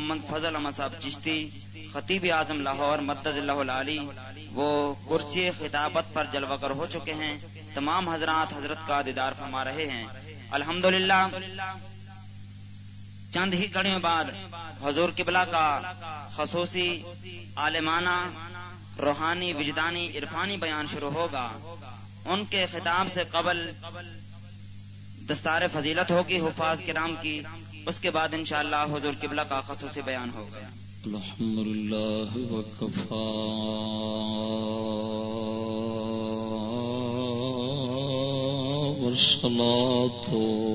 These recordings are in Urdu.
محمد فضل احمد صاحب چشتی خطیب اعظم لاہور مدد اللہ العالی، وہ کرسی خطابت پر جلوہ گر ہو چکے ہیں. تمام حضرات حضرت کا دیدار فرما رہے ہیں. الحمدللہ چند ہی گھڑیوں بعد حضور قبلہ کا خصوصی عالمانہ روحانی وجدانی عرفانی بیان شروع ہوگا. ان کے خطاب سے قبل دستار فضیلت ہوگی حفاظ کرام کی، اس کے بعد انشاءاللہ حضور قبلہ کا خصوصی بیان ہوگا. الحمدللہ وکفا والصلاة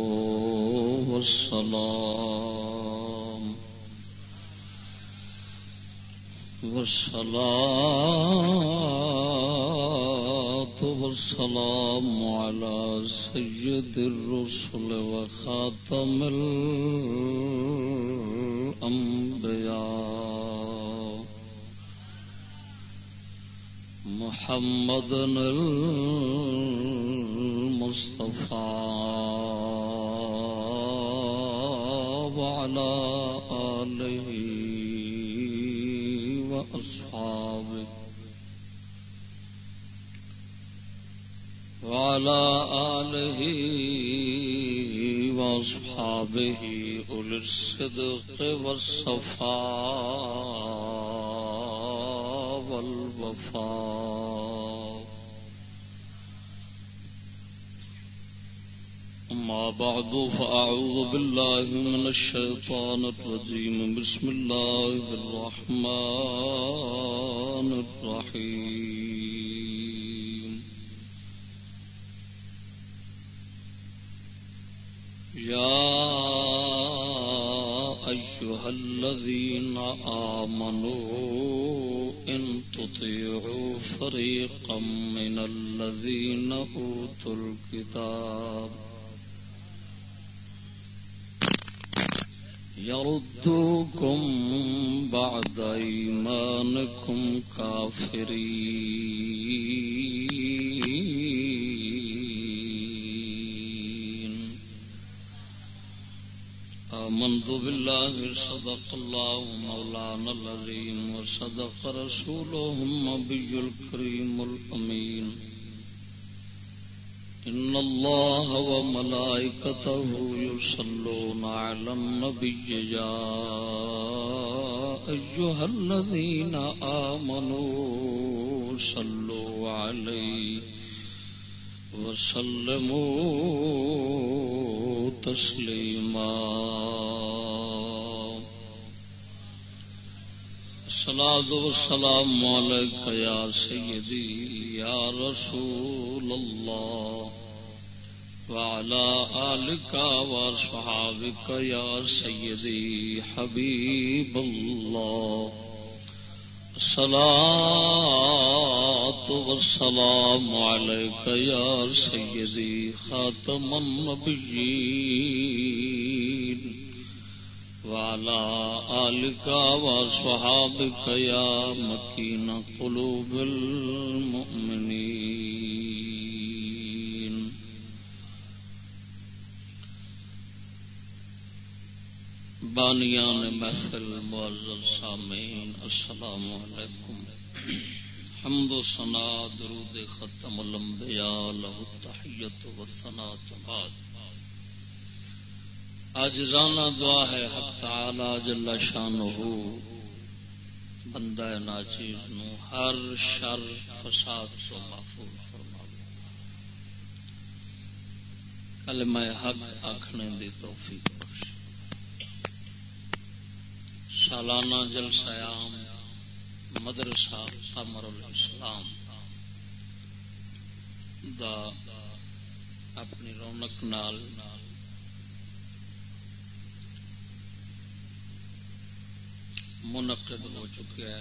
والسلام على سيد الرسل وخاتم الأنبياء محمد المصطفى وعلى آله وأصحابه أولي الصدق والصفاء والوفاء. أما بعد فأعوذ بالله من الشيطان الرجيم. بسم الله الرحمن الرحيم. يا أيها الذين آمنوا إن تطيعوا فريقا من الذين أوتوا الكتاب يردوكم بعد إيمانكم كافرين. آمنت بالله صدق الله مولانا العظيم وصدق رسوله النبي الكريم الأمين. إن الله وملائكته يصلون على النبي يا أيها الذين آمنوا صلوا عليه وسلموا تسليما. الصلاة والسلام عليك يا سيدي يا رسول الله وعلى آلك وصحابك يا سيدي حبيب الله. الصلاة والسلام عليك يا سيدي خاتم النبيين وعلى آلك وصحابك يا مكين قلوب المؤمنين. بانیان محفل معزز سامعین السلام علیکم. حمد و ثنا درود ختم الانبیاء لہ التحیت و ثنا بعد. عاجزانہ دعا ہے حق تعالی جل شانہ بندہ ناچیز نو ہر شر فساد تو محفوظ فرماوے. کلمہ حق آکھنے دی توفیق بخش. سالانہ جلسہ عام مدرسہ قمر الاسلام دا اپنی رونق نال منعقد ہو چکا ہے.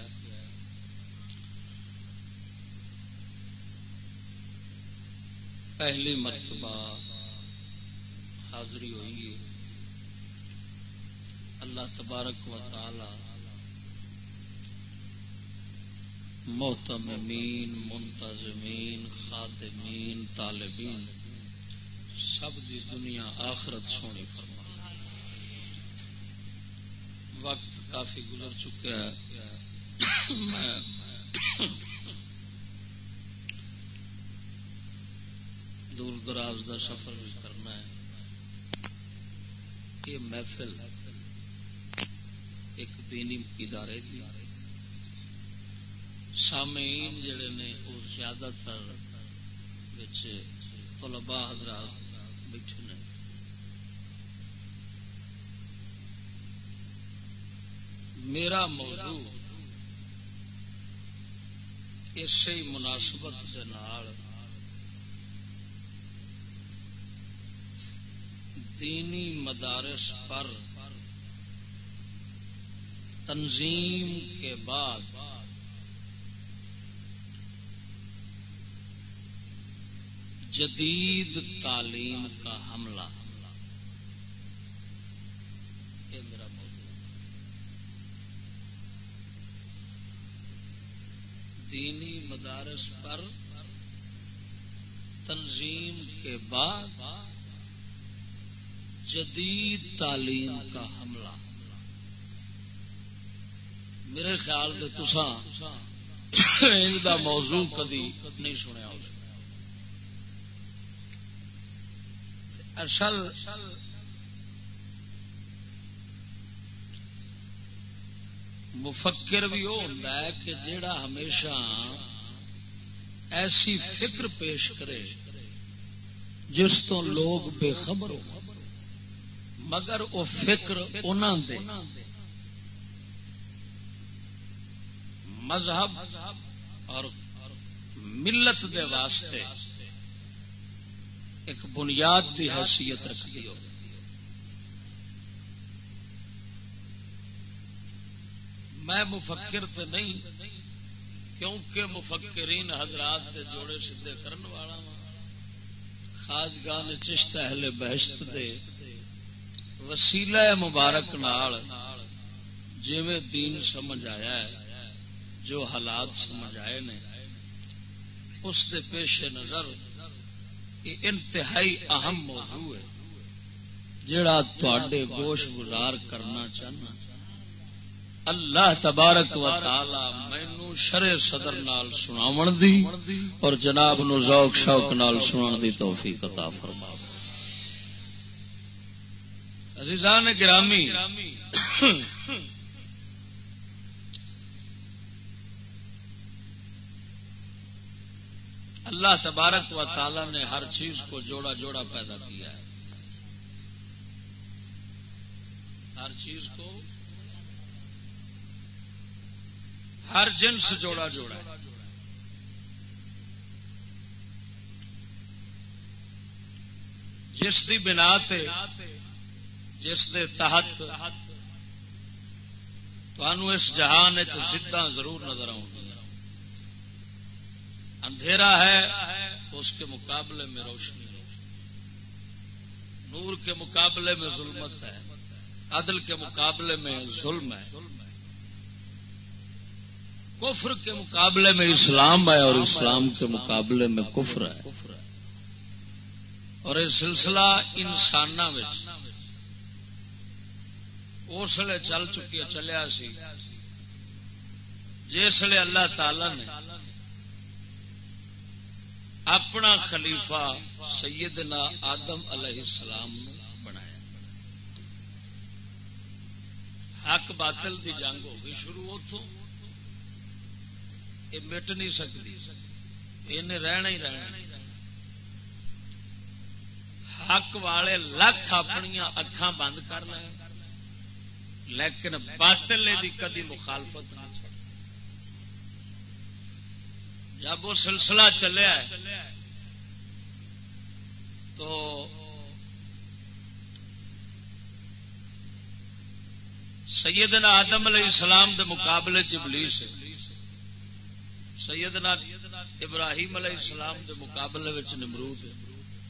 پہلی مرتبہ حاضری ہوئی ہے. اللہ تبارک و تعالی محتممین منتظمین خادمین طالبین سب دی دنیا آخرت سونی فرما. وقت کافی گزر چکا ہے. میں دور دراز کا سفر بھی کرنا ہے. یہ محفل ایک دینی ادارے کی سامعین جڑے نے وہ زیادہ تر طلباء حضرات بیٹھے نے. میرا موضوع اسی مناسبت کے نال دینی مدارس پر تنظیم کے بعد جدید تعلیم کا حملہ، یہ میرا موضوع. دینی مدارس پر تنظیم کے بعد جدید تعلیم کا حملہ. میرے خیال سے تساں ان دا موضوع کدی نہیں سنیا ہو. اصل مفکر بھی وہ ہوتا ہے کہ جیڑا ہمیشہ ایسی فکر پیش کرے جس تو لوگ بے خبر ہو، مگر وہ فکر انہاں دے مذہب اور ملت دے واسطے ایک بنیاد کی حیثیت رکھتی ہو. میں مفکر تے نہیں، کیونکہ مفکرین حضرات دے جوڑے سدھے کرن والا ہاں. خاصگاہ چشت اہل بہشت دے وسیلہ مبارک نال جویں دین سمجھ آیا ہے، جو حالات سمجھ آئے نے، اس دے پیش نظر یہ انتہائی اہم موضوع ہے جڑا تواڈے گوش گزار کرنا چاہنا. اللہ تبارک و تعالی مینوں شرع صدر نال سناون دی اور جناب نو ذوق شوق نال سنن دی توفیق عطا فرمائے. عزیزان گرامی، اللہ تبارک و تعالی نے ہر چیز کو جوڑا جوڑا پیدا کیا ہے. ہر چیز کو، ہر جنس جوڑا جوڑا ہے. جس دی بنا تے، جس دے تحت تانوں اس جہان وچ زداں ضرور نظر آؤں. اندھیرا ہے اس کے مقابلے میں روشنی ہے، نور کے مقابلے میں ظلمت ہے، عدل کے مقابلے میں ظلم ہے، کفر کے مقابلے میں اسلام ہے اور اسلام کے مقابلے میں کفر ہے. اور یہ سلسلہ انساناں وچ اس لیے چل چکی چلیا سی جس لیے اللہ تعالی نے اپنا خلیفہ سیدنا آدم علیہ السلام بنایا. حق باطل دی جنگ ہو گئی شروع، اتوں یہ مٹ نہیں سکتی، انہیں رہنا ہی رہنا. حق والے لکھ اپنی اکھاں بند کر لیں لیکن باطل دی کدی مخالفت نہیں. جب وہ سلسلہ چلیا ہے تو سیدنا آدم علیہ السلام دے مقابلے چ ابلیس ہے، سیدنا ابراہیم علیہ السلام دے مقابلے وچ نمرود ہے،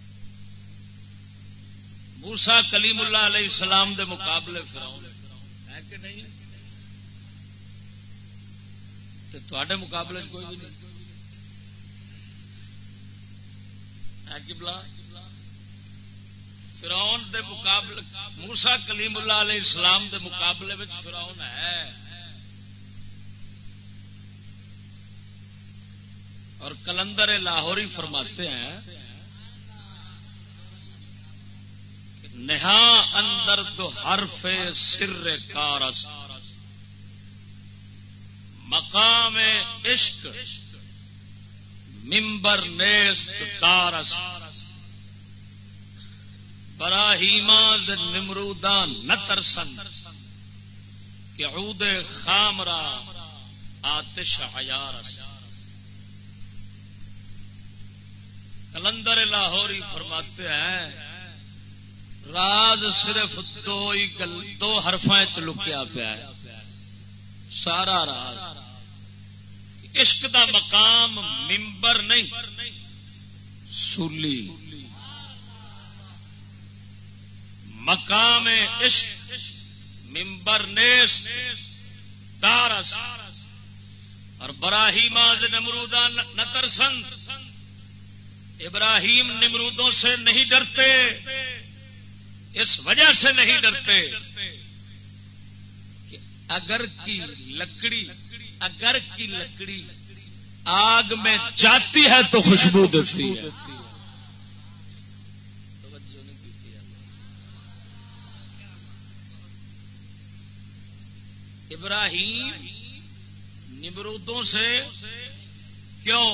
موسیٰ کلیم اللہ علیہ السلام دے مقابلے فرعون ہے کہ نہیں؟ تے تواڈے مقابلے کوئی بھی نہیں ہے کہ بلا. فرعون دے مقابلے موسیٰ کلیم اللہ علیہ السلام دے مقابلے وچ فرعون ہے. اور کلندر لاہوری فرماتے ہیں نہا اندر دو حرف سر کارس مقام عشق ممبر نیست دارس براہیماز نمرودان نترسن کہ عود خامرا آتش عیارس. کلندر لاہوری فرماتے ہیں راز صرف دو حرفاں چ لکیا پیا ہے. سارا راز عشق دا مقام ممبر نہیں سولی. مقام عشق ممبر نیست دارس اور براہیم نمرودان نترسن. ابراہیم نمرودوں سے نہیں ڈرتے، اس وجہ سے نہیں ڈرتے کہ اگر کی لکڑی آگ میں جاتی ہے تو خوشبو دیتی ہے. ابراہیم نمرودوں سے کیوں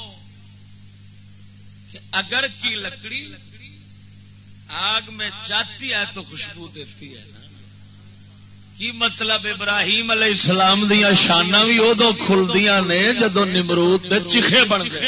کہ اگر کی لکڑی آگ میں جاتی ہے تو خوشبو دیتی ہے نا. کی مطلب ابراہیم علیہ السلام دیا شانہ بھی ادو کھلدیاں نے جدو نمرود دے چیخے بن گئے.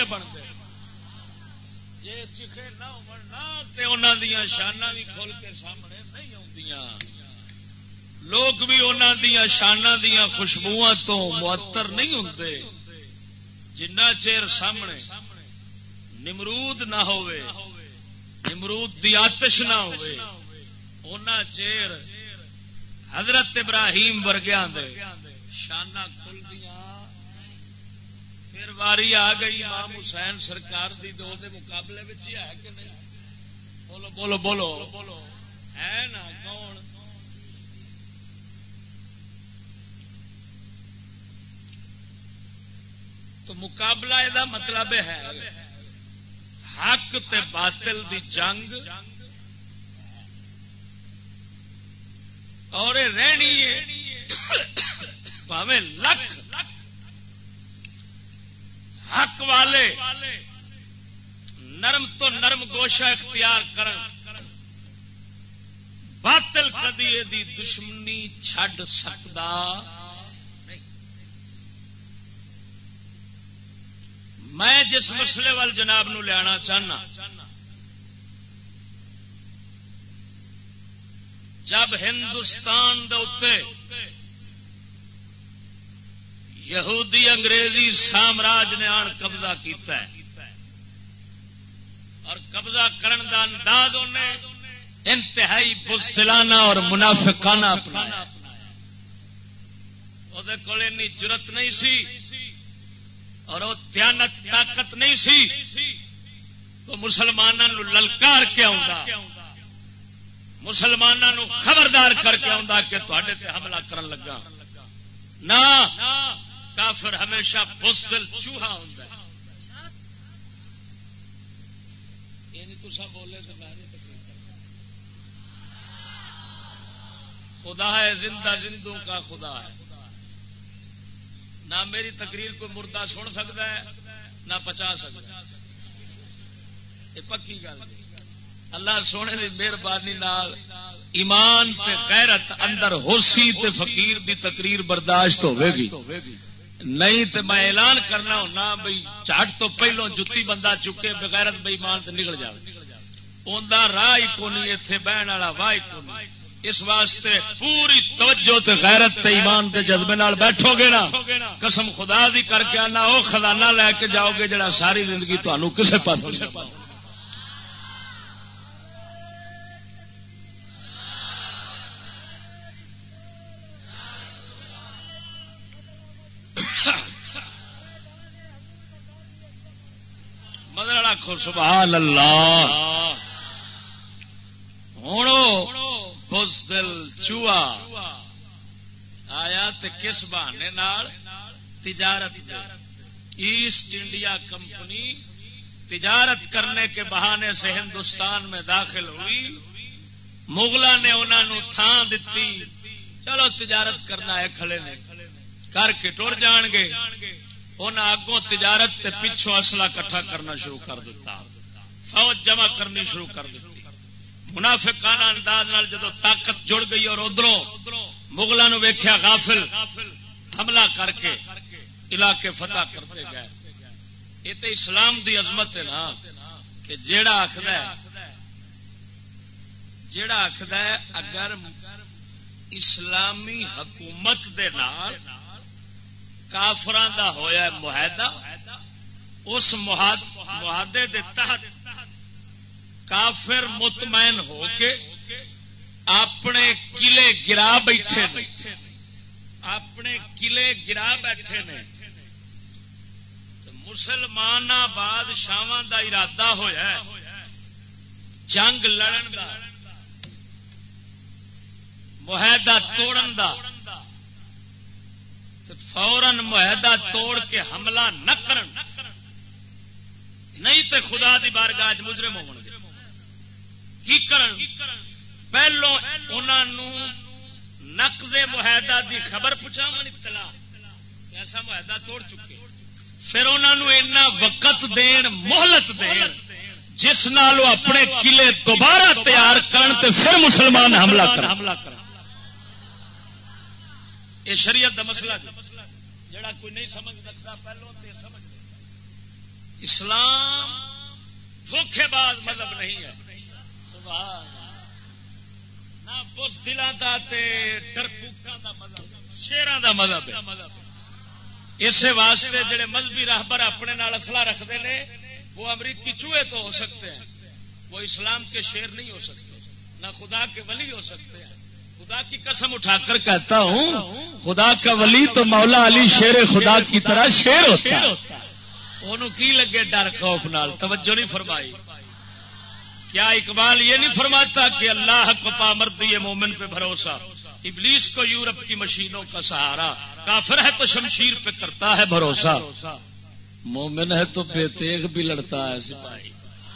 جے چیخے نہ ہونا تے انہاں دیا شانہ بھی کھل کے سامنے نہیں آندیاں. لوگ بھی انہاں دیا شانہ دیا خوشبوؤں تو معطر نہیں ہوندے جنہ چیر سامنے نمرود نہ ہوئے، نمرود دی آتش نہ ہوئے، اونا چیر حضرت ابراہیم ورگیاں دے شانہ کھل دیا. پھر واری آ گئی امام حسین سرکار دی دو دے مقابلے وچ ہی ہے کہ نہیں؟ بولو بولو بولو بولو ہے نا. کون تو مقابلہ یہ مطلب ہے حق تے باطل دی جنگ اور رہنی ہے پاویں لکھ حق والے نرم تو نرم گوشہ اختیار کرن باطل کدی دی دشمنی چھڈ سکدا. میں جس مسئلے وال جناب نو لیانا چاہنا، جب ہندوستان دے اتے یہودی انگریزی سامراج نے آن قبضہ کیتا ہے اور قبضہ کرن دا انداز انہیں انتہائی بزدلانہ اور منافقانہ اپنایا. وہ دے کول اتنی جرت نہیں سی اور وہ دیانت طاقت نہیں سی تو مسلمانوں للکار کے آؤں مسلمانوں خبردار کر کے آؤں کہ تھوڑے تے حملہ کرن لگا. نہ کافر ہمیشہ بزدل چوہا ہوتا ہے. یہ نہیں تو سب بولے تو خدا ہے زندہ زندوں کا خدا ہے. نہ میری تقریر کو مردہ سن سکتا ہے نہ پچا سکتا ہے. یہ پکی گل. اللہ سونے کی مہربانی نال ایمان تے غیرت اندر ہو سی تے فقیر دی تقریر برداشت ہوے گی. نہیں تے میں اعلان کرنا ہونا بھئی جھٹ تو پہلو جتی بندہ چکے بغیرت بے ایمان تے نکل جائے. اوندا راہ ہی کونی ایتھے بہن والا واہ ہی کونی. اس واسطے پوری توجہ تے غیرت تے ایمان تے جذبے نال بیٹھو گے نا قسم خدا دی کر کے آنا او خزانہ لے کے جاؤ گے جڑا ساری زندگی تانوں کسے پاسے نہیں. مدر آخو سبحان اللہ. بزدل چوہا آیا تے کس بہانے نال تجارت دے ایسٹ انڈیا کمپنی تجارت کرنے کے بہانے سے ہندوستان میں داخل ہوئی. مغلوں نے انہوں تھان دیتی چلو تجارت کرنا ہے کھڑے نے کر کے ٹر جان گے. انہاں اگوں تجارت تے پچھوں اسلحہ کٹھا کرنا شروع کر دیتا فوج جمع کرنی شروع کر دیتی. منافقانہ انداز نال جدو طاقت جڑ گئی اور ادھروں مغلوں نے ویکھیا غافل حملہ کر کے علاقے فتح کرتے گئے. یہ تو اسلام دی عظمت ہے نا کہ جیڑا آخد ہے اگر اسلامی حکومت دے نال کافراں دا ہویا معاہدہ اس معاہدے دے تحت کافر مطمئن ہو کے اپنے قلعے گرا بیٹھے نے اپنے قلعے گرا بیٹھے نے مسلمان بادشاہاں دا ارادہ ہویا ہے جنگ لڑن دا معاہدہ توڑن دا فوراً معاہدہ توڑ کے حملہ نہ کرن نہیں تے خدا دی بارگاہ وچ مجرم ہون گے. کی کرن پہلو انہاں نقض معاہدہ دی خبر پہنچاون اطلاع ایسا معاہدہ توڑ چکے پھر انہوں اینا وقت دین مہلت دین جس نال اپنے قلعے دوبارہ تیار کرن تے پھر مسلمان حملہ کرن. یہ شریعت دا مسئلہ جڑا کوئی نہیں سمجھ سکتا پہلو تے سمجھ لے. اسلام دھوکے باز مذہب نہیں ہے. سبحان نہ بزدلاں دا تے ڈرپوکاں دا مذہب شیراں دا مذہب ہے. اسے واسطے جڑے مذہبی راہبر اپنے نال اسلحہ رکھتے ہیں وہ امریکی چوہے تو ہو سکتے ہیں وہ اسلام کے شیر نہیں ہو سکتے نہ خدا کے ولی ہو سکتے ہیں. خدا کی قسم اٹھا کر کہتا ہوں خدا کا ولی تو مولا علی شیر خدا کی طرح شیر ہوتا ہے. انہوں کی لگے ڈر خوف نال توجہ نہیں فرمائی. کیا اقبال یہ نہیں فرماتا کہ اللہ کو پامردی مومن پہ بھروسہ ابلیس کو یورپ کی مشینوں کا سہارا کافر ہے تو شمشیر پہ کرتا ہے بھروسہ مومن ہے تو بے تیغ بھی لڑتا ہے سپاہی.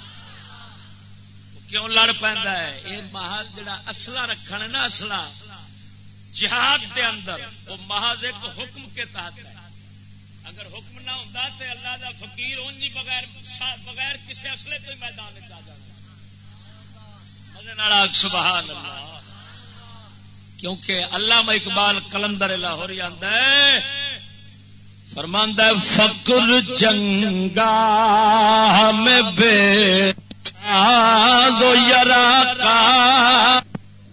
کیوں لڑ پیندا ہے یہ محض جڑا اسلحہ رکھنا ہے نا اسلحہ جہاد دے اندر وہ محض ایک حکم کے تحت ہے. اگر حکم نہ ہوندا تے اللہ دا فقیر اونجی بغیر کسی اسلحے تو میدان وچ آ جاندا. مزے نال سبحان اللہ. کیونکہ علامہ اقبال کلندر لاہوری آندا ہے فرماندا ہے فقر جنگا میں بے سازو یرا کا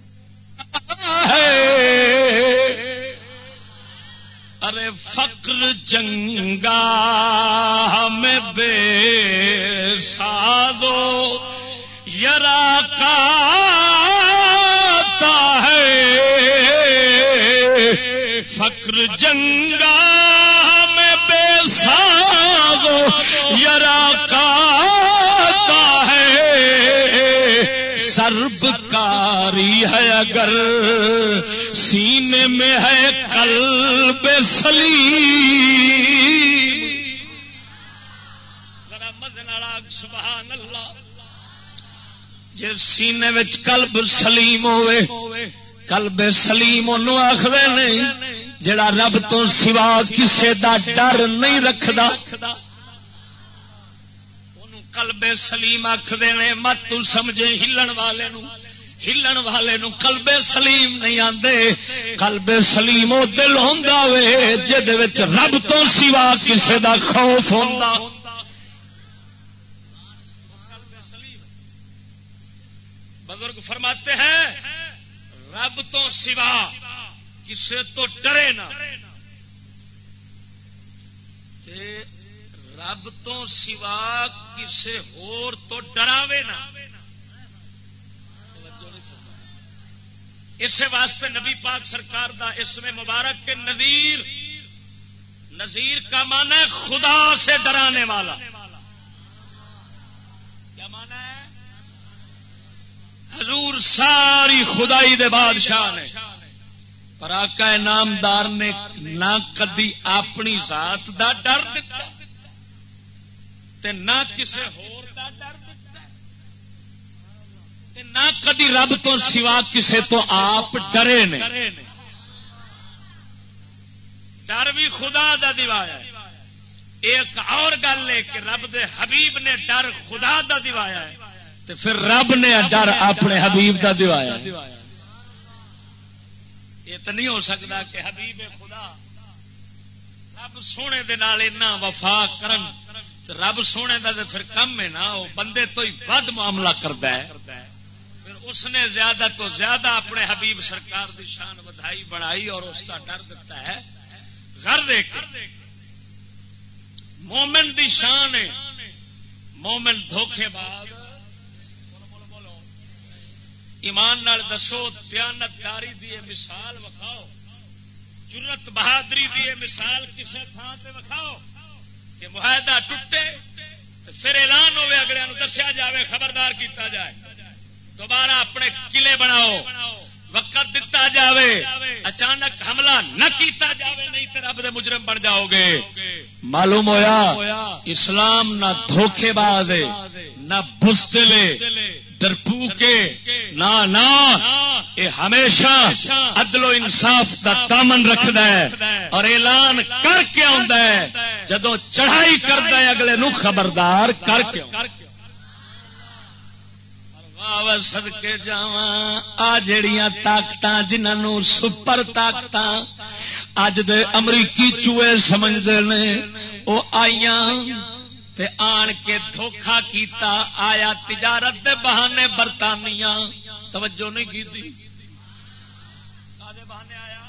ہے. ارے فقر جنگا میں بے سازو یرا کا فقر جنگا میں بے سازو یرا کا ہے. سرب کاری ہے اگر سینے میں ہے قلب سلیم. ذرا مدن اڑاگ سبحان اللہ. جس سینے وچ قلب سلیم ہوئے قلب سلیم انہوں آخر نہیں جڑا رب تو سوا کسے دا ڈر نہیں رکھدا انہوں قلب سلیم آخر نے. مت تو سمجھے ہلن والے نو قلب سلیم نہیں آندے. قلب سلیم او دل ہوندا وے جدے وچ رب تو سوا کسے دا خوف ہوندا. بزرگ فرماتے ہیں رب تو سوا کسے تو ڈرے نہ تے رب تو سوا کسے ہور تو ڈراوے نہ. اس واسطے نبی پاک سرکار دا اسم مبارک کے نذیر کا معنی ہے خدا سے ڈرانے والا. کیا معنی ہے؟ حضور ساری خدائی دے بادشاہ نے، پر آقا نامدار نے نہ کدی اپنی ذات دا ڈر دتا تے نہ کسے ہور دا ڈر دتا تے نہ کدی رب تو سوا کسے تو آپ ڈرے نے۔ ڈر بھی خدا دا دیوایا ہے۔ ایک اور گل ہے کہ رب دے حبیب نے ڈر خدا دا دیوایا ہے تے پھر رب نے ڈر اپنے حبیب دا دیوایا ہے۔ یہ تو نہیں ہو سکتا کہ حبیب خدا رب سونے دے نال اتنا وفا کرن، رب سونے دا پھر کم ہے نا، وہ بندے تو ہی ود معاملہ کرتا ہے، پھر اس نے زیادہ تو زیادہ اپنے حبیب سرکار دی شان ودھائی بڑھائی اور اس کا ڈر دیتا ہے۔ گھر دے کے مومن دی شان ہے، مومن دھوکے باز، ایمان نال دسو دیانت داری دی مثال وکھاؤ، جرت بہادری دی مثال کسے تھان تے وکھاؤ کہ معاہدہ ٹوٹے تو پھر اعلان ہوئے، اگلے نو دسیا جاوے، خبردار کیتا جائے، دوبارہ اپنے قلعے بناؤ، وقت دتا جاوے، اچانک حملہ نہ کیتا جاوے، نہیں تو رب دے مجرم بن جاؤ گے۔ معلوم ہویا اسلام نہ دھوکے باز ہے، نہ بزدل ہے، ڈرپوکے، نہ یہ ہمیشہ عدل و انصاف دا دامن رکھدا ہے اور اعلان کر کے آندا ہے، جدوں چڑھائی کردا ہے اگلے نو خبردار کر کے۔ صدقے جاواں آ جڑیاں طاقتاں جنہاں سپر طاقتاں اج دے امریکی چوہے سمجھدے نے، او آئیاں تے آن کے دھوکھا کیتا، آیا تجارت دے بہانے برطانیہ، توجہ نہیں کیتی، کادے بہانے آیا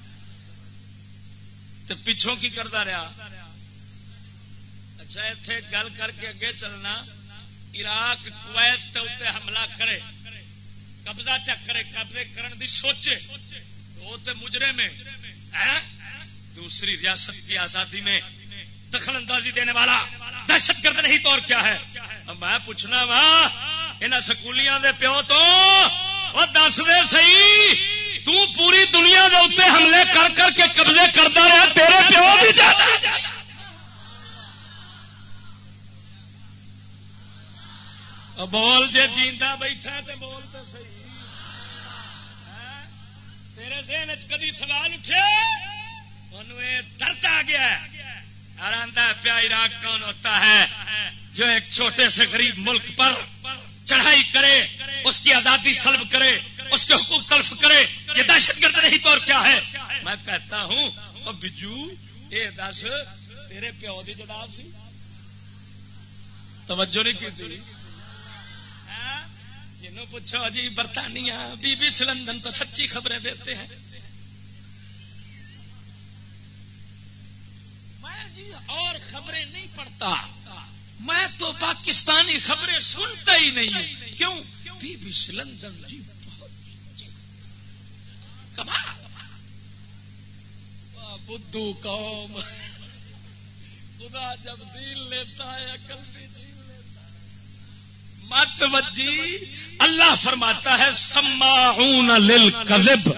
تے پیچھوں کی کردا رہا۔ اچھا ایتھے گل کر کے اگے چلنا، عراق کویت تے اوتے حملہ کرے، قبضہ چکرے، قبضے کرن دی سوچے، وہ تے مجرم ہے، دوسری ریاست کی آزادی میں دخل اندازی دینے والا دہشت گرد نہیں تو اور کیا ہے؟ میں پوچھنا وا انہاں سکولیاں دے پیو تو وہ دس دے صحیح، تو پوری دنیا دے اوتے حملے کر کر کے قبضے کرتا رہا، تیرے پیو بھی زیادہ بول جے جیندا بیٹھا تے بول تے صحیح، تیرے ذہن وچ کدی سوال اٹھے؟ انہوں یہ درد آ گیا ہے اور آندا ہے پیا عراق کون ہوتا ہے جو ایک چھوٹے سے غریب ملک پر چڑھائی کرے، اس کی آزادی سلب کرے، اس کے حقوق تلف کرے، یہ دہشت گرد نہیں تو اور کیا ہے؟ میں کہتا ہوں او بجو یہ دس تیرے پیو دی جداد سی؟ توجہ نہیں کی تھی؟ جنہوں پوچھو جی برطانیہ بی بی سی لندن تو سچی خبریں دیتے ہیں، میں جی اور خبریں نہیں پڑھتا، میں تو پاکستانی خبریں سنتا ہی نہیں ہوں۔ کیوں؟ بی بی سی لندن جی بہت کمال، بدھو قوم، خدا جب دین لیتا ہے عقل بھی جین لیتا ہے۔ مت وجی اللہ فرماتا ہے سماعون للکذب،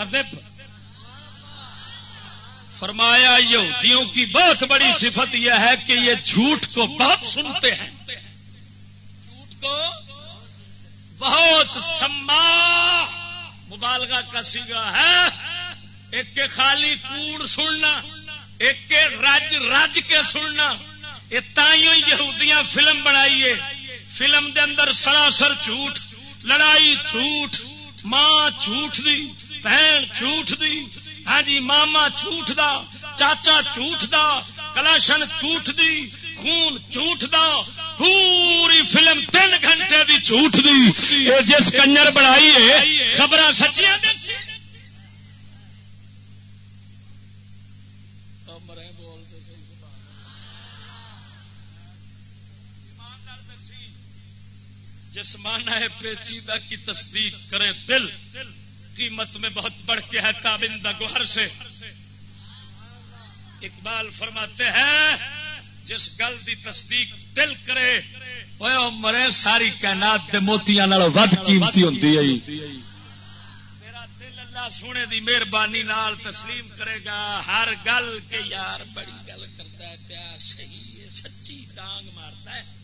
فرمایا یہودیوں کی بہت بڑی صفت یہ ہے کہ یہ جھوٹ کو بہت سنتے ہیں، جھوٹ کو بہت، سما مبالغہ کا صیغہ ہے، ایک کے خالی کوڑ سننا، ایک کے رج رج کے سننا۔ یہ تائیوں یہودیاں فلم بنائیے، فلم دے اندر سراسر جھوٹ، لڑائی جھوٹ، ماں جھوٹ دی، بہن جھوٹ دی، ہاں جی ماما جھوٹ دا، چاچا جھوٹ دا، کلاشن جھوٹ دی، خون جھوٹ دا، پوری فلم 3 گھنٹے دی جھوٹ دی۔ یہ جس کنجر بنائی ہے خبر سچیاں جس معنی ہے پیچیدہ کی تصدیق کرے دل، قیمت میں بہت بڑھ کے ہے تابندہ گوہر سے۔ اقبال فرماتے ہیں جس گل دی تصدیق دل کرے مرے ساری کائنات دے موتیاں نالوں ود قیمتی ہوندی ہے. میرا دل اللہ سونے دی مہربانی نال تسلیم کرے گا ہر گل کے یار بڑی گل کرتا ہے پیا صحیح ہے سچی ڈانگ مارتا ہے.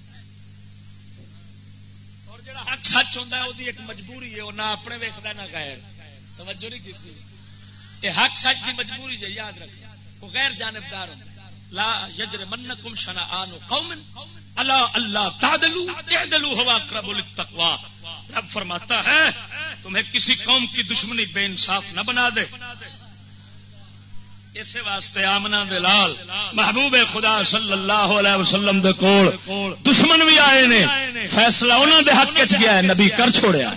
اور جڑا حق سچ ہوندا ہے اودی ایک مجبوری ہے، وہ نہ اپنے ویکھدا نہ غیر. توجہ نہیں کیتی؟ یہ حق سچ دی مجبوری ہے، یاد رکھنا. وہ غیر جانبدار ہوندا. لا یجرمنکم شنآن قوم الا اللہ تعدلوا اعدلوا هو اقرب للتقوی. رب فرماتا ہے تمہیں کسی قوم کی دشمنی بے انصاف نہ بنا دے. اسی واسطے آمنہ دے لال محبوب خدا صلی اللہ علیہ وسلم دے کول دشمن بھی آئے نے، فیصلہ انہاں دے حق وچ گیا ہے، نبی کر چھوڑیا.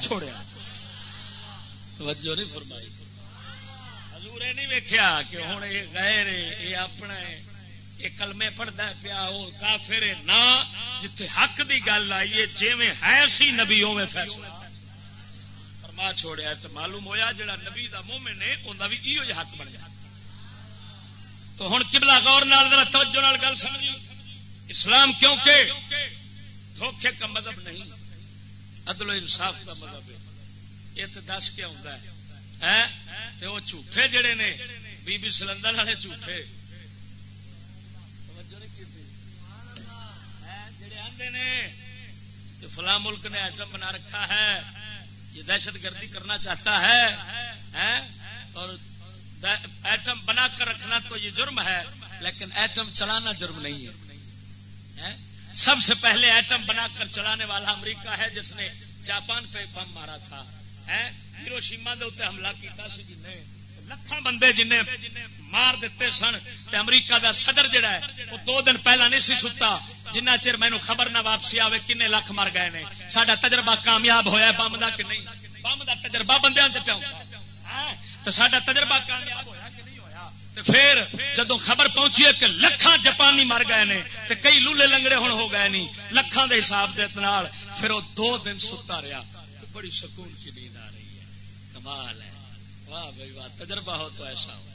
توجہ نہیں فرمائی. حضور نے نہیں ویکھیا کہ ہن یہ غیر ہے یہ اپنا ہے، یہ کلمے پڑھتا ہے پیا وہ کافر ہے. نہ جتھے حق دی گل آئی ہے جویں ہے سی نبی اوویں فیصلہ فرما چھوڑیا. تو معلوم ہویا جڑا نبی دا مومن ہے اوندا بھی ایو جہ حق بن گیا. تو ہن قبلہ غور نال ذرا توجہ نال گل سمجھی. اسلام کیونکہ دھوکے کا مذہب نہیں، عدل و انصاف کا مذہب ہے. یہ تو دس کیا ہوندا ہے تے وہ جھوٹے جڑے نے بی بی سلندر والے جھوٹے کہ فلاں ملک نے ایٹم بنا رکھا ہے، یہ دہشت گردی کرنا چاہتا ہے، اور ایٹم بنا کر رکھنا تو یہ جرم ہے، لیکن ایٹم چلانا جرم نہیں ہے. سب سے پہلے ایٹم بنا کر چلانے والا امریکہ ہے جس نے جاپان پہ بم مارا تھا. ہیروشیما دے اوتے حملہ کیتا سی جنہیں لکھاں بندے جنہیں مار دیتے سن. تے امریکہ دا صدر جڑا ہے وہ 2 دن پہلا نہیں سی ستا جنہ چر مینوں خبر نہ واپسی آوے کنے لاکھ مر گئے نے. ساڈا تجربہ کامیاب ہویا ہے بم دا کہ نہیں؟ بم دا تجربہ بندیاں تے پیا ہوندا تے ساڈا تجربہ کامیاب ہویا کہ نہیں ہویا؟ تے پھر جدوں خبر پہنچی ہے کہ لکھاں جاپانی مر گئے نے تے کئی لولے لنگڑے ہن ہو گئے نہیں لکھاں دے حساب دے نال، پھر وہ 2 دن ستا رہیا. بڑی سکون کی نیند آ رہی ہے. کمال ہے. واہ بھائی واہ. تجربہ ہو تو ایسا ہو.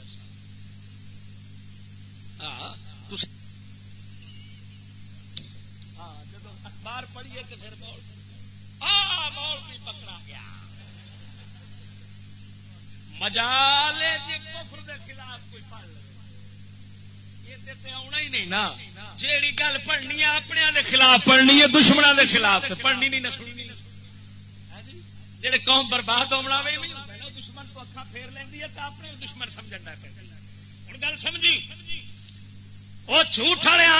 جب اخبار پڑھیے تو پھر مول بھی پکڑا گیا. مجالے جی کفر دے خلاف کوئی پڑھ لے یہ تے آنا ہی نہیں نا. جیڑی گل پڑھنی ہے اپنے دے خلاف پڑھنی ہے، دشمنوں دے خلاف تے پڑھنی نہیں نہ سننی. جڑے قوم برباد ہونا وے نہیں ہوتا نا، دشمن تو اکھاں پھیر لیندی ہے تو اپنے دشمن سمجھنا ہے. ہن گل سمجھی وہ جھوٹ والے آن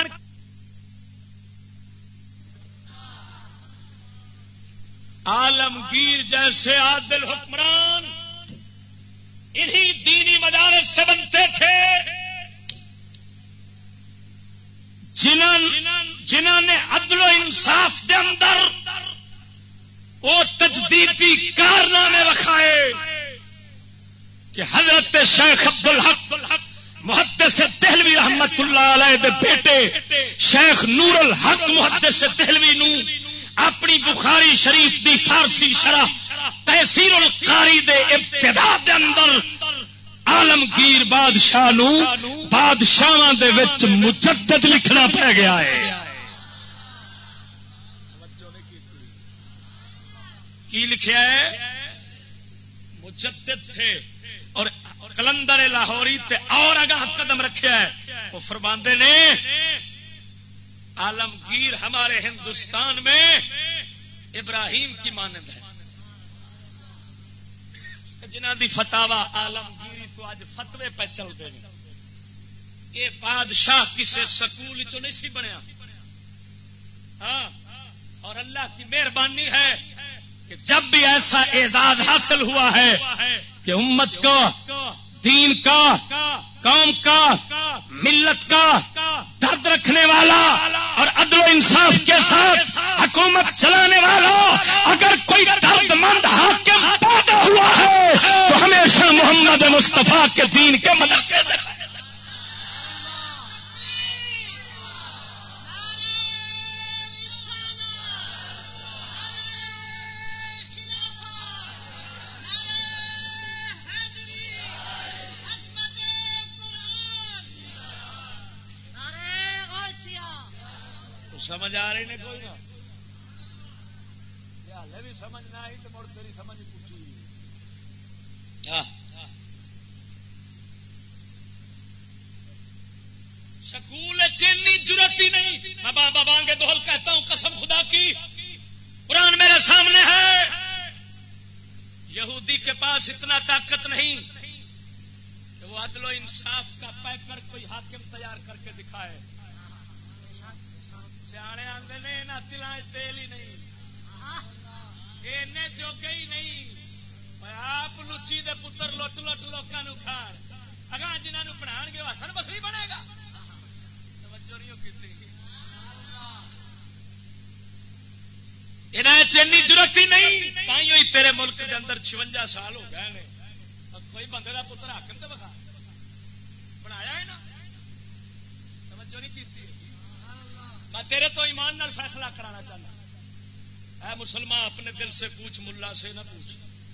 عالمگیر جیسے عادل حکمران انہی دینی مدارس سے بنتے تھے جنہوں نے عدل و انصاف کے اندر وہ تجدیدی کارنامے رکھائے کہ حضرت شیخ عبدالحق محدث دہلوی رحمت اللہ علیہ دے بیٹے شیخ نور الحق محدث دہلوی نو اپنی بخاری شریف دی فارسی شرح تحسیر القاری دے ابتداء دے اندر عالمگیر بادشاہ نو بادشاہاں دے وچ مجدد لکھنا پہ گیا ہے. کی لکھیا ہے؟ مجدد تھے. اور کلندر لاہوری تے اور اگاں قدم رکھیا ہے. وہ فرماندے نے عالمگیر ہمارے ہندوستان میں ابراہیم کی مانند ہے. جنہ دی فتاوا عالمگیری تو آج فتوے پہ چل دے. یہ بادشاہ کسی سکول چ نہیں سی بنیا. ہاں، اور اللہ کی مہربانی ہے کہ جب بھی ایسا اعزاز حاصل ہوا ہے کہ امت کا، دین کا، قوم کا، ملت کا درد رکھنے والا اور عدل و انصاف کے ساتھ حکومت چلانے والا اگر کوئی درد مند حاکم پیدا ہوا ہے تو ہمیشہ محمد مصطفیٰ کے دین کے مدرسے سے. سمجھ آ رہی نے کوئی نہ ہالے بھی سمجھ نہ آئی تو مڑ تیری سمجھ پوچھی سکول چینی ضرورت ہی نہیں. میں بابا بانگے دہل کہتا ہوں قسم خدا کی قرآن میرے سامنے ہے. یہودی کے پاس اتنا طاقت نہیں کہ وہ عدل و انصاف کا پیکر کوئی حاکم تیار کر کے دکھائے. سیانے آندے نے نہ تلائیں تیل ہی نہیں اینے جوگے ہی نہیں. آپ لچی دے پتر لٹ لٹ لوکاں نوں کھان اگاں جنہاں نوں پڑھان گے حسن بصری بنے گا. توجہ نہیں کیتی. انہیں چینی ضرورت ہی نہیں. تائیں ہوئی تیرے ملک کے اندر 56 سال ہو گئے نے کوئی بندے کا پتر حاکم تو بخا بنایا ہے نا. توجہ نہیں کیتی. میں تیرے تو ایمان نال فیصلہ کرانا چاہتا. اے مسلمان اپنے دل سے پوچھ ملا سے نہ پوچھ.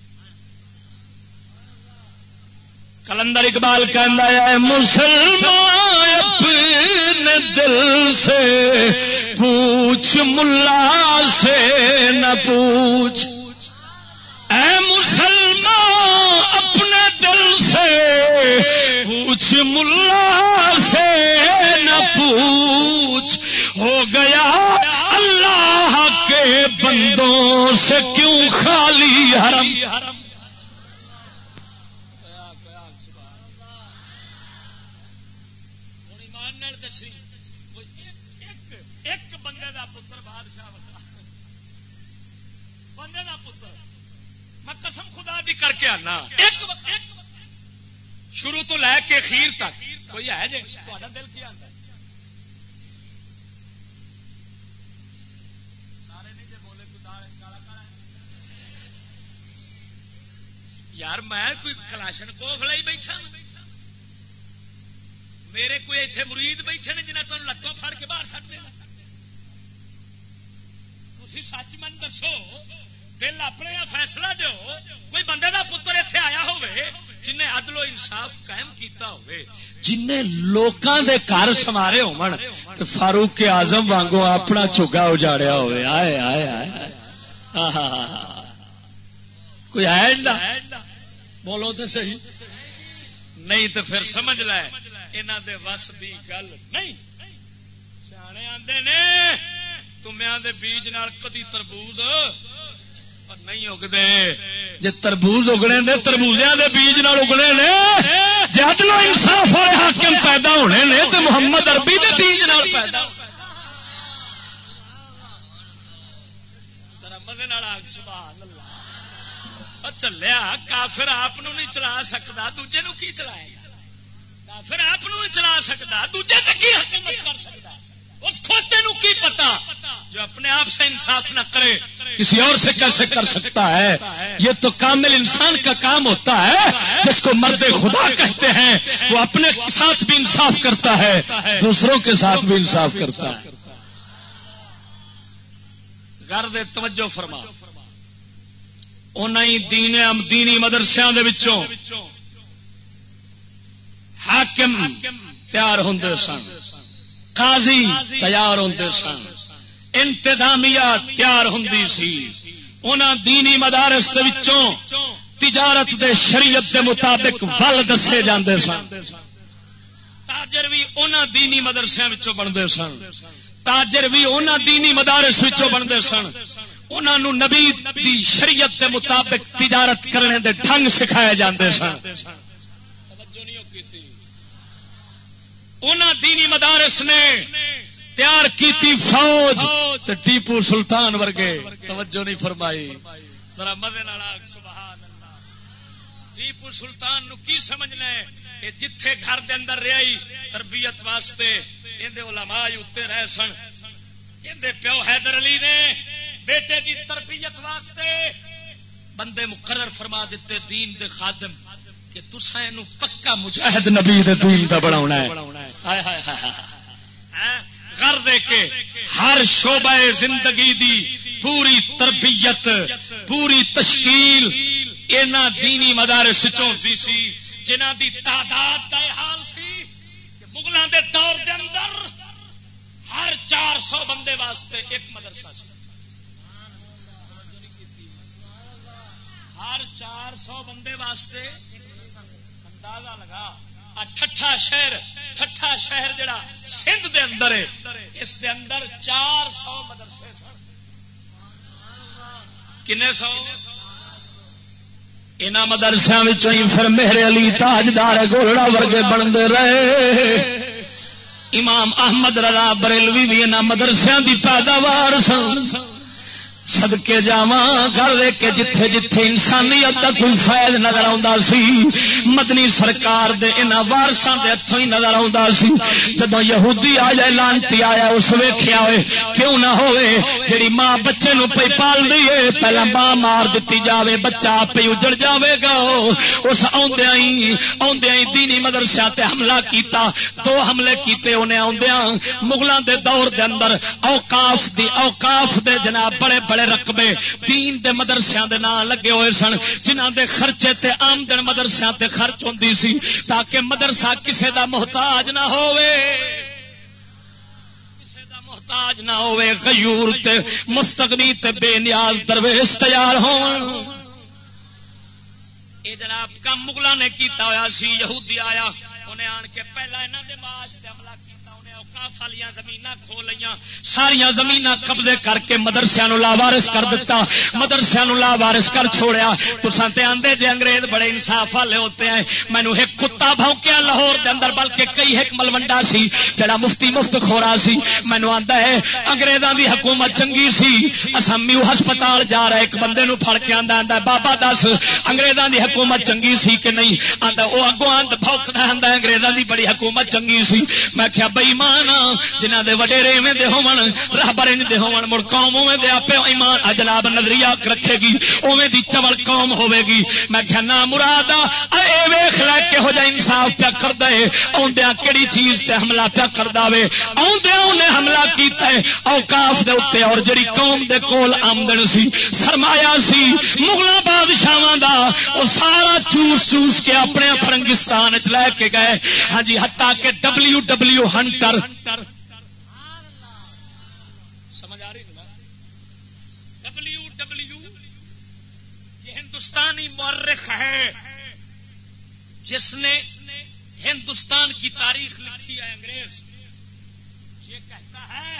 کلندر اقبال کہندا ہے مسلمان اپنے دل سے پوچھ ملا سے نہ پوچھ. اے مسلمان اپنے دل سے پوچھ ملا سے نہ پوچھ. ہو گیا اللہ کے بندوں سے کیوں خالی حرم. ایک بندے دا پتر بادشاہ بندے دا پتر میں قسم خدا دی کر کے آنا شروع تو لے کے خیر تک کوئی ہے جی تہاڈا دل کی آندا ہے سارے نہیں جے بولے کوئی کالا کالا یار میں کوئی کلاشن کوف لائی بیٹھا میرے کوئی اتنے مرید بیٹھے نے جنہیں تمہیں لتوں پھڑ کے باہر سٹ دینا. تھی سچ من دسو دل اپنے فیصلہ دو. کوئی بندے دا پتر اتنے آیا ہوئے جنہیں عدل و انصاف قائم کیتا ہوئے جنہیں لوکاں دے گھر سوارے ہون تے فاروق اعظم وانگو اپنا چوگا اجاڑیا ہوئے. آئے آئے آئے کوئی ہے نہ بولو تے صحیح نہیں تو پھر سمجھ لے انہاں دے وس دی گل نہیں. سیانے آندے نے تمیاں دے بیج نال کدی تربوز پر نہیں اگدے. جے تربوز اگنے نے تربوزیاں دے بیج نال اگنے نے. جے عدل و انصاف والے حاکم پیدا ہونے نے تے محمد عربی دے بیج نال پیدا ذرا مزے نال آگ سبحان اللہ. چلیا کافر آپ نہیں چلا سکتا دوجے نو کی چلائے گا. کافر آپ نہیں چلا سکتا دوجے تے کی حکومت کر سکتا. اس کھوتے نو کی پتا جو اپنے آپ سے انصاف نہ کرے کسی اور سے کیسے کر سکتا ہے. یہ تو کامل انسان کا کام ہوتا ہے جس کو مرد خدا کہتے ہیں. وہ اپنے ساتھ بھی انصاف کرتا ہے دوسروں کے ساتھ بھی انصاف کرتا ہے. غور دے توجہ فرما. دینی مدرسیاں دے وچوں حاکم تیار ہوندے سن قاضی تیار ہوندے سن انتظامیہ تیار ہوندی سی. انہاں دینی مدارس دے وچوں تجارت دے شریعت دے مطابق ول دسے جاندے سن. تاجر بھی انہاں دینی مدرسیاں وچوں بندے سن. تاجر بھی انہاں دینی مدارس وچوں بندے سن. انہاں نو نبی دی شریعت دے مطابق تجارت کرنے دے ڈھنگ سکھائے جاندے سن. انہاں دینی مدارس نے تیار کیتی فوج تے ٹیپو سلطان ورگے. توجہ نہیں فرمائی. ذرا مزے نال سبحان اللہ. ٹیپو سلطان نو کی سمجھنا ہے کہ جتھے گھر دے اندر رہی تربیت واسطے ایندے علماء اوتے رہ سن. ایندے پیو حیدر علی نے بیٹے دی تربیت واسطے بندے مقرر فرما دیتے دین دے خادم کہ تساں اینو پکا مجاہد نبی دے دین دا بناونا ہے. ہائے ہائے ہائے غر دے کے ہر شعبہ زندگی دی پوری تربیت پوری تشکیل انہاں دینی مدارس وچوں ہوندی سی جنہاں دی تعداد دا حال سی کہ مغلاں دے دور دے اندر ہر 400 بندے واسطے ایک مدرسہ سی. ہر 400 بندے واسطے اندازہ لگا ٹھٹھا شہر جڑا سندھ دے اندر ہے اس دے اندر 400 مدرسے کنے 100 انہاں مدرسیاں وچوں ہی پھر میرے علی تاجدار گولڑا ورگے بنتے رہے. امام احمد رضا بریلوی بھی انہاں مدرسیاں دی پیداوار سن. صدقے جاواں گھر ویکھ کے جتھے جتھے انسانیت دا کوئی فیض نظر آوندا سی مدنی سرکار دے انہاں وارثاں دے ہتھوں ہی نظر آوندا سی. جدوں یہودی آیا لعنتی آیا اس ویکھیا ہوئے کیوں نہ ہوئے جڑی ماں بچے نو پئی پال دی ہے پہلا ماں مار دتی جاوے بچہ آپ ہی اجڑ جاوے گا. اس اوندیاں ہی دینی مدرسے تے حملہ کیتا. 2 حملے کیتے انہیں اوندیاں مغلاں دے دور دے اندر اوقاف دے جناب بڑے بڑے رقبے دین دے مدرسیاں دے نام لگے ہوئے سن جنہاں دے خرچے تے آمدن مدرسیاں تے خرچ ہوندی سی تاکہ مدرسہ کسے دا محتاج نہ ہوئے غیور تے مستغنی تے بے نیاز درویش تیار ہون. اے جناب کم مغلاں نے کیتا ہویا سی. یہودی آیا انہیں آن کے پہلا انہاں دے معاش تے حملہ فالیاں زمیناں کھو لیاں ساریاں زمیناں قبضے کر کے مدرسیاں نو لاوارث کر دیتا. مدرسیاں نو لاوارث کر چھوڑیا. تساں تے آندے جے انگریز بڑے انصاف والے ہوتے ہیں. مینوں ایک کتا بھونکیا لاہور دے اندر بلکہ کئی ایک ملوڈا سی جڑا مفتی مفت خورا سی. مینوں آندا ہے انگریزاں دی حکومت چنگی سی. اساں میو ہسپتال جا رہا ایک بندے نو پھڑ کے آندا بابا دس انگریزاں دی حکومت چنگی سی کہ نہیں. آندا او اگوں بھونکدا آندا انگریزاں دی بڑی حکومت چنگی سی. میں کہیا بے ایمان جنہ دے وڈیرے ایویں دے ہون راہبر انج دے ہون مڑ قوم اوویں دے اپے ایمان جناب نظریہ رکھے گی اوویں دی چول قوم ہوے گی. میں کہیا نا مراد اے ویکھ لے کہو جا انصاف پیا کردا اے اوندیاں کیڑی چیز تے حملہ پیا کردا وے. اوندیاں اونے حملہ کیتا ہے اوقاف دے اوتے اور جڑی قوم دے کول آمدن سی سرمایہ سی مغلاں بادشاہاں دا او سارا چوس کے اپنے فرنگستان وچ لے کے گئے. ہاں جی حتیٰ کہ WW ہنٹر سمجھ آ رہی ہے WW یہ ہندوستانی مورخ ہے جس نے ہندوستان کی تاریخ لکھی ہے. انگریز یہ کہتا ہے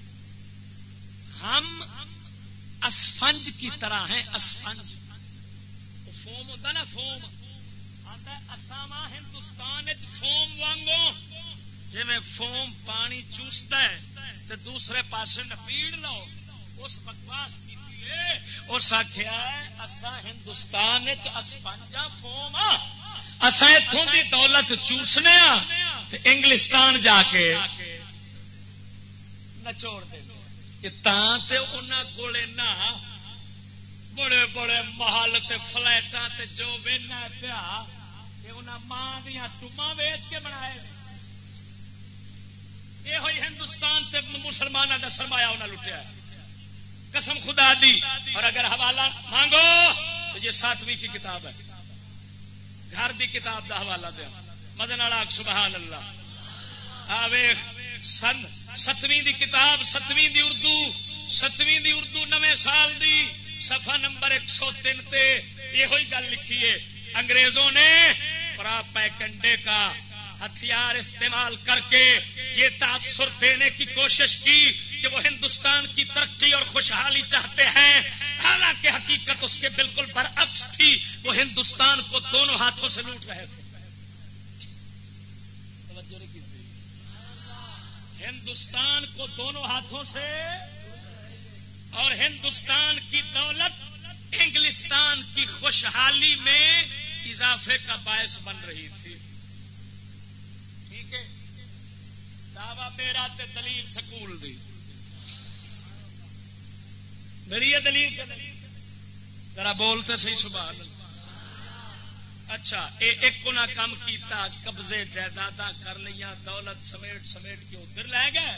ہم اسفنج کی طرح ہیں. اسفنج فوم ہوتا نا فوم آتا ہے اساما ہندوستان فوم وانگو جی میں فوم پانی چوستا ہے تو دوسرے پاسے نپیڑ لو. اس بکواس کی اس آخیا اسا ہندوستان اسفنجا فوم اسا اتوں کی دولت چوسنے تو انگلستان جا کے نچوڑ دے. انہوں کو بڑے بڑے محل تے فلیٹاں تے جو وینا پیا انہاں ماں دیاں ٹما ویچ کے بنائے. یہ ہوئی ہندوستان تے مسلمانوں کا سرمایہ انہیں لٹیا قسم خدا دی. اور اگر حوالہ مانگو تو یہ 7ویں کی کتاب ہے گھر دی کتاب دا حوالہ دیا مدن اڑاک سبحان اللہ. آویخ سن 7ویں دی کتاب 7ویں دی اردو 9ویں سال دی صفحہ نمبر 103 تے یہ ہوئی گل لکھی ہے. انگریزوں نے پراپیگنڈے کا ہتھیار استعمال کر کے یہ تاثر دینے کی کوشش کی کہ وہ ہندوستان کی ترقی اور خوشحالی چاہتے ہیں حالانکہ حقیقت اس کے بالکل برعکس تھی. وہ ہندوستان کو دونوں ہاتھوں سے لوٹ رہے تھے. ہندوستان کو دونوں ہاتھوں سے اور ہندوستان کی دولت انگلستان کی خوشحالی میں اضافے کا باعث بن رہی تھی. ٹھیک ہے دعویٰ میرا تے دلیل سکول دی میری یہ دلیل ذرا بولتے صحیح سبحان اللہ. اچھا ایک کو نہ کم کیتا قبضے جائیداداں کر لیا دولت سمیٹ کے ادھر لے گئے.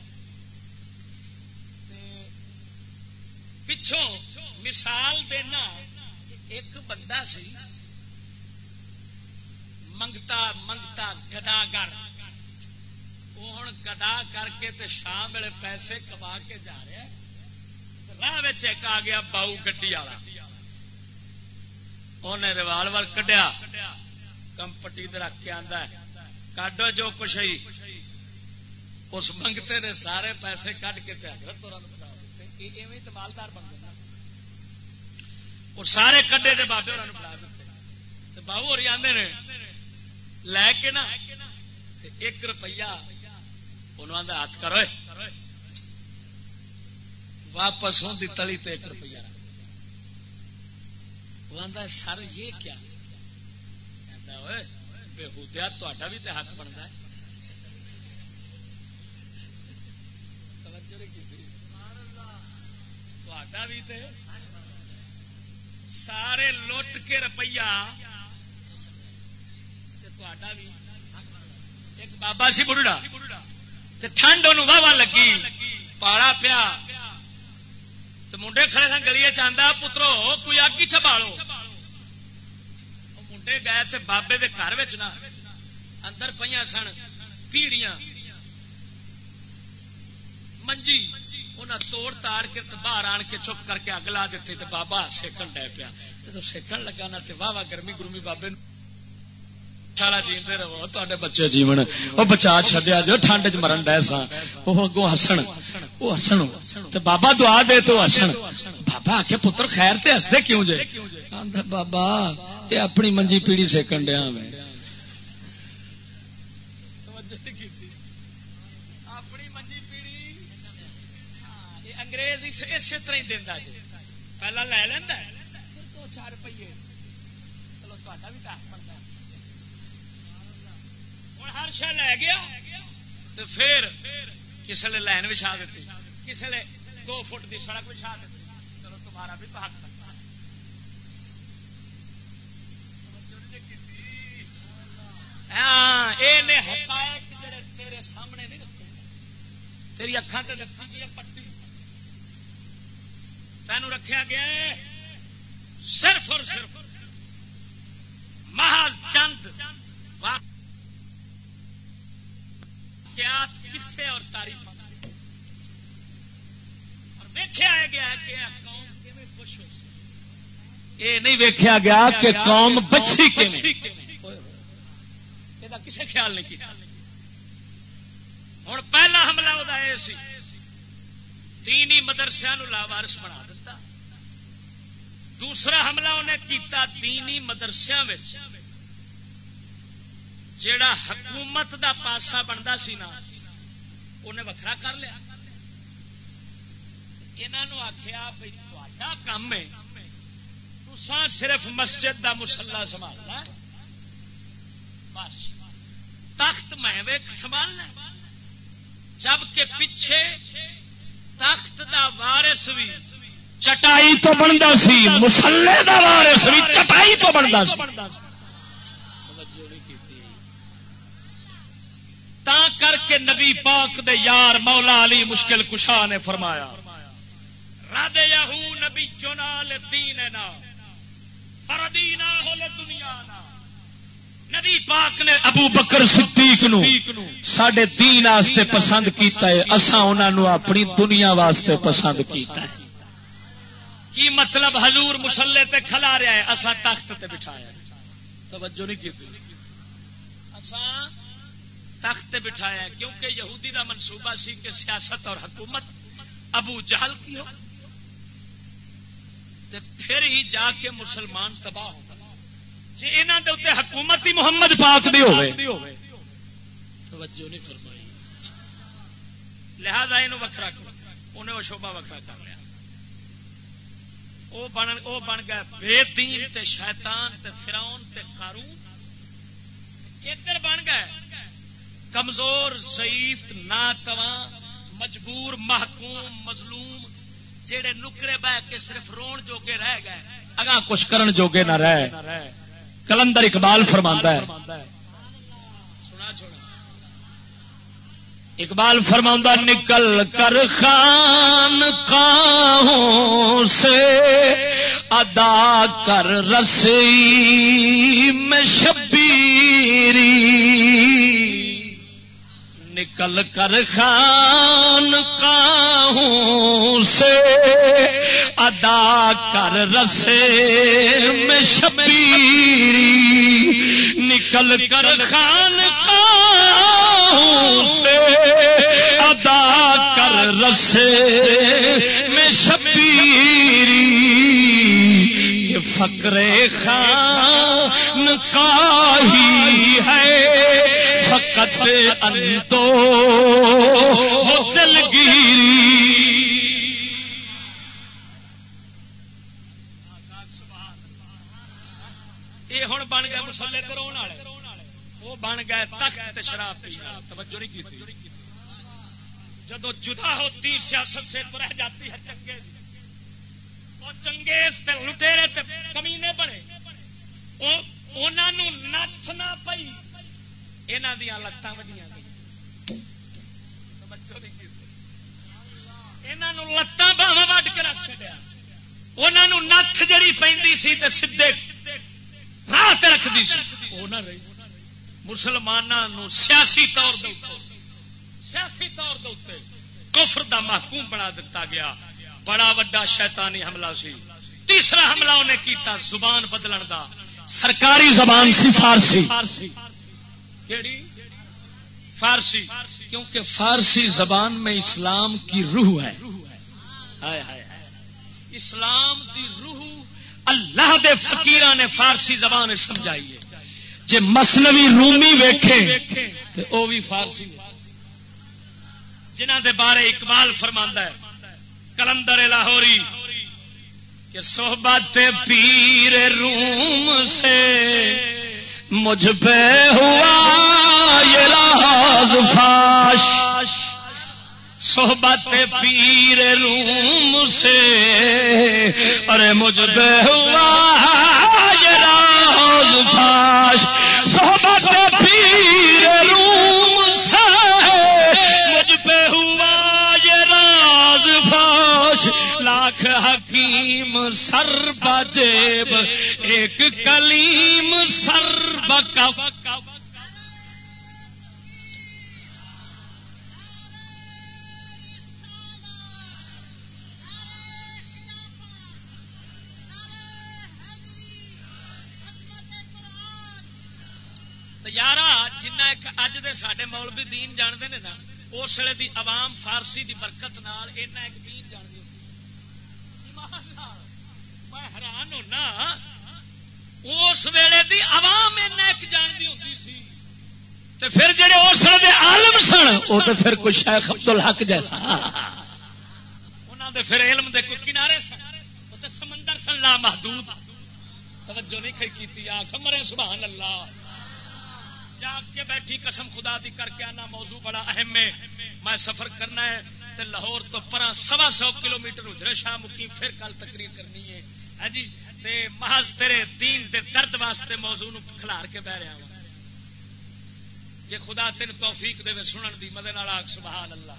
پچھوں مثال دینا ایک بندہ سی منگتا گداگر وہ ہوں گدا کر کے تے شام ویلے پیسے کما کے جا رہا راہ ایک آ گیا باؤ گڈی والا انہیں ریوالور کڈیا کمپٹی رکھ کے آندا ہے کڈو جو کچھ ہی اس منگتے نے سارے پیسے کڈ کے حضرت ہوراں نوں پڑھا دیتے ایویں تے مالدار بن گئے اور سارے کڈے دے بابے ہوراں نوں پڑھا دیتے تے باو ہور آندے نے لے کے نا تے 1 روپیہ انہاں دا ہاتھ کرو واپس ہوندی تلی تے 1 روپیہ وہ آندا سر یہ کیا کہندا اوئے بےہودیا تہاڈا بھی تے حق بندا ہے توجہ نہیں کیتی تہاڈا بھی تے سارے لٹ کے روپیہ تے تہاڈا بھی ایک بابا سی بڑھڑا تے ٹھنڈ انہوں واہ لگی پاڑا پیا تو منڈے کھڑے سن گلیے چاہتا پترو کوئی اگ ہی چبالو منڈے گئے تے بابے دے گھر وچ نا اندر پئیاں سن پیڑیاں منجی انہاں توڑ تاڑ کے باہر آن کے چپ کر کے اگ لا دیتی تے بابا سیکن ڈے پیا جدوں سیکن لگا نا تے واہ گرمی گرمی بابے جیندے رہو تواڈے بچے جیون وہ بچا چھڈیا جو ٹھنڈ چ مرن ڈے سا وہ اگوں ہسن وہ ہسن تے بابا دعا دے تو ہسن بابا آکھے پتر خیر تے ہسدے کیوں جے آندا بابا یہ اپنی منجی پیڑی سیکن ڈیا میں اپنی منجی پیڑی یہ انگریز اسی طرح ہی دیندا جی پہلا لے لیندا پھر 2-4 روپیے چلو تہاڈا بھی حق بندا ہر شہ لے گیا تو پھر کسی نے لائن بچھا دیتی کسی نے 2 فٹ کی سڑک بچھا دیتی چلو تمہارا بھی حق بنتا ہاں یہ حقائق جڑے تیرے سامنے نہیں رکھے تیری اکھاں تے رکھی گئی پٹی تینوں رکھیا گیا ہے صرف اور صرف محض چند قصے اور تعریف اور ویکھیا گیا کہ قوم کیویں خوش ہو سکے یہ نہیں ویکھیا گیا کہ قوم بچی کیویں یہ کسے خیال نہیں کیتا ہن پہلا حملہ ہودا اے سی دینی مدرسیاں نو لاوارث بنا دیتا دوسرا حملہ انہیں کیتا دینی مدرسیاں وچ جیڑا حکومت دا پاسا بنتا سی نا انہیں وکھرا کر لیا انہوں آخیا بھائی تہاڈا کام ہے تساں صرف مسجد دا مصلا سنبھالنا بس تخت میں سنبھالنا جبکہ پیچھے تخت دا وارث بھی چٹائی تو بنتا سی مصلے دا وارث بھی چٹائی تو بنتا سی تا کر کے نبی پاک دے یار مولا علی مشکل کشا نے فرمایا رضیہ نبینا لدیننا فردیناہ لدنیانا نبی پاک نے ابو بکر صدیق نو ساڈے دین واسطے پسند کیتا ہے اساں انہاں نو اپنی دنیا واسطے پسند کیتا ہے کی مطلب حضور مصلے تے کھلا رہا ہے اساں تخت تے بٹھایا توجہ نہیں کی اساں تخت بٹھایا کیونکہ یہودی دا منصوبہ سی کہ سیاست اور حکومت ابو جہل کی ہو تے پھر ہی جا کے مسلمان تباہ ہو جی انہاں دے اوتے حکومت ہی محمد پاک دی ہوے توجہ نہیں فرمائی لہذا اینو وکھرا کرو انہیں وہ شعبہ وکھرا کر لیا او بن گئے بے دین تے شیطان تے فرعون تے قارون ادھر بن گئے کمزور ضعیف ناتواں مجبور محکوم مظلوم جڑے نکرے بہ کے صرف رون جوگے رہ گئے اگاں کچھ کرن جوگے نہ رہے کلندر اقبال فرماندا ہے سنا چھوڑا اقبال فرماندا نکل کر خانقاہوں سے ادا کر رسی میں شبیری نکل کر خانقاہوں سے ادا کر رسے میں شبیری، نکل کر خانقاہوں سے ادا کر رسے میں شبیری، یہ فقر خانقاہی ہے فقط اندو ہو دلگیری۔ یہ ہوں بن گئے مسلے تو رونے والے، وہ بن گئے تخت تے شراب پی۔ توجہ نہیں کی تھی؟ جدو جدا ہوتی سیاست سے تو رہ جاتی ہے چنگیز، اور چنگیز تے لٹیرے تے کمینے بنے، انہاں نو نتھ نہ پئی، انہاں دیاں لتاں وڈیاں گئیں۔ انہاں نو لتاں باواں وڈ کے رکھ چھڈیا، انہاں نو نتھ جڑی پیندی سی تے سیدھے راہ تے رکھدی سی، او نہ رہی۔ مسلماناں نو سیاسی طور دے اوتے کفر دا محکوم بنا دیتا گیا۔ بڑا وڈا شیطانی حملہ سی۔ تیسرا حملہ انہیں کیتا زبان بدلن دا، سرکاری زبان سی فارسی۔ کیڑی؟ فارسی، کیونکہ فارسی زبان میں اسلام کی روح ہے۔ اسلام دی روح اللہ دے فقیراں نے فارسی زبان سمجھائی ہے۔ جے مثنوی رومی ویکھے تے او بھی فارسی، جنہاں دے بارے اقبال فرماندا ہے کلندر لاہوری کہ صحبت پیر روم سے مجھ پہ ہوا یہ راز فاش، صحبت پیر روم سے ارے مجھ پہ ہوا یہ راز فاش، صحبت پیر روم سے مجھ پہ ہوا یہ راز فاش، لاکھ حکیم سر بجیب ایک کلیم سر بکف۔ یارا جنہ اج دے ساڈے مولوی دین جانتے ہیں نا، اس ویلے دی عوام فارسی دی برکت نال اینا ایک دین جانتی، میں حیران ہونا اس ویلے دی عوام اینا ایک جانتی ہوتی سی، تے پھر جڑے اس ویلے دے عالم سن وہ تے پھر کوئی شیخ عبدالحق جیسا، انہاں دے پھر علم دے کوئی کنارے سن، وہ تے سمندر سن لا محدود۔ توجہ نہیں کیتی، آکھ مرے سبحان اللہ۔ جاگ کے بیٹھی قسم خدا دی کر کے آنا، موضوع بڑا اہم ہے، میں سفر کرنا ہے تے لاہور تو پرا 125 کلومیٹر اجرے شاہ مقیم، پھر کل تقریر کرنی ہے ہاں جی، تے محض تیرے دین دے درد واسطے موضوع نو کھلار کے بہ رہا ہوں، جے خدا تین توفیق دے سنن دی مدد نال آکھ سبحان اللہ۔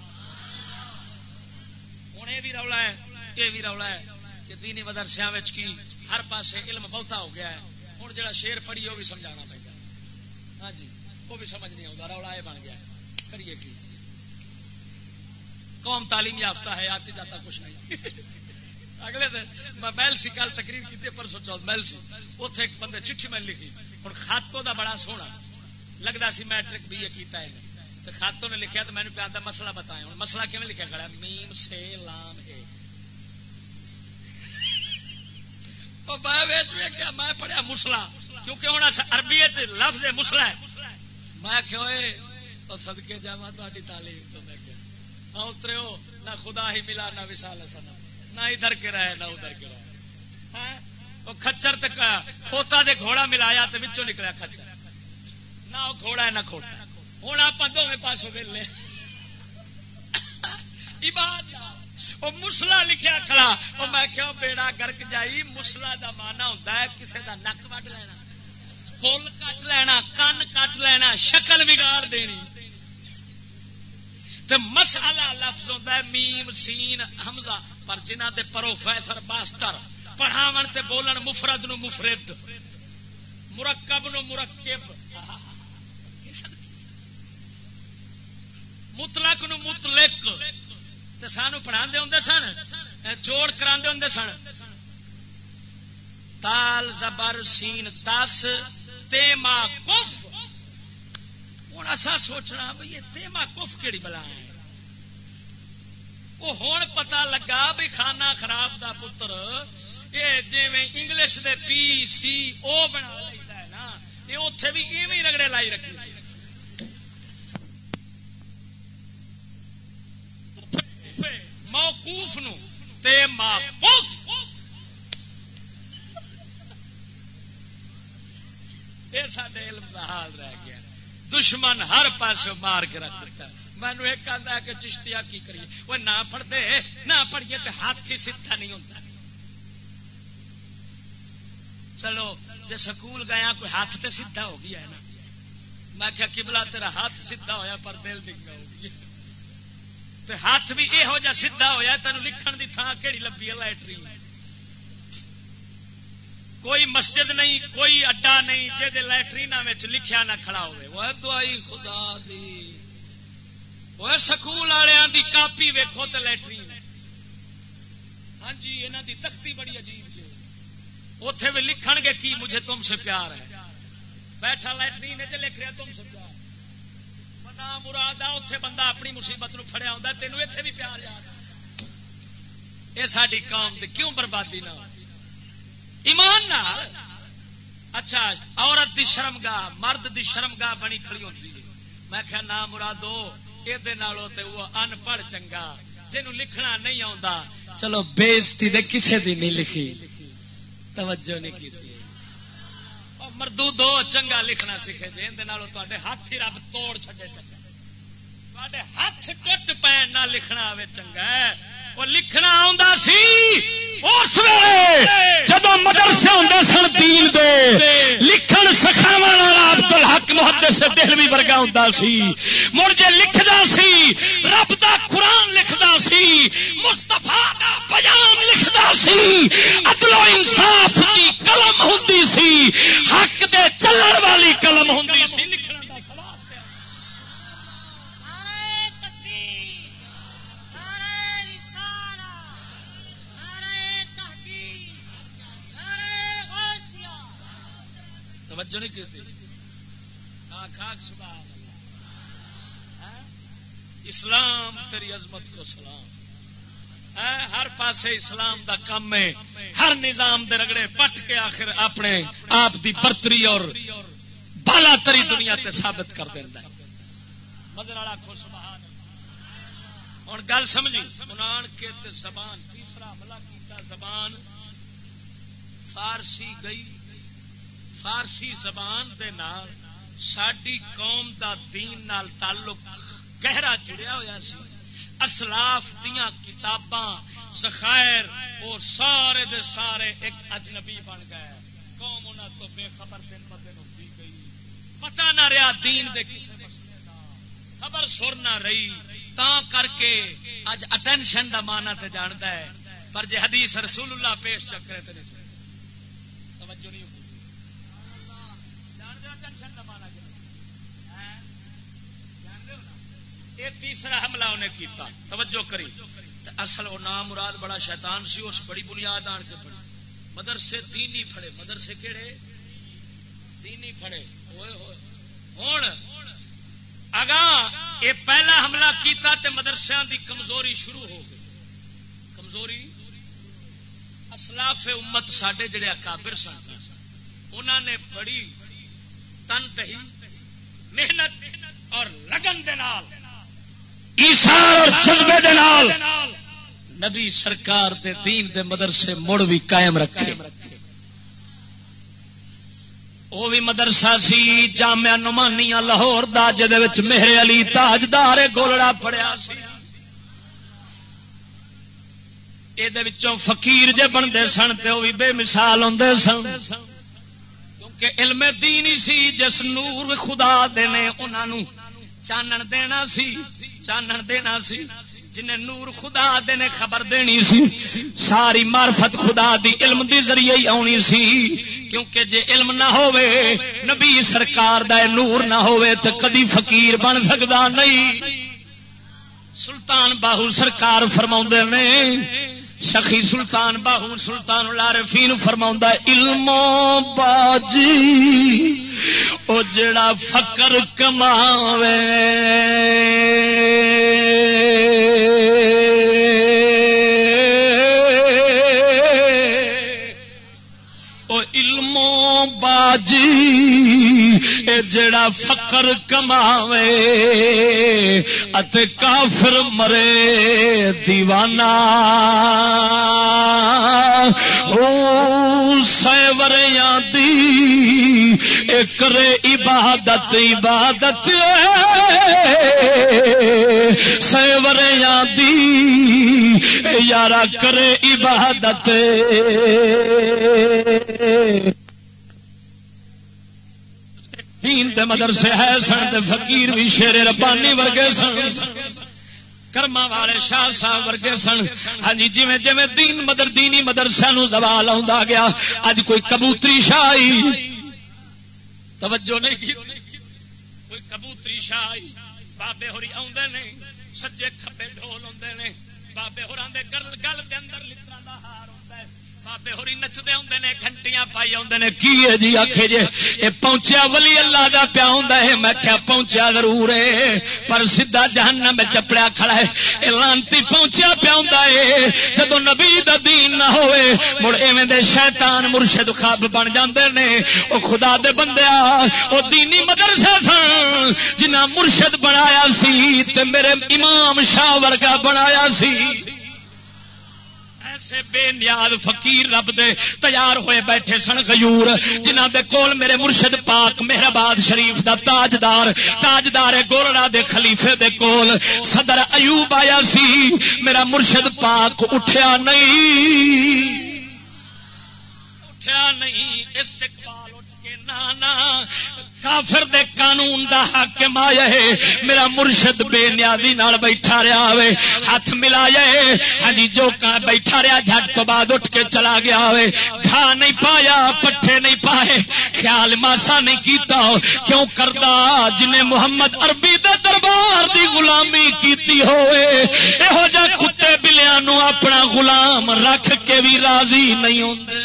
ہن یہ بھی رولا ہے، یہ بھی رولا ہے کہ دینی مدرسیاں وچ کی ہر پاسے علم بہتا ہو گیا ہے، ہن جڑا شعر پڑھی وہ بھی سمجھانا پے، ہاں جی وہ بھی سمجھ نہیں آتا، رولا یہ بن گیا کریے کی۔ قوم تعلیم یافتہ ہے، آتی جاتا کچھ نہیں۔ اگلے دن میں محل سی کل تقریر کی پرسوں چوتھ محل سی، اتنے ایک بندے چٹھی میں لکھی، ہوں خاتوں دا بڑا سونا لگتا سی، میٹرک BA کیتا ہے تو خاتوں نے لکھا تو میں نے پیادا مسئلہ بتایا، ہوں مسئلہ کیون لکھا کھڑا میم سے لام ہے، میں پڑھیا مسلا، کیونکہ ہوں عربی لفظ مسلا ہے، میں کہ صدقے جاوا تاری تعلیم تو میں کیا اترے ہو، نہ خدا ہی ملا نہ وصال سنا، نہ ادھر کے رہے نہ ادھر کے رہے، وہ کچر تک کھوتا دے گھوڑا ملایا تو بچوں نکلا کچر، نہ وہ گھوڑا ہے نہ کھوتا، ہوں آپ دونوں پاسوں ویلے وہ مسلا لکھیا کھڑا، وہ میں کہو بیڑا گرک جائی، مسلا دا مانا ہوتا ہے کسی دا نک وڈ لینا، فل کٹ لینا، کن کٹ لینا، شکل بگاڑ دینی، تے مسئلہ لفظ ہوتا ہے میم سین حمزہ، پر جنہ دے پروفیسر ماسٹر پڑھاون تے بولن مفرد نو مفرد، مرکب نو مرکب، مطلق نو مطلق تے سانو پڑھاندے ہوندے سن جوڑ کراندے ہوندے سن تال زبر سین تس تیما کف ہوں اصا سوچنا بھائی یہ تیما کف کیڑی بلا ہے وہ ہوں پتا لگا بھی خانہ خراب دا پتر یہ جی انگلش دے پی سی او بنا لیتا ہے نا یہ اتے بھی ایویں رگڑے لائی رکھی موقوف نو تے موقوف یہ سارے علم کا حال رہ گیا دشمن ہر پاس مار کے رکھ دیتا مینو ایک آدھا کہ چشتیا کی کریے وہ نہ پڑھتے نہ پڑھیے تو ہاتھ ہی سیدھا نہیں ہوتا چلو جی سکول گیا کوئی ہاتھ تے سیدھا ہو گیا ہے نا میں کیا قبلہ تیرا ہاتھ سیدھا ہویا پر دل ڈنگا ہو گیا تو ہاتھ بھی یہو جا سیدھا ہویا تینوں لکھن دی تھان کیڑی لبھی ہے لائٹرین کوئی مسجد نہیں کوئی اڈا نہیں جہد لائٹرین لکھیا نہ کھڑا ہوئے وہ دعائی خدا دی وہ سکول والوں دی کاپی ویکھو تے لائٹرین ہاں جی انہاں دی تختی بڑی عجیب ہے اوتھے بھی لکھن گے کی مجھے تم سے پیار ہے بیٹھا لائٹرین وچ لکھ رہا تم سے پیار بنا مراد اوتھے بندہ اپنی مصیبت نو پھڑیا ہوندا تینوں ایتھے بھی پیار یاد اے ساڈی قوم دی کیوں بربادی نہ ایمان نہ اچھا عورت دی شرمگاہ مرد دی شرمگاہ بنی کھڑی ہوتی ہے میں کہا نہ مرادو یہ تے وہ ان پڑھ چنگا جنوں لکھنا نہیں آتا چلو بےزتی دے کسے دی نہیں لکھی توجہ نہیں کی مردو دو چنگا لکھنا سیکھے جی اندر ہاتھ ہی رب توڑ چھڈے چنگا تے ہاتھ ٹوٹ پین نہ لکھنا آوے چنگا ہے وہ لکھنا آندا سی اس ویلے جدوں مدرسے ہوندے سن دین دے لکھن سکھاون والا عبد الحق محدث دہلوی ورگا ہوندا سی مڑ جے لکھدا سی رب دا قرآن لکھدا سی مصطفیٰ دا پیام لکھدا سی عدل و انصاف دی قلم ہوندی سی حق دے چلن والی قلم ہوندی سی لکھنا توجہ نہیں کی اسلام تیری عظمت کو سلام ہر پاسے اسلام دا کام ہے ہر نظام دے رگڑے پٹ کے آخر اپنے آپ دی برتری اور بالا تری دنیا تے ثابت کر دینا مدر والا کو سبحان ہوں گل سمجھی سنان کے تے زبان تیسرا حملہ کیتا زبان فارسی گئی فارسی زبان دے نال ساڈی قوم دا دین نال تعلق گہرا جڑیا ہوا سی اسلاف دیاں کتاباں ذخائر اور سارے دے سارے ایک اجنبی بن گئے قوم انہاں تو بے خبر دن ب دن ہوتی گئی پتہ نہ رہا دین دے کسے مسئلے دا خبر سر نہ رہی تا کر کے اج اٹینشن دا معنی تے جاندا ہے پر جے حدیث رسول اللہ پیش چکرے تے نہیں توجہ نہیں تیسرا حملہ انہیں کیتا توجہ کری اصل وہ نام مراد بڑا شیطان سی اس بڑی بنیاد آن کے پڑھی مدرسے دینی پھڑے مدرسے کیڑے دینی پھڑے ہوں اگاں یہ پہلا حملہ کیتا تے مدرسیاں دی کمزوری شروع ہو گئی کمزوری اسلاف امت ساڈے جڑے اکابر سن انہاں نے بڑی تن دہی محنت اور لگن دے نال ایثار اور جذبے دے نال نبی سرکار دے دین دے مدرسے مڑ بھی قائم رکھے وہ بھی مدرسہ سی جامعہ نعمانیہ لاہور دا جدے وچ مہر علی تاجدار گولڑا پڑھیا سی اے دے وچوں فقیر جے بندے سن تے وہ بھی بے مثال ہوندے سن کیونکہ علم دین ہی سی جس نور خدا دے نے انہاں نو چانن دینا سی چانن دینا سی جنہیں نور خدا دے نے خبر دینی سی ساری معرفت خدا دی علم دی ذریعے ہی آنی سی کیونکہ جے علم نہ ہوئے نبی سرکار دا نور نہ ہوئے تو کدی فقیر بن سکدا نہیں سلطان باہو سرکار فرماؤندے نے سخی سلطان باہو سلطان العارفین فرماؤندا علم باجی او جڑا فقر کماوے او علم باجی اے جڑا فقر کماوے اتے کافر مرے دیوانہ ہو سیوریاں دی اے کرے عبادت عبادت سیوریاں دی اے یارا کرے عبادت دین دے مدرسے ہے سن تے فقیر بھی شیر ربانی ورگے سن کرما والے شاہ صاحب ورگے سن ہاں جی جویں جویں دینی مدرسے نو زوال آوندا گیا اج کوئی کبوتری شاہ آئی توجہ نہیں کی کوئی کبوتری شاہ آئی بابے ہوری آوندے نے سجے کھبے ڈھول ہوندے نے بابے ہوراں دے گل دے اندر لتراں دا ہار ہوندا ہے بابے ہوری نچدے ہوندے نے گھنٹیاں پائی ہوندے نے کی ہے جی آکھے جے اے پہنچیا ولی اللہ دا پیا ہوندا ہے میں کہیا پہنچیا ضرور ہے پر سیدھا جہنم وچ چپڑیا کھڑا ہے اے لعنتی پہنچیا پیا ہوندا ہے جدوں نبی دا دین نہ ہوئے مڑ ایویں دے شیطان مرشد خواب بن جاندے نے او خدا دے بندیا او دینی مدرسے سن جنہاں مرشد بنایا سی تے میرے امام شاہ ورگا بنایا سی بے نیاز فقیر رب دے تیار ہوئے بیٹھے سن غیور جنہاں دے کول میرے مرشد پاک مہرآباد شریف دا تاجدار گولڑا دے خلیفے دے کول صدر ایوب آیا سی میرا مرشد پاک اٹھیا نہیں استقبال اٹھ کے نانا کافر دے قانون دا حاکم آیا ہے میرا مرشد بے نیازی نال بیٹھا رہا ہوئے ہاتھ ملایا ہے ہاں جی جو بیٹھا رہا جھٹ تو بعد اٹھ کے چلا گیا ہوئے گھا نہیں پایا پٹھے نہیں پائے خیال ماسا نہیں کیتا کیوں کردا جنہیں محمد عربی دے دربار دی غلامی کیتی ہوئے ایہو جا کتے بلیاں نو اپنا غلام رکھ کے بھی راضی نہیں ہوندے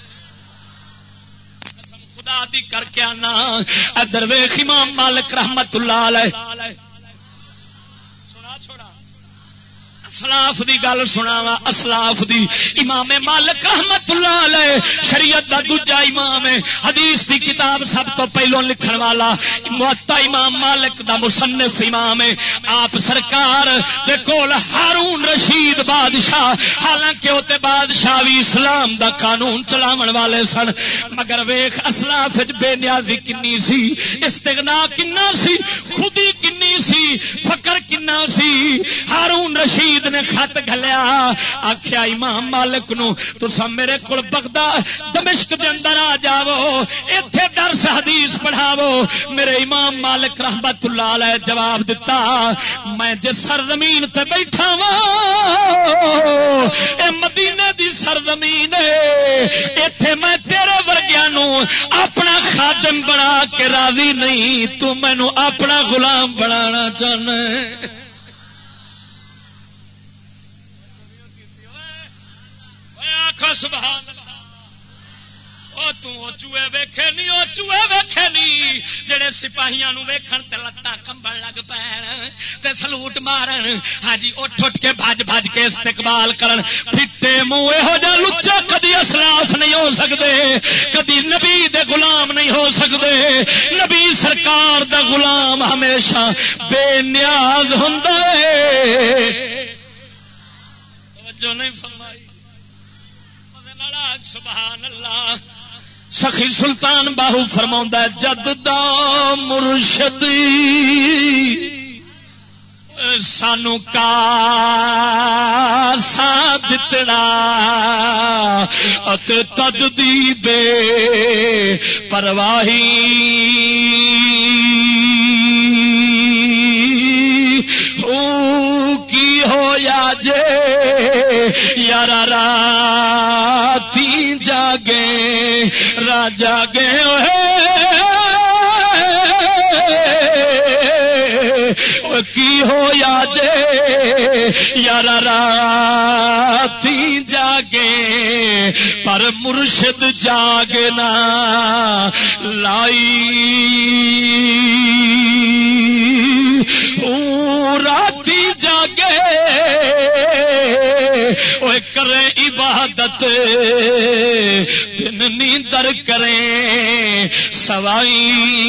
دی کر کے آنا ادھر ویخ امام مالک رحمت اللہ علیہ سنا چھوڑا اسلاف دی گل سناوا اسلاف دی امام مالک رحمت اللہ علیہ شریعت دا دوجا امام ہے حدیث دی کتاب سب تو پہلو لکھن والا موطا امام مالک دا مصنف امام ہے آپ سرکار دے کول ہارون رشید بادشاہ حالانکہ اوتے بادشاہ بھی اسلام دا قانون چلاون والے سن مگر ویکھ اسلاف وچ بے نیازی کنی سی استغنا کنا سی خودی کنی سی فقر کنا سی ہارون رشید نے خط گھلیا آخیا امام مالک نو تسا میرے کول بغداد دمشق دے اندر آ جاؤ ایتھے درس حدیث پڑھاو میرے امام مالک رحمت اللہ علیہ جواب دیتا میں جس سرزمین تے بیٹھا اے مدینے دی سرزمین ایتھے میں تیرے ورگیاں نو اپنا خادم بنا کے راضی نہیں تو مینوں اپنا غلام بنانا چاہنا سبحان چوہے ویکھے نہیں وہ چوہے ویکھے نہیں جڑے سپاہیاں نو ویکھن تے لتاں کمبن لگ پین تے سلوٹ مارن ہاں جی اٹھ اٹھ کے بھج بھج کے استقبال کرن پھٹے منہ یہو جا لچا کدی اسلاف نہیں ہو سکدے کدی نبی دے غلام نہیں ہو سکدے نبی سرکار دا غلام ہمیشہ بے نیاز ہوندا ہے توجہ نہیں فرمائی سبحان اللہ سخی سلطان باہو فرماؤندا ہے جد دا مرشد سانو کا سا دتنا ات تد دی بے پرواہی کی ہو یا جے یارا راتی جاگے راجا گے کی ہویا جے یار راتی جاگے پر مرشد جاگنا لائی راتی جاگے اوے کریں عبادت دن نیندر کریں سوائی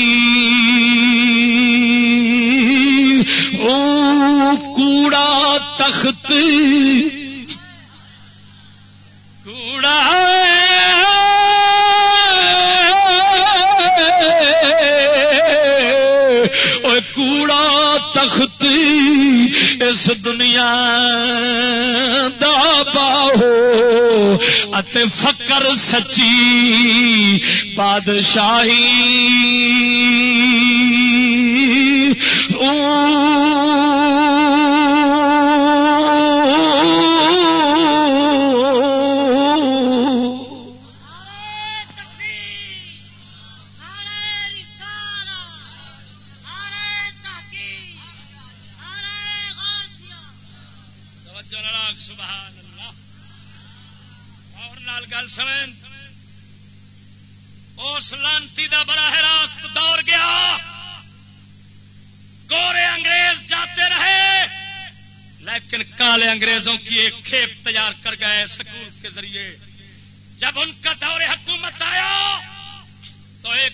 او کوڑا تخت کوڑا اوے کوڑا تخت اس دنیا دا باہو اتے فقر سچی بادشاہی اس لانتی دا براہ راست دور گیا. گورے انگریز جاتے رہے لیکن کالے انگریزوں کی ایک کھیپ تیار کر گئے سکول کے ذریعے. جب ان کا دور حکومت آیا تو ایک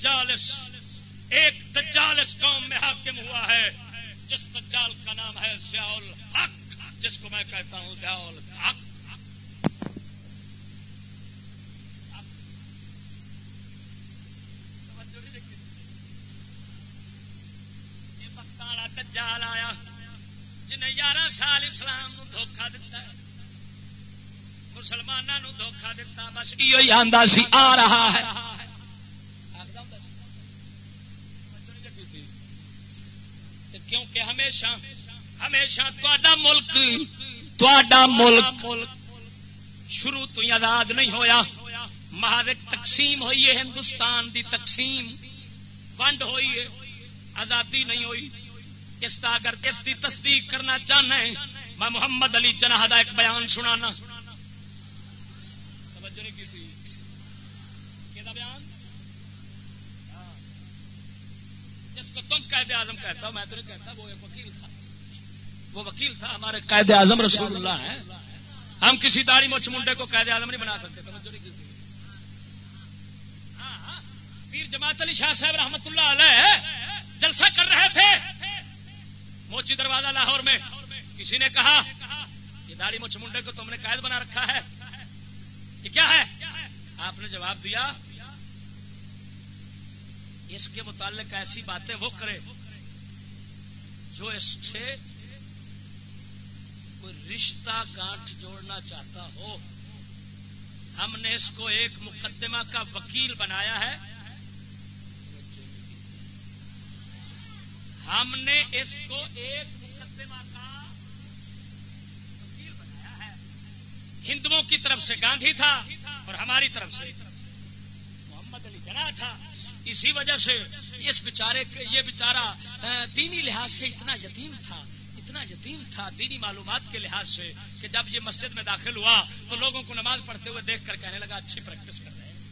دجال اس قوم میں حاکم ہوا ہے جس دجال کا نام ہے ضیاء الحق، جس کو میں کہتا ہوں ضیاء الحق. دجال آیا جنہیں 11 سال اسلام نو دھوکھا دیتا ہے، مسلمانوں نو دھوکھا دیتا، بس یہ آندا سی آ رہا ہے. کیونکہ ہمیشہ تہاڈا ملک شروع تو ہی آزاد نہیں ہویا، محض ایک تقسیم ہوئی ہے. ہندوستان دی تقسیم ونڈ ہوئی ہے، آزادی نہیں ہوئی. اس کا اگر اس کی تصدیق کرنا چاہنا ہے میں محمد علی جناح دا ایک بیان سنانا. توجہ نہیں کی بیان جس کو تم قائد اعظم کہتا ہو، میں تو نہیں کہتا، وہ ایک وکیل تھا. وہ وکیل تھا، ہمارے قائد اعظم رسول اللہ ہے. ہم کسی داڑھی مچھ منڈے کو قائد اعظم نہیں بنا سکتے. توجہ نہیں کی. پیر جماعت علی شاہ صاحب رحمت اللہ علیہ جلسہ کر رہے تھے موچی دروازہ لاہور میں. کسی نے کہا یہ داڑھی مچھ منڈے کو تم نے قائد بنا رکھا ہے، یہ کیا ہے؟ آپ نے جواب دیا اس کے متعلق ایسی باتیں وہ کرے جو اس سے کوئی رشتہ گانٹھ جوڑنا چاہتا ہو. ہم نے اس کو ایک مقدمہ کا وکیل بنایا ہے. ہم نے اس کو ایک مقدمہ کا وکیل بنایا ہے. ہندوؤں کی طرف سے گاندھی تھا اور ہماری طرف سے محمد علی جناح تھا. اسی وجہ سے اس بیچارے یہ بیچارہ دینی لحاظ سے اتنا یتیم تھا دینی معلومات کے لحاظ سے کہ جب یہ مسجد میں داخل ہوا تو لوگوں کو نماز پڑھتے ہوئے دیکھ کر کہنے لگا اچھی پریکٹس کر رہے ہیں،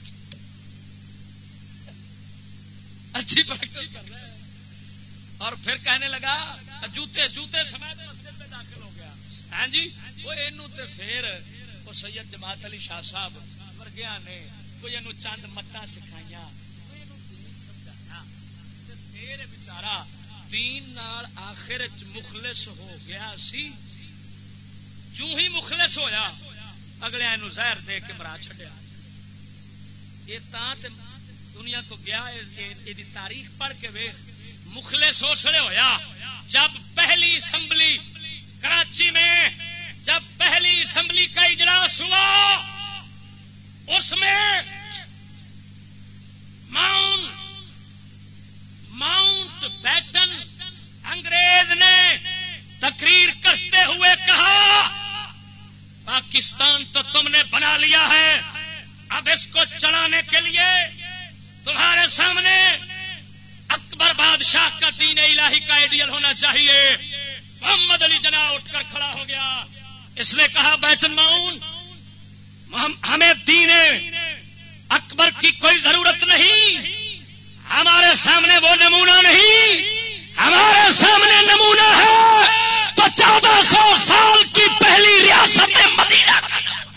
اچھی پریکٹس کر رہے ہیں. اور پھر کہنے لگا جوتے سمیت مسجد میں داخل ہو گیا. ہاں جی وہ پھر وہ سید جماعت علی شاہ صاحب ورگیا نے کوئی چند متاں سکھائیاں، پھر بیچارہ دین نال آخر مخلص ہو گیا سی. جو ہی مخلص ہویا اگلے زہر دے کے مرا چھڈیا. یہ دنیا تو گیا. یہ تاریخ پڑھ کے ویکھ مخلص اسلے ہویا جب پہلی اسمبلی کراچی میں جب پہلی اسمبلی کا اجلاس ہوا اس میں ماؤنٹ بیٹن انگریز نے تقریر کرتے ہوئے کہا پاکستان تو تم نے بنا لیا ہے، اب اس کو چلانے کے لیے تمہارے سامنے اکبر ہر بادشاہ کا دین الہی کا آئیڈیل ہونا چاہیے. محمد علی جناح اٹھ کر کھڑا ہو گیا. اس نے کہا بیت المعون ہمیں دین اکبر کی کوئی ضرورت نہیں. ہمارے سامنے وہ نمونہ نہیں, ہمارے سامنے نمونہ ہے تو 1400 سال کی پہلی ریاست مدینہ کا.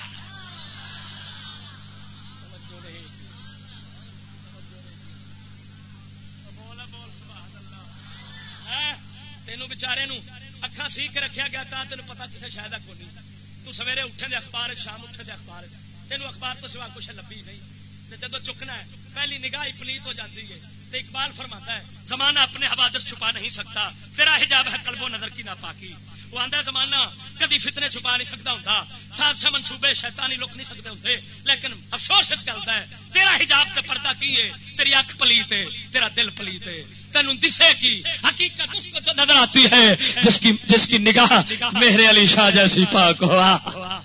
تینوں بچارے اکھاں سی کے رکھیا گیا تا تینوں پتا کسے شاید کو نہیں. تو سویرے اٹھے دے اخبار, شام اٹھے دے اخبار, تینوں اخبار تو سوا کچھ لبھی نہیں. جدو چکنا ہے پہلی نگاہ پلیت ہو جاتی ہے. تو اقبال فرماتا ہے زمانہ اپنے حوادث چھپا نہیں سکتا, تیرا حجاب ہے قلب و نظر کی ناپاکی. وہ آندا زمانہ کدی فتنے چھپا نہیں سکتا ہوں, سازشاں منصوبے شیطانی لک نہیں سکتے ہوندے, لیکن افسوس اس گل دا ہے تیرا حجاب تے پردہ کی ہے, تیری اکھ پلیت ہے, تیرا دل پلیت ہے. تینوں دسے کی حقیقت اس کو تو نظر آتی ہے جس کی نگاہ میرے علی شاہ جیسی پاک ہوا.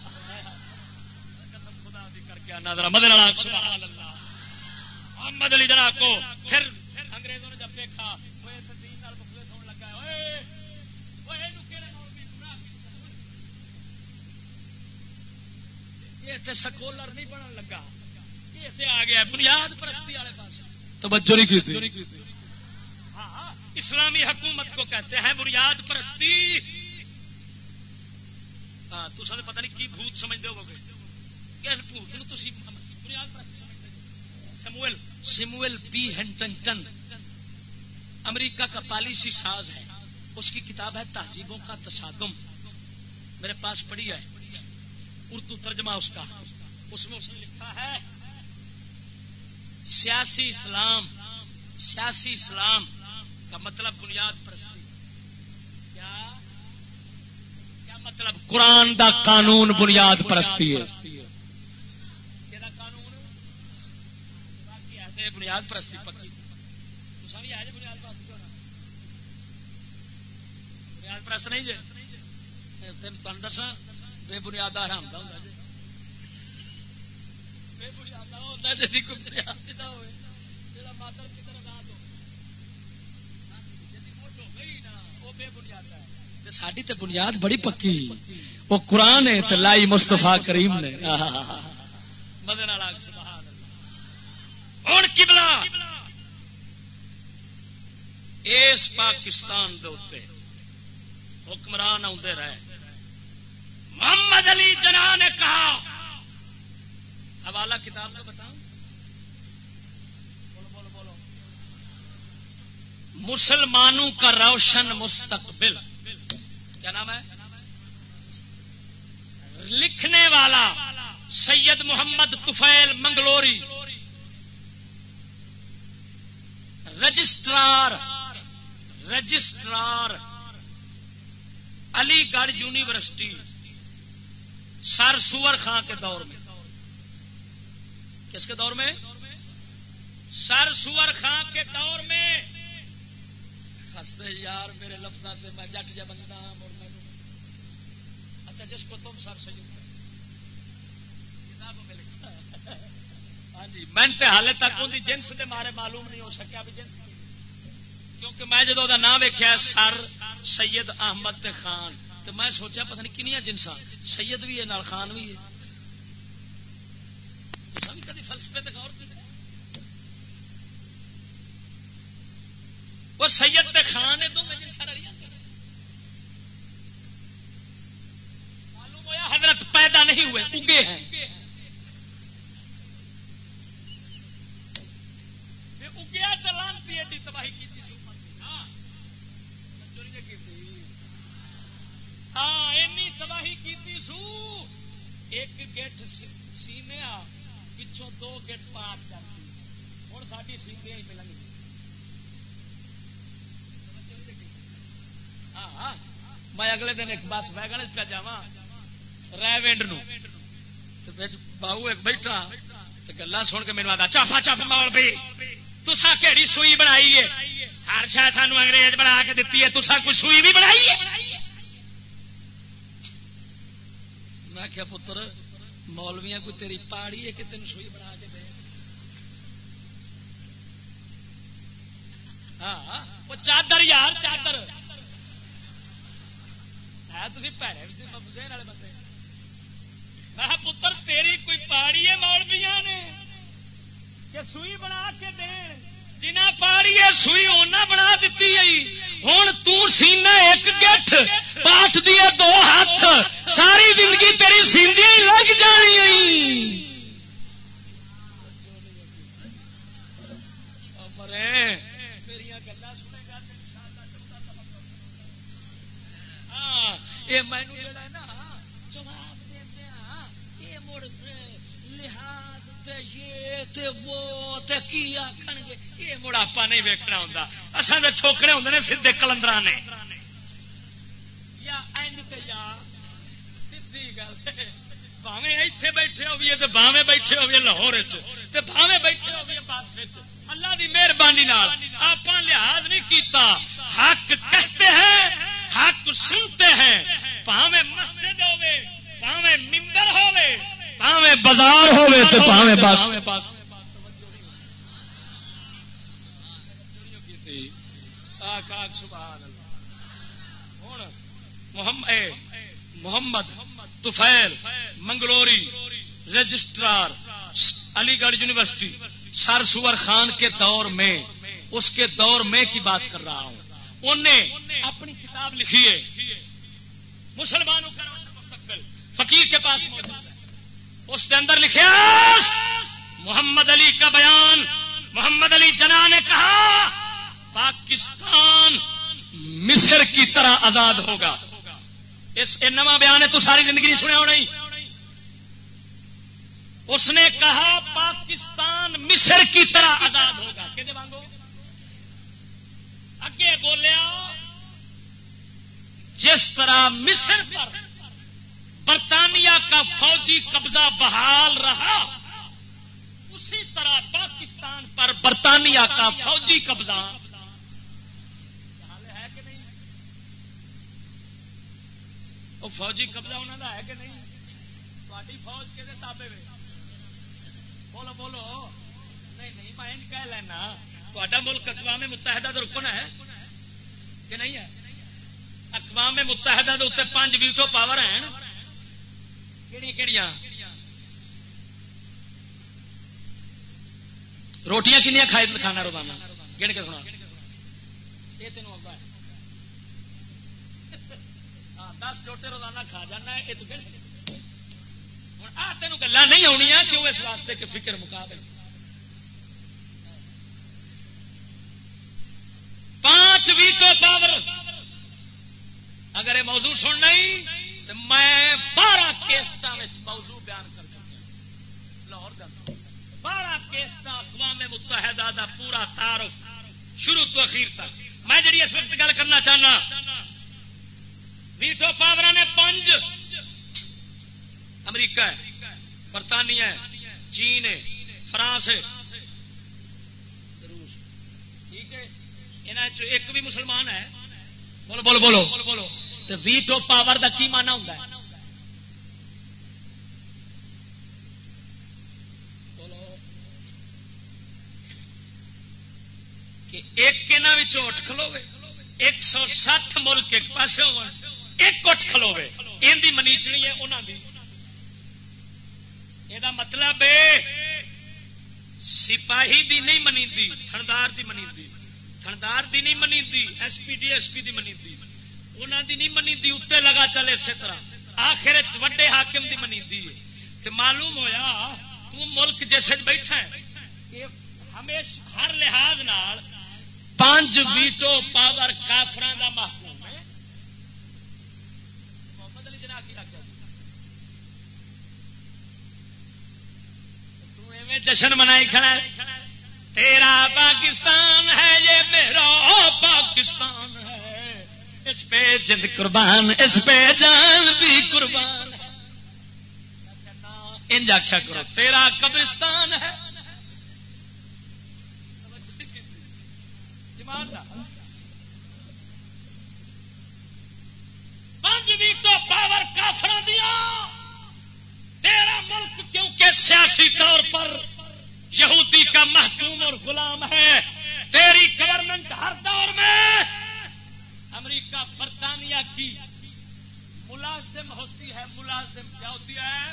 محمد علی جناح کو پھر انگریزوں نے جب دیکھا یہ سکولر نہیں بننے لگا, یہ آ گیا بنیاد پرستی والے پاس. توجہ نہیں کی. اسلامی حکومت کو کہتے ہیں بنیاد پرستی. ہاں تو سب پتہ نہیں کی بھوت سمجھتے ہو گے کہ بھوت نو تسی بنیاد پرستی سموئل سیموئل پی ہنٹنگٹن امریکہ کا پالیسی ساز ہے, اس کی کتاب ہے تہذیبوں کا تصادم, میرے پاس پڑھی ہے, اردو ترجمہ اس کا. اس میں اس نے لکھا ہے سیاسی اسلام کا مطلب بنیاد پرستی. کیا مطلب؟ قرآن دا قانون بنیاد پرستی ہے. بنیاد پرستی پکی بنیاد پرست نہیں جی. تین دسا بے بنیاد حرام دا ہوندا جی, بے بنیاد ہوتا ہے جی کوئی بنیاد نہ ہوئے جڑا مادر کی طرح آزاد ہو جدی موٹ ہو گئی نا وہ بے بنیاد ہے. تے ساڈی تے بنیاد بڑی پکی, وہ قرآن ہے تے لائی مصطفیٰ کریم نے. مدن والا سبحان اللہ. ہن قبلہ اس پاکستان دے اوتے حکمران آتے رہے. محمد علی جناح نے کہا, حوالہ کتاب کا بتاؤں, بولو مسلمانوں کا روشن مستقبل. کیا نام ہے؟ لکھنے والا سید محمد طفیل منگلوری, رجسٹرار علی گڑھ یونیورسٹی سر سور خان کے دور میں. کس کے دور میں؟ سر سور خان کے دور میں. ہستے یار میرے لفظوں سے میں جٹ جا بندہ ہوں. اچھا جس کو تم سر سید کتابوں میں لکھا ہے. ہاں جی, میں حالے تک ان کی جنس کے مارے معلوم نہیں ہو سکیا بھی جنس, کیونکہ میں جدو دا نام ویکھیا سر سید احمد خان تو میں سوچا پتہ نہیں کنیاں جنساں, سید بھی ہے نال خان بھی ہے. بھی کدی فلسفے تے غور کیتا؟ وہ سید تے خان ہے دونوں جنساں رلیاں. معلوم ہویا حضرت پیدا نہیں ہوئے, اگے ہیں. اگیا چلانتی ایڈی تباہی کی. ہاں اینی تباہی کی سو, ایک گیٹ سینے پچھوں 2 گیٹ پاٹ جاتی. ہوں ساری سینے ہی ملیں گی. ہاں میں اگلے دن ایک بس ویگن پہ جا ریونڈ نو, باہو ایک بیٹھا گلا سن کے میرے آتا چاپا چپ مول بھی تسا کہڑی سوئی بنائی ہے, ہر شاید سانو انگریز بنا کے دیتی ہے, تسا کوئی سوئی بھی بنائی ہے؟ میں کیا پتر مولویاں کوئی تیری پاڑی ہے کہ تین سوئی بنا کے دے. ہاں چادر یار چادر ہے تھی پیڑے والے بندے میں پتر تیری کوئی پاڑی ہے مولویاں نے کہ سوئی بنا کے دین جنہ پاڑی ہے سوئی اونا بنا دیتی ہے ہوں تینا ایک گٹھ پاٹ دیے 2 ہاتھ ساری زندگی تیری سیندیاں ہی لگ جانی یہ مینو جڑا نا جواب دیا یہ مڑ لحاظ یہ وہ کی آخن گے یہ مڑ آپ نہیں ویکھنا ہوں اصل تو ٹھوکنے ہوں نے سیدے کلندر نے یا سیدھی گل باویں اتنے بیٹھے ہوئے تو باویں بیٹھے ہوئے لاہور باویں بیٹھے ہوئے بس اللہ دی مہربانی آپ لحاظ نہیں کیتا حق کہتے ہیں حق سنتے ہیں پاویں مسجد ہوے پاویں ممبر ہوے پاویں بازار ہوے تے پاویں بس سبحان اللہ محمد طفیل منگلوری رجسٹرار علی گڑھ یونیورسٹی سر سور خان کے دور میں اس کے دور میں کی بات کر رہا ہوں انہیں اپنی کتاب لکھی ہے مسلمانوں کا مستقبل فقیر کے پاس موجود ہے اس کے اندر لکھا محمد علی کا بیان محمد علی جناح نے کہا پاکستان مصر کی طرح آزاد ہوگا اس نواں بیان ہے تو ساری زندگی نہیں سنیا ہونا ہی اس نے کہا پاکستان مصر کی طرح آزاد ہوگا کہ مانگو اگے بولیا جس طرح مصر پر برطانیہ کا فوجی قبضہ بحال رہا اسی طرح پاکستان پر برطانیہ کا فوجی قبضہ ہے کہ نہیں وہ فوجی قبضہ انہوں کا ہے کہ نہیں تاری فوج کے تابے میں بولو بولو نہیں میں کہہ لینا تا ملک اقوام متحدہ کا رکن ہے کہ نہیں ہے اقوام متحدہ کے اتنے 5 ویٹو پاور ہیں کہڑی روٹیاں کنیاں کھانا روزانہ گن کے سنا یہ تینوں آتا ہے 10 چھوٹے روزانہ کھا جانا ہے یہ تو ہوں آ تینوں گلا نہیں آنی کیوں اس واسطے کہ فکر مقابل 5 ویٹو پاور اگر یہ موضوع سننا ہی تو میں 12 کیسٹاں موضوع بیان کر سکتا لاہور 12 کیسٹاں اقوام متحدہ دا پورا تعارف شروع تو اخیر تک میں جڑی اس وقت گل کرنا چاہنا ویٹو پاور نے 5 امریکہ ہے برطانیہ ہے چین ہے فرانس ہے روس ٹھیک ہے انہاں چ ایک بھی مسلمان ہے بولو بولو بولو بولو تو ویٹو پاور دا کی مانا ہوتا ہے بولو کہ ایک انہاں اٹھ کھلوے 160 ملک ایک پاسے ہو ایک اٹھ کھلوے ان دی منیچنی ہے انہاں دی یہ مطلب سپاہی دی نہیں منیندی تھندار دی منیندی تھندار دی نہیں منیندی ایس پی دی منیندی انہاں دی نہیں منیندی اتنے لگا چلے اسی طرح آخر وڈے حاکم دی منیندی تے معلوم ہویا تو ملک جیسے بیٹھا ہے ہمیشہ ہر لحاظ نال 5 ویٹو پاور کافراں دا محکوم ہے محمد علی جناح کی آگیا تو ایویں جشن منائی کھڑا ہے تیرا پاکستان ہے یہ میرا پاکستان ہے اس پہ جند قربان اس پہ جان بھی قربان ہے انج آخیا کرو تیرا قبرستان ہے 5 ویٹو پاور کافراں دیا تیرا ملک کیونکہ سیاسی طور پر یہودی کا محکوم اور غلام ہے تیری گورنمنٹ ہر دور میں امریکہ برطانیہ کی ملازم ہوتی ہے. ملازم کیا ہوتی ہے؟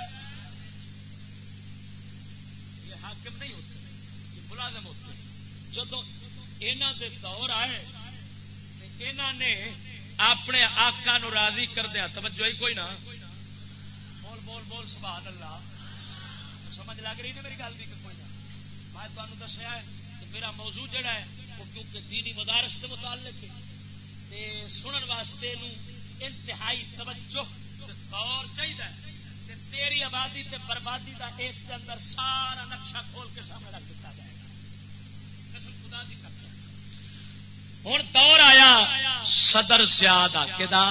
یہ حاکم نہیں ہوتے، یہ ملازم ہوتے ہیں. جدو انہاں دے دور آئے انہاں نے اپنے آقا نو راضی کردیا، توجہ ہی کوئی نہ، بول بول بول سبحان اللہ، سمجھ لگ رہی نا میری گل بھی کہ کوئی نہ. میں تمہیں دسیا ہے کہ میرا موضوع جڑا ہے وہ کیونکہ دینی مدارس سے متعلق ہے، سنن واسطے نو انتہائی توجہ غور چاہیے. تیری آبادی تے بربادی دا اس کے اندر سارا نقشہ کھول کے سامنے رکھ دیتا جائے گا. قسم خدا دی کرتے ہوں دور آیا صدر زیاد آکدہ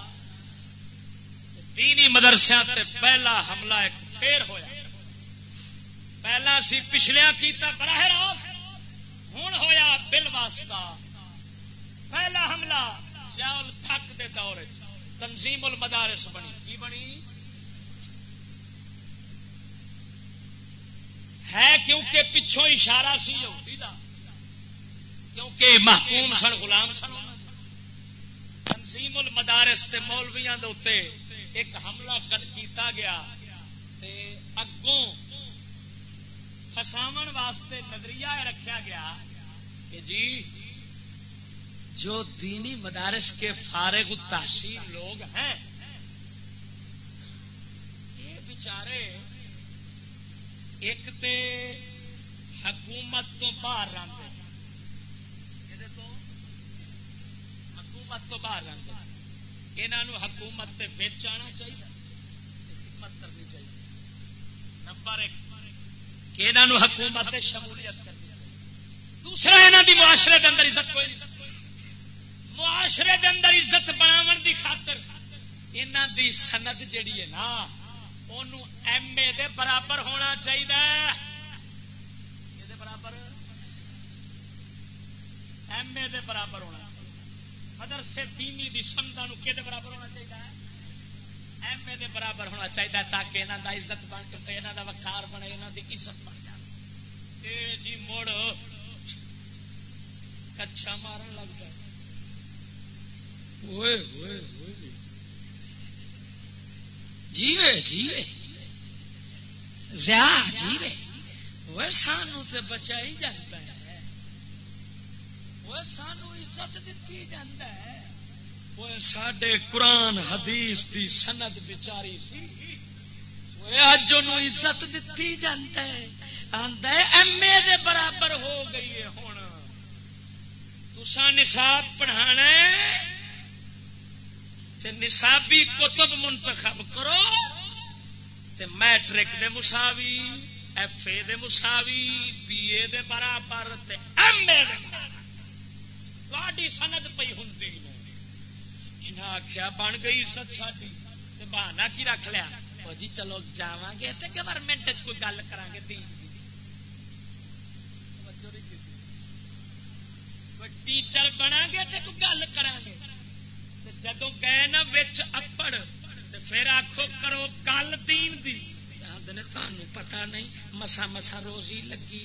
دینی مدرسیاں تے پہلا حملہ ایک پھر ہویا. پہلا سی پچھلیا کیتا براہ راست، ہوں ہویا بل واسطہ. پہلا حملہ ضیاء الحق دے دور تنظیم المدارس بنی. کی بنی ہے؟ کیونکہ پچھوں اشارہ سی یہودی دا، کیونکہ محکوم سن، غلام سن. تنظیم المدارس تے مولویاں دے اوتے ایک حملہ کیتا گیا تے اگوں فساون واسطے نظریہ رکھا گیا کہ جی جو دینی مدارس کے فارغ التحصیل لوگ ہیں یہ بیچارے ایک تے حکومت تو باہر رہتے، حکومت تو باہر رہتے، انہوں حکومت تے بچ آنا چاہیے، خدمت کرنی چاہیے. نمبر ایک کہ انہوں حکومت تے شمولیت کرنی چاہیے. دوسرا انہوں دی معاشرے کے اندر عزت کوئی نہیں. معاشرے دے اندر عزت بناون دی خاطر انہاں دی سند جیڑی ہے نا اونوں ایم اے دے برابر ہونا چاہیے. دے برابر ایم اے دے برابر ہونا چاہیے. مدرسے دینی دی سنداں نوں کدے برابر ہونا چاہیے؟ ایم اے دے برابر ہونا چاہیے تاکہ انہاں دا عزت بن کے انہاں دا وقار بنے، انہاں دی عزت بن جائے. اے جی مڑ کچھا مارن لگ گیا. جیوے جیوے جیوے وہ سانو تے بچائی جاتا ہے، وہ سانو عزت دیتی جاتا ہے. وہ ساڈے قرآن حدیث دی سند بچاری سی، وہ اج انہوں عزت دیتی جاتا ہے. آندا ہے ایم اے دے برابر ہو گئی ہے. ہن تساں نصاب پڑھانا ہے تے نصابی کتب منتخب کرو تے میٹرک دے مساوی، ایف اے دے مساوی، بی اے دے برابر تے ایم اے دے برابر تہاڈی سند پئی ہوندی ہے. انہاں آکھیا بن گئی عزت ساڈی تے بہانہ کی رکھ لیا، او جی چلو جاواں گے تے گورنمنٹ وچ کوئی گل کران گے، دین کوئی ٹیچر بنا گے تے کوئی گل کران گے. جدو گئے نا وچ اپڑ تے پھر آکھو کرو گل دین دی، آندے تانوں پتہ نہیں مسا مسا روزی لگی.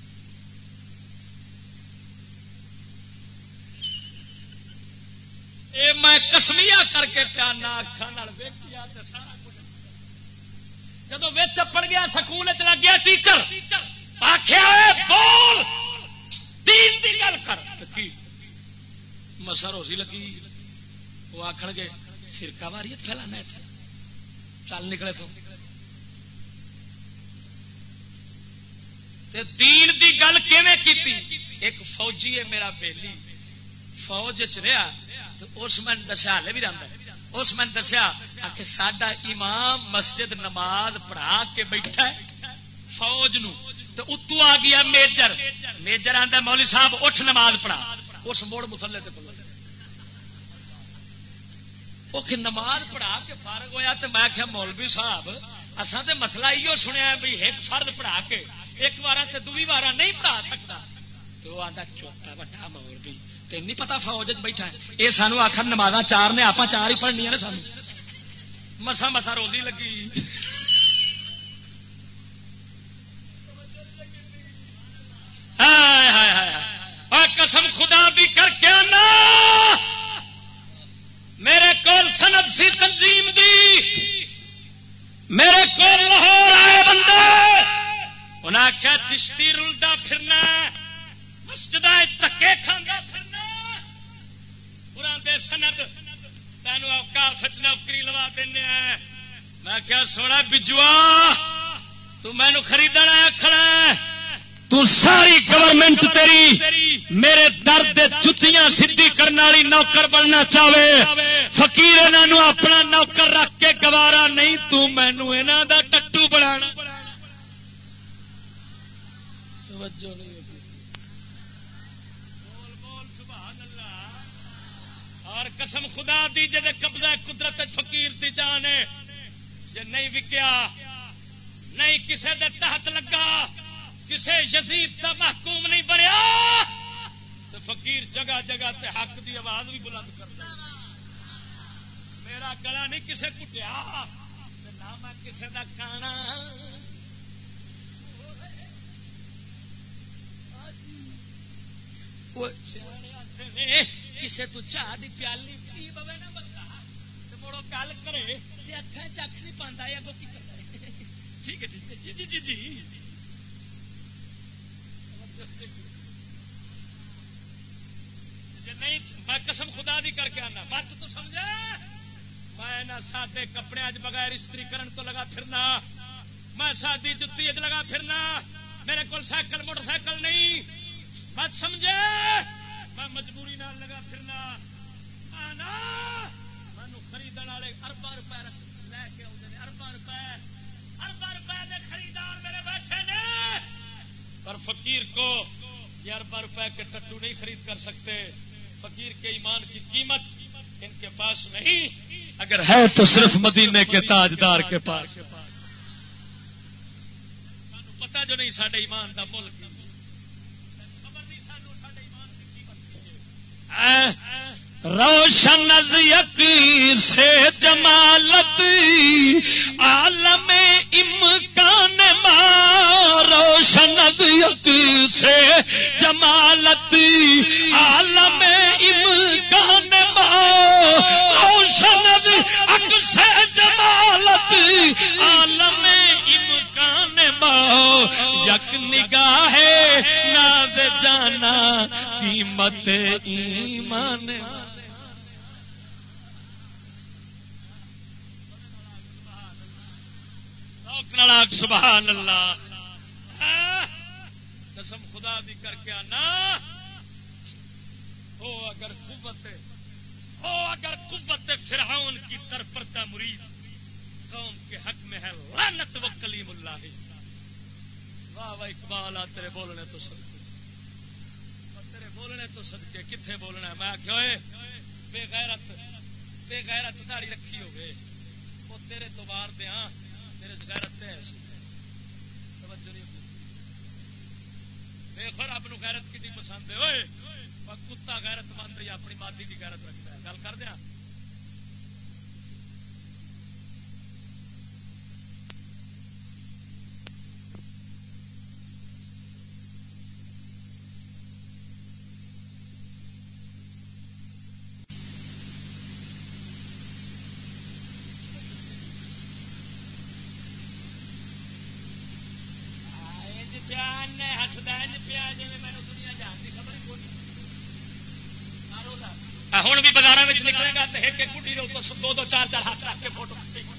اے میں قسمیہ کر کے پیانا اکھاں نال ویکھیا تے سارا کچھ. جدو وچ اپڑ گیا سکول وچ لگ گیا ٹیچر آکھیا بول دین دی گل کر تے کی مسا روزی لگی. وہ آخر گے فرقہ واریت پھیلانا ہے، چل نکلے تو دین دی گل کیویں کیتی. ایک فوجی ہے میرا بیلی، فوج چ رہا تو اس میں دسیا ہلے بھی رہتا ہے. اس میں دسیا کہ ساڈا امام مسجد نماز پڑھا کے بیٹھا ہے فوج نو، تو اتو آ گیا میجر. میجر آتا مولوی صاحب اٹھ نماز پڑھا. اس موڑ مسلے تے وہ نماز پڑھا کے فارغ ہویا تو میں کہا مولوی صاحب اساں تے مسئلہ یہ سنیا بھی ایک فرد پڑھا کے ایک بار تے دوی بار نہیں پڑھا سکتا. تو وہ آتا چوتا وڈا مولوی تین نہیں پتا فوج بیٹھا ہے، یہ سانو آخر نمازاں چار نے آپ چار ہی پڑھنی نے، سانو مسا مسا روزی لگی. قسم خدا دی کر کے آنا میرے کول سند سی تنظیم دی میرے کول لاہور آئے بندے انہیں آخیا چشتی رلدا پھرنا مسجد تکے کھانا پھرنا پورا دے سند تینوں اوقاف نوکری لوا دینا میں کیا سونا بجوا تو مینو خریدنا کھڑا تو ساری گورنمنٹ تیری میرے درد جتیاں سدھی کرنے والی نوکر بننا چاہے فقیر انہوں اپنا نوکر رکھ کے گوارا نہیں تو مینو انہوں دا ٹٹو بنانا اور قسم خدا دی جے قبضہ قدرت فقیر دی جانے جے نہیں وکیا نہیں کسے دے تحت لگا کسے یزید دا محکوم نہیں بنیا تو فقیر جگہ جگہ تے حق دی آواز بھی بلند کرتا میرا گلا نہیں کسے کٹیا نہ میں کسے دا کھانا کسے تو چاہ دی پیالی پی بوے نا بندہ مڑو گل کرے اکھاں چکھ نہیں پاندا اگوں کی کردا ہے ٹھیک ہے ٹھیک ہے جی جی جی نہیں میں قسم خدا دی کر کے آنا بات تو سمجھا میں نہ سادے کپڑے اج بغیر استری کرن تو لگا پھرنا میں سادی جتی اج لگا پھرنا میرے کول سائیکل موٹر سائیکل نہیں بات سمجھے میں مجبوری نال لگا پھرنا آنا مینوں خریدن والے ارباں روپے لے کے آؤندے نے ارباں روپے دے خریدار میرے بیٹھے نے پر فقیر کو یہ ارباں روپے کے ٹٹو نہیں خرید کر سکتے فقیر کے ایمان کی قیمت ان کے پاس نہیں اگر ہے تو صرف مدینے کے تاجدار کے پاس سانو پتہ جو نہیں ساڈے ایمان دا مول کی خبر نہیں سانو ساڈے ایمان کی قیمت روشن از یقین سے جمالت عالم امکان ما روشن از یقین سے جمالت عالم امکان ما روشن از عقل سے جمالت عالم امکان ما یک نگاہ ناز جانا قیمت ایمان سبحان اللہ قسم خدا دی کر کے آنا ہو اگر قوت فرعون کی درپردہ مرید قوم کے حق میں ہے لعنت و کلیم اللہ واہ واہ اقبال تیرے بولنے تو صدقے تیرے بولنے تو صدقے کتنے بولنا ہے میں آخیا بے غیرت داڑھی رکھی ہوئے وہ تیرے تو وار دے ہاں غیرت ہے توجہ نہیں دیکھو رب نو غیرت کتنی پسند ہے اوئے کتا غیرت مند یا اپنی مادی کی غیرت رکھتا ہے گل کر دیا ہوں بھی بازار میں نکلے گا تو ایک گڈی دو دو چار چار ہاتھ رکھ کے فوٹو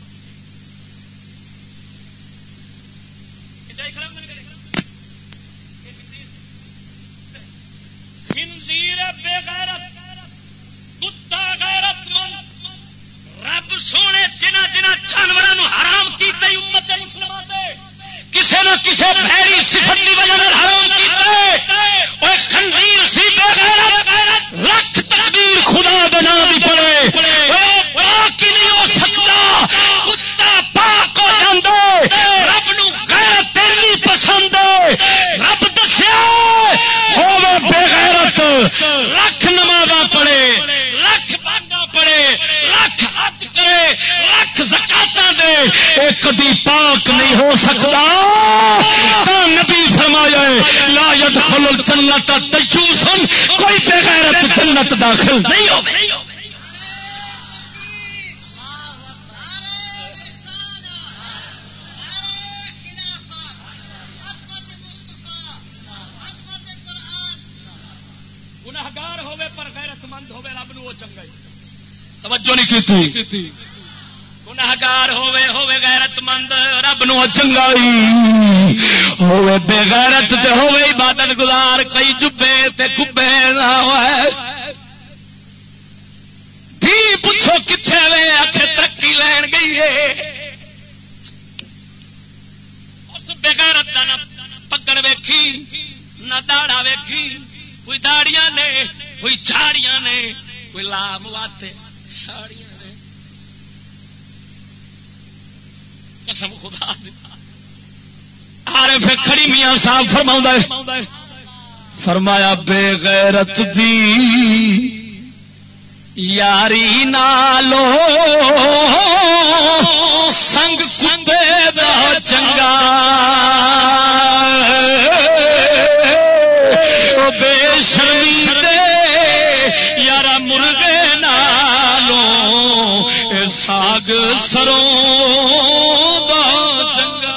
بے غیرت کتا غیرت مند رب سونے جنہ جنہ جانوروں حرام کیتے امت مسلمہ دے کسی نہ کسی بھیری صفت کی وجہ سے حرام کیتے اوے خنزیر سی بے غیرت لکھ تکبیر خدا بنا بھی پڑے پاک ہی نہیں ہو سکتا کتا پاک ہو جاندے رب نو غیرت تیری پسند رب دسیا ہوے بے غیرت لکھ نمازاں پڑھے لکھ باغاں پڑھے لکھ حج کرے لکھ زکاتاں دے اے کدی پاک نہیں ہو سکتا نبی فرمایا لا يدخل الجنت تجوس داخل نہیں ہو. گناہگار ہوے پر غیرت مند ہوے رب نو وہ چنگا ہی. توجہ نہیں کی. گناہگار ہوے غیرت مند رب نو چنگا ہی ہوے بے غیرت تے ہوے عبادت گزار کئی جبے تے کبے نہ ہوئے. بھی پوچھو کتنے وے آخے ترقی لین گئی ہے. اس بے غیرت دا نہ پکڑ ویکھی نہ داڑا ویکھی. کوئی داڑیاں نے کوئی جھاڑیاں نے کوئی لام واتے ساڑیاں نے. قسم خدا دی عارف کھڑی میاں صاحب فرماؤندا ہے فرمایا بے غیرت دی یاری نالو سنگ سندے دا چنگا بے شرمی دے یارا مرغے نالوں ساگ سروں دا چنگا.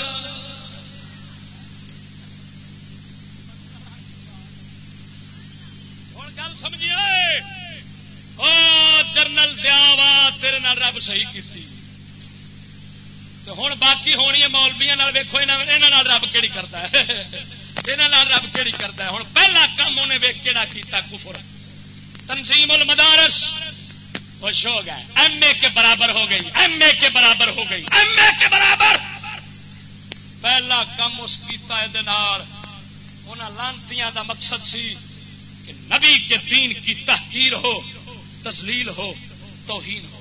ہوں گل سمجھیے او جنرل ضیاء تیرے نال رب صحیح کیتی تو ہوں باقی ہونی ہے مولویاں نال ویکھو انہاں نال رب کیڑی کردا ہے. رب کیڑی کرتا ہے. ہوں پہلا کام انہیں ویک کیڑا کیتا کفر. تنظیم المدارس خوش ہو گئے ایم اے کے برابر ہو گئی ایم اے کے برابر ہو گئی ایم اے کے برابر. پہلا کام اس کیتا ہے دنار انہاں لانتیاں دا مقصد سی کہ نبی کے دین کی تحقیر ہو تذلیل ہو توہین ہو.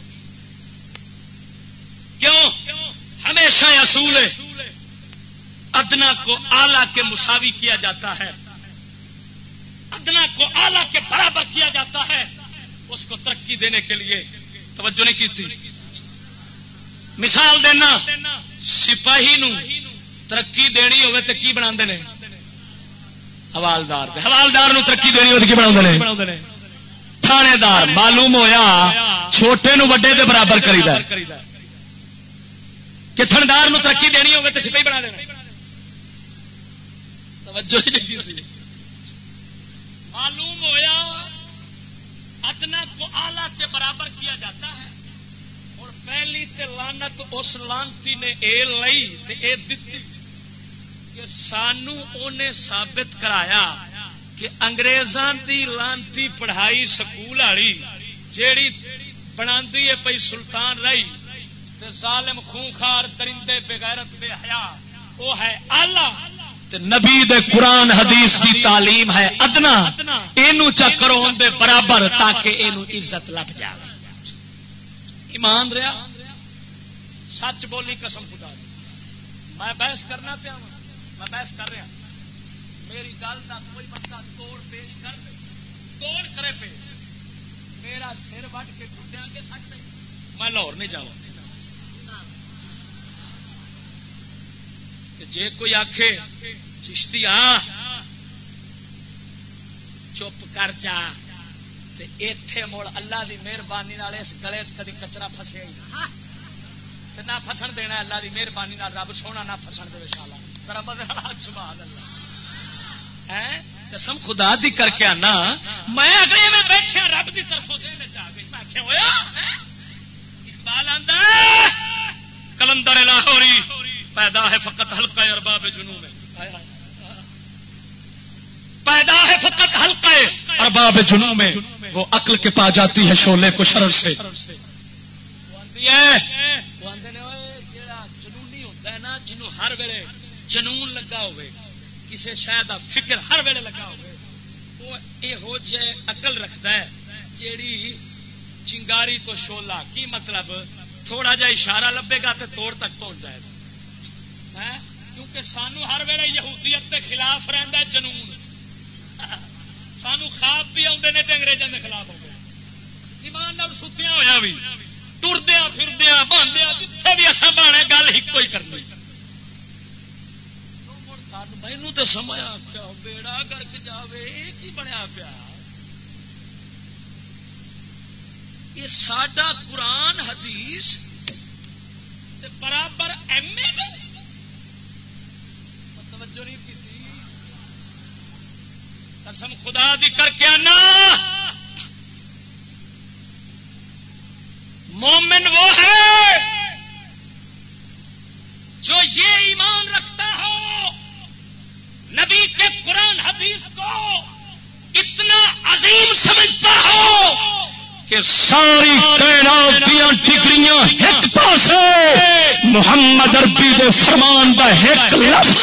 کیوں؟ ہمیشہ اصول ہے ادنا کو اعلیٰ کے مساوی کیا جاتا ہے ادنا کو اعلیٰ کے برابر کیا جاتا ہے. اس کو ترقی دینے کے لیے توجہ نہیں کی تھی. مثال دینا سپاہی نو ترقی دینی ہوئے تو کی بنا دے حوالدار. حوالدار نو ترقی دینی ہوئے تو کی بنا دے تھانے دار. معلوم ہویا چھوٹے نو وڈے دے برابر کریدا کہ تھندار نو ترقی دینی ہوئے تو سپاہی بنا دینا. معلوم ہویا ادنا کو اعلیٰ کے برابر کیا جاتا ہے. اور پہلی تے لعنت اس لانتی نے اے لئی تے اے دتی کہ سانو اونے ثابت کرایا کہ انگریزاں دی لانتی پڑھائی سکول والی جیڑی بناندی ہے پئی سلطان رہی تے ظالم خونخوار درندے بے غیرت بے حیا وہ ہے اعلیٰ. نبی دے قرآن حدیث کی تعلیم ہے ادنا اینو چکرو دے برابر تاکہ اینو عزت لگ جائے. ایمان رہا سچ بولی قسم خدا دی. میں بحث کرنا پیا میں بحث کر رہا میری گل کا کوئی بندہ توڑ پیش کر توڑ کرے پہ میرا سر وڈ کے ٹوٹیا کے سٹ دے میں لاہور نہیں جاؤں. جے کوئی آکھے چشتی آ چپ کر جا تے ایتھے مڑ اللہ دی مہربانی نال اس گلے کدی کچرا پھسے تے نہ پھسن دینا اللہ دی مہربانی نال رب سونا نہ پھسن دے انشاءاللہ. ذرا مدد سبحان اللہ ہیں قسم خدا دی کر کے آنا میں اگلے میں بیٹھا رب دی طرفوں سے میں جا گئی میں کہ ہویا اقبال آندا کلندر لاہوری پیدا ہے فقط حلقہ ارباب جنون میں پیدا ہے فقط حلقہ ارباب جنون میں وہ عقل کے پا جاتی ہے شعلے کو شرر سے. جنونی ہوتا ہے نا جنوں ہر ویلے جنون لگا ہوئے کسی شاید فکر ہر ویلے لگا ہوئے وہ یہو جہ عقل رکھتا ہے جیڑی چنگاری تو شولا کی مطلب تھوڑا جا اشارہ لبے گا تو توڑ تک پہنچ جائے گا. کیونکہ سانو ہر ویلے یہودیت کے خلاف رہتا ہے جنون. سانو خواب بھی آتے ہیں انگریزوں کے خلاف ہو گئے ایمان نال ستیا ہوا بھی ٹردیا پھردیا باندھیا جتنے بھی اصا بانے گل ایک ہی کرنی. مینو تو سمجھ آخیا بیڑا گرک جاوے یہ کی بنیا پیا یہ ساڈا قرآن حدیث برابر ایم اے توجہ نہیں کی قسم خدا دی کر کے آنا مومن وہ ہے جو یہ ایمان رکھتا ہو نبی کے قرآن حدیث کو اتنا عظیم سمجھتا ہو کہ ساری کائنات دیاں ٹکڑیاں ایک پاسے محمد عربی دے فرمان دا ایک لفظ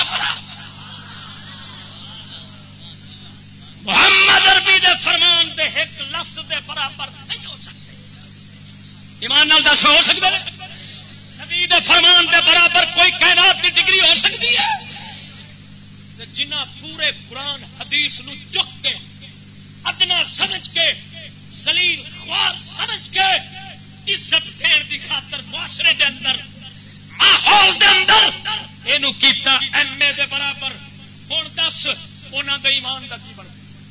محمد عربی دے فرمان دے ایک لفظ دے برابر نہیں ہو سکتے. ایمان نال دس ہو سکتا ہے نبی دے فرمان دے برابر کوئی کائنات کی ڈگری ہو سکتی ہے؟ جنہ پورے قرآن حدیث نو چک کے ادنا سمجھ کے ذلیل خوار سمجھ کے عزت دین دی خاطر معاشرے دے اندر ماحول دے اندر اینو کیتا ایم اے دے برابر. ہن دس انہاں دے ایمان دا کی بن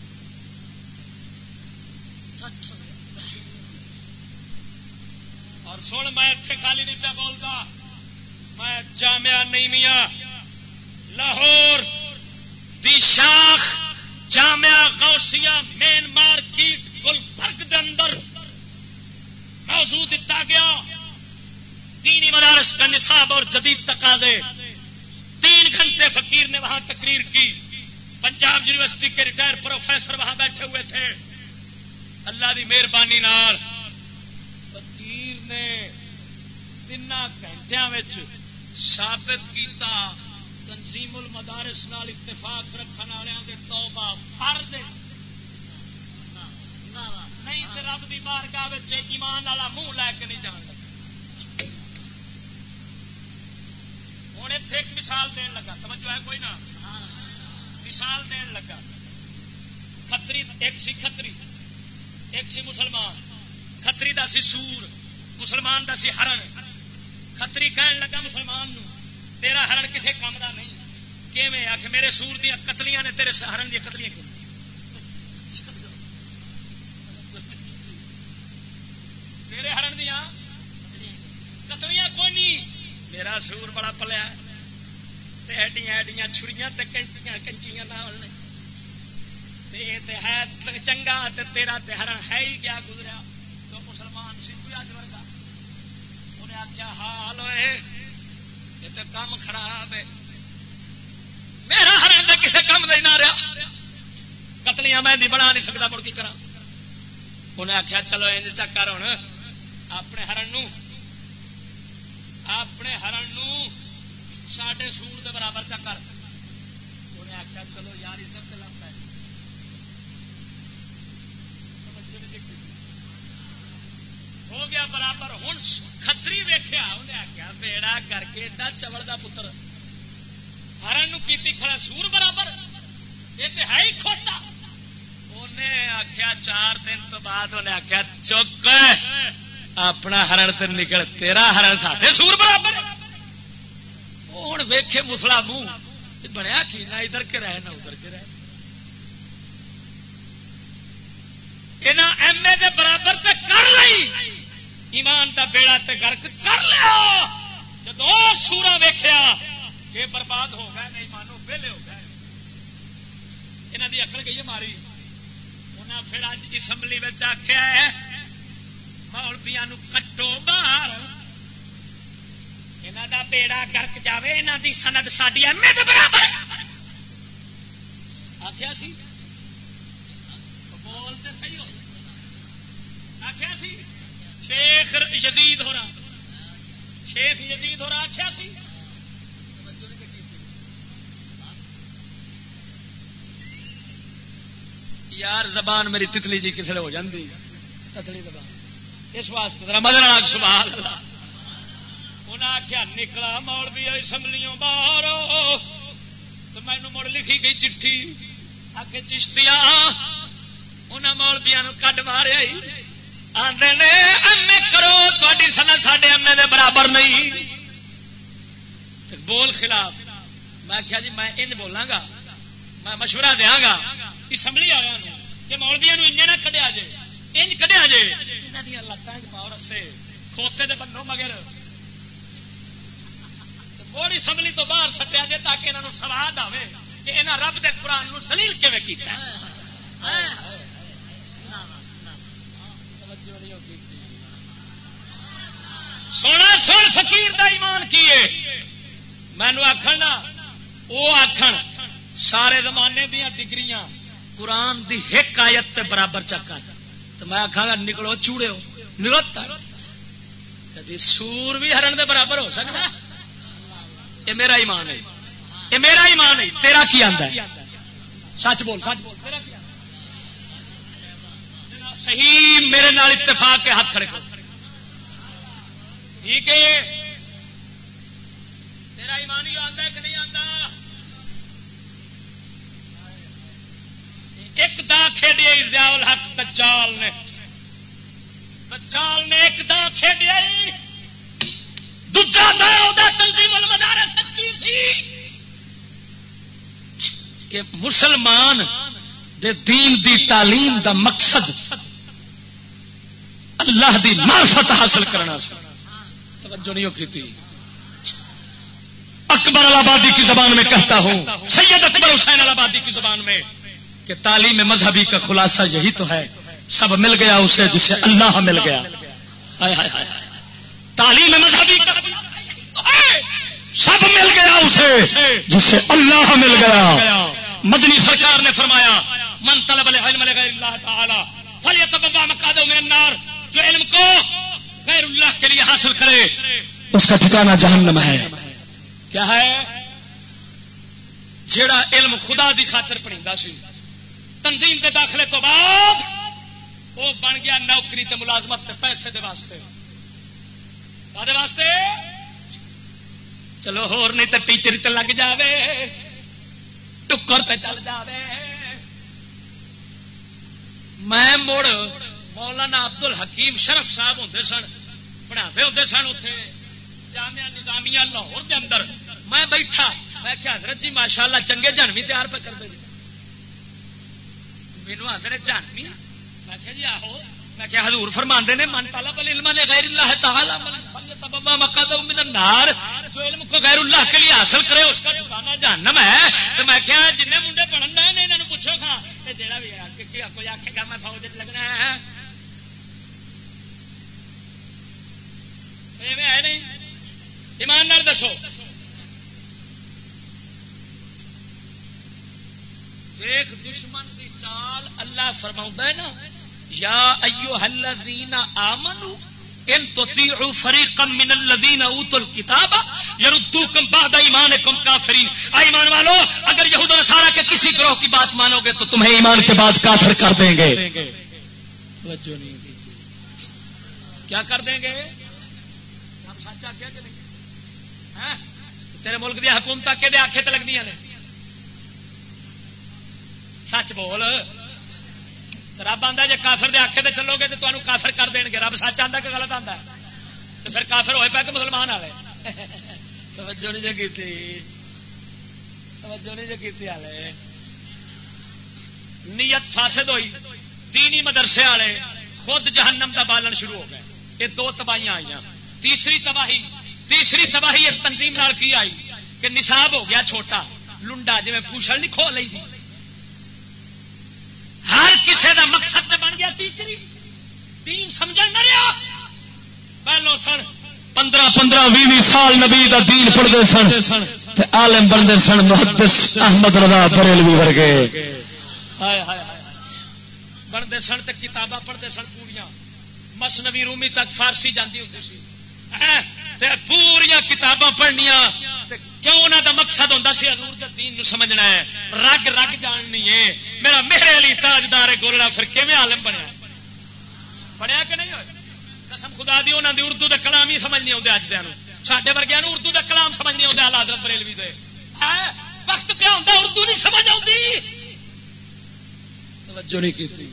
اور سن میں اتنے خالی نہیں پہ بولتا میں جامعہ نعیمیہ لاہور دی شاخ جامعہ غوثیہ مین مارکیٹ گلبرگ دے اندر موضوع دتا گیا دینی مدارس کا نصاب اور جدید تقاضے. 3 گھنٹے فقیر نے وہاں تقریر کی. پنجاب یونیورسٹی کے ریٹائر پروفیسر وہاں بیٹھے ہوئے تھے. اللہ دی مہربانی نال فقیر نے 3 گھنٹیاں وچ ثابت کیتا تنظیم المدارس نال اتفاق رکھن والوں دے توبہ فرض نہیں تے رب دی بارگاہ وچ ایمان والا منہ لے کے نہیں جان لگا. ہن ایتھے ایک مثال دین لگا توجہ ہے کوئی نہ مثال دین لگا. کھتری ایک سی مسلمان کھتری دا سی سور مسلمان دا سی ہرن. کھتری کہن لگا مسلمان نو تیرا ہرن کسے کام دا نہیں کیویں آکھ میرے سور دیاں قتلیاں نے تیرے ہرن دی قتلیاں کیوں تیرے ہرن دیاں قتلیاں کوئی نہیں میرا سور بڑا پلیا تے ایڈیاں ایڈیاں چھریاں تے کنچیاں نال نے تے ہے چنگا تے تیرا تے ہرن ہے ہی کیا گزریا. تو مسلمان سی کوئی اج ورگا انہیں آخیا حال ہوئے یہ تو کام خراب ہے میرا ہرن تے کسے کام دا ہی نہ رہا قتلیاں میں نہیں بنا نہیں سکتا مڑ کی کرا. انہیں آخیا چلو انج چکر ہوں اپنے ہرن نو ساڈے سور دے برابر چکر. انہیں آخیا چلو یار عزت لگتا ہے ہو گیا برابر. ہوں کھتری ویخیا انہیں آخیا بیڑا کر کے ایڈا چوڑ دا پتر ہرن نو کیتی کھڑا سور برابر یہ تو ہے ہی کھوٹا. انہیں آخیا 4 دن تو بعد انہیں آخیا چک اپنا ہرن تے نکل تیرا ہرن ساڈے سور برابر. ہوں ویکھے مسلا منہ بنیا کی نہ ادھر کے رہے نہ ادھر کے رہے. انہاں ایم اے دے برابر تے کر لئی ایمان دا بیڑا تے گرک کر لیا. جدو سورا ویکھیا کہ برباد ہو گئے نہیں مانو ویلے ہو گئے انہاں دی عقل گئی ماری. انہاں پھر اج اسمبلی وچ آکھیا ہے مولویاں نو کٹو باہر انہاں دا بیڑا گرک جاوے انہاں دی سند ساڈی ایم اے دے برابر آکھیا سی بول تے صحیح ہو آکھیا سی شیخ یزید ہو رہا آکھیا سی یار زبان میری تتلی جی کسے ہو جاندی تتلی زبان اس واسطے ذرا مدد نال سبحان اللہ. انہاں آخیا نکلا مولوی اسمبلیوں باہر تو مینوں مڑ لکھی گئی چٹھی آکھے چشتیا انہاں مولویاں نو کڈ ماریا آندے نے ایم اے کرو تہاڈی سند ساڈے ایم اے دے برابر نہیں بول خلاف. میں آخیا جی میں انج بولاں گا میں مشورہ دیاں گا اسمبلی والوں کہ مولویاں نو انج نہ کڈیا جے انج کڈیا جے انہاں دی لتاں وچ پاؤ رسے کھوتے دے بنو مگر موڑی سملی تو باہر سٹیا جے تاکہ انہاں نوں سواد آوے کہ انہاں رب دے قرآن نوں ذلیل کیویں کیتا ہے. سونا سن فقیر دا ایمان کیے مینو آخر نا وہ آخر سارے زمانے دیا ڈگریاں قرآن دی ایک آیت تے برابر چکا تو میں آخا گا نکلو چوڑے ہو نرت کدی سور بھی ہرن دے برابر ہو سکتا. یہ میرا ایمان ہے یہ میرا ایمان ہے. تیرا کی آندا ہے سچ بول سچ بول صحیح میرے نال اتفاق کے ہاتھ کھڑے کرو. ٹھیک ہے تیرا ایمان ہی آتا ہے کہ نہیں آتا. ایک دا کھیڈیا ضیاء الحق دجال نے ایک دا کھیڈیا دوجا دا اودا تنظیم المدارس کی سی کہ مسلمان دے دین دی تعلیم دا مقصد اللہ دی معرفت حاصل کرنا سی. توجہ نہیں کی تھی. اکبر الآبادی کی زبان میں کہتا ہوں سید اکبر حسین الآبادی کی زبان میں کہ تعلیم مذہبی کا خلاصہ یہی تو ہے سب مل گیا اسے جسے اللہ مل گیا. تعلیم مذہبی کا سب مل گیا اسے جسے اللہ مل گیا. مدنی سرکار نے فرمایا من طلب العلم لغیر اللہ تعالی فلیتبوأ مقعدہ من النار. جو علم کو غیر اللہ کے لیے حاصل کرے اس کا ٹھکانہ جہنم ہے. کیا ہے؟ جیڑا علم خدا دی خاطر پڑھیندا سی تنظیم کے داخلے تو بعد وہ بن گیا نوکری تے ملازمت تے پیسے دے واسطے. کادے واسطے؟ چلو ہور نہیں تے ٹیچر تے لگ جاوے ٹکر تے چل جاوے. میں مڑ مولانا عبد الحکیم شرف صاحب ہوندے سن پڑھاوے ہوندے سن اوتھے جامعہ نظامیہ لاہور دے اندر. میں بیٹھا میں کہ حضرت جی ماشاءاللہ چنگے جانوی تیار پہ کر دے. مینوں آندے جانوی میں کہ جی آہو میں کہ حضور فرماندے نے من طلب العلم لغیر اللہ تعالی فلیتبوأ مقعدہ من النار. جو علم کو غیر اللہ کے لیے حاصل کرے اس کا ٹھکانہ جہنم ہے. تو میں کہا جن منڈے پڑھن دے نے انہاں نوں پوچھو کھا تے جیڑا بھی کوئی آکھے گا میں فوج وچ لگنا ہے ایویں ہے نہیں. ایمان نال دسو ایک دشمن دی چال اللہ فرماؤں ہے نا یا ایھا الذین آمنوا ان تطیعوا فریقا من الذین اوتوا الکتاب یردوکم بعد ایمانکم کافرین. ایمان والو اگر یہود و نصارہ کے کسی گروہ کی بات مانو گے تو تمہیں ایمان کے بعد کافر کر دیں گے. توجہ نہیں کیا کر دیں گے؟ ہم سچا کیا کہ نہیں؟ تیرے ملک دی حکومت کے آنکھیں تے لگدیاں نے. سچ بول. رب آندا جے کافر دے آنکھیں تے چلو گے تو تانوں کافر کر دین گے. رب سچ آندا کہ غلط آندا تو پھر کافر ہوئے پے کہ مسلمان آوے. توجہ نہیں جے کیتی توجہ نہیں جے کیتی والے. نیت فاسد ہوئی. دینی مدرسے والے خود جہنم دا بالن شروع ہو گئے. یہ دو تباہیاں آئیاں. تیسری تباہی اس تنظیم نال کی آئی کہ نصاب ہو گیا چھوٹا لنڈا جی پوچھل نہیں کھو لی. ہر کسی دا مقصد تے بن گیا ٹیچری. دین سمجھن نہ رہا. پہلو سن 15-20 سال نبی دا دین پڑھتے سن تے عالم بنتے سن. محدث احمد رضا بریلوی ورگے بنتے سن تے کتاباں پڑھتے سن پوریاں. مثنوی رومی تک فارسی جاندی ہوندی سی تے پوریا کتاباں پڑھنیاں. کیوں انہاں دا مقصد ہوندا سی حضور دے دین نو سمجھنا ہے رگ رگ جاننی ہے. میرا میرے علی تاجدار گولڑا پھر کیویں عالم بنیا پڑھیا کہ نہیں ہوئے؟ قسم خدا دی انہاں دی اردو دے کلام ہی سمجھ نہیں آندے. اج دیاں نو ساڈے ورگیاں نو اردو دے کلام سمجھ نہیں آندے. اعلی حضرت بریلوی دے وقت پہ ہوندا اردو نہیں سمجھ آندی. توجہ نہیں کیتی.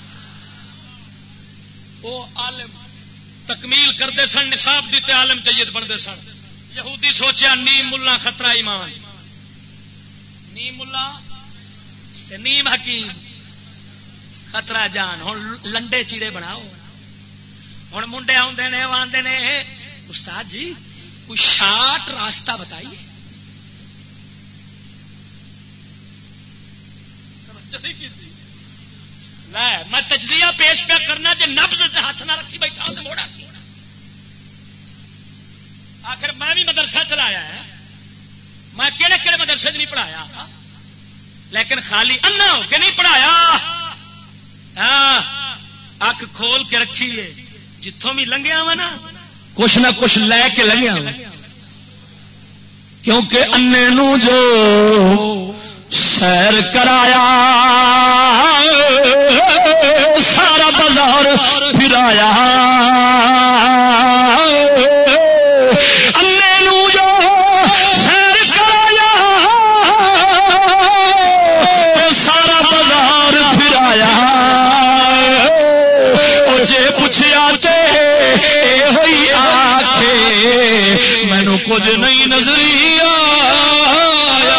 وہ عالم تکمیل کرتے سن نصاب دی تے عالم جید بنتے سن. یہودی سوچیا نیم ملا خطرہ ایمان. نیم ملا تے نیم حکیم خطرہ جان. ہن لنڈے چیڑے بناؤ ہوں منڈے آتے نے آدھے نے استاد جی کوئی شارٹ راستہ بتائیے. میں تجزیہ پیش پہ کرنا جی نبض ہاتھ نہ رکھی بیٹھا تو موڑا کی. آخر میں بھی مدرسہ چلایا ہے, میں کہڑے کہڑے مدرسے نہیں پڑھایا, لیکن خالی انا ہو کے نہیں پڑھایا. اکھ کھول کے رکھی ہے, جتوں بھی لنگیا وا نا کچھ نہ کچھ لے کے لگیا, کیونکہ انے نو جو سیر کرایا سارا بازار پھرایا, انے نو جو سیر کرایا سارا بازار پھرایا. جے پوچھیا تے ہوئی آکھے مینوں کچھ نہیں نظری آیا.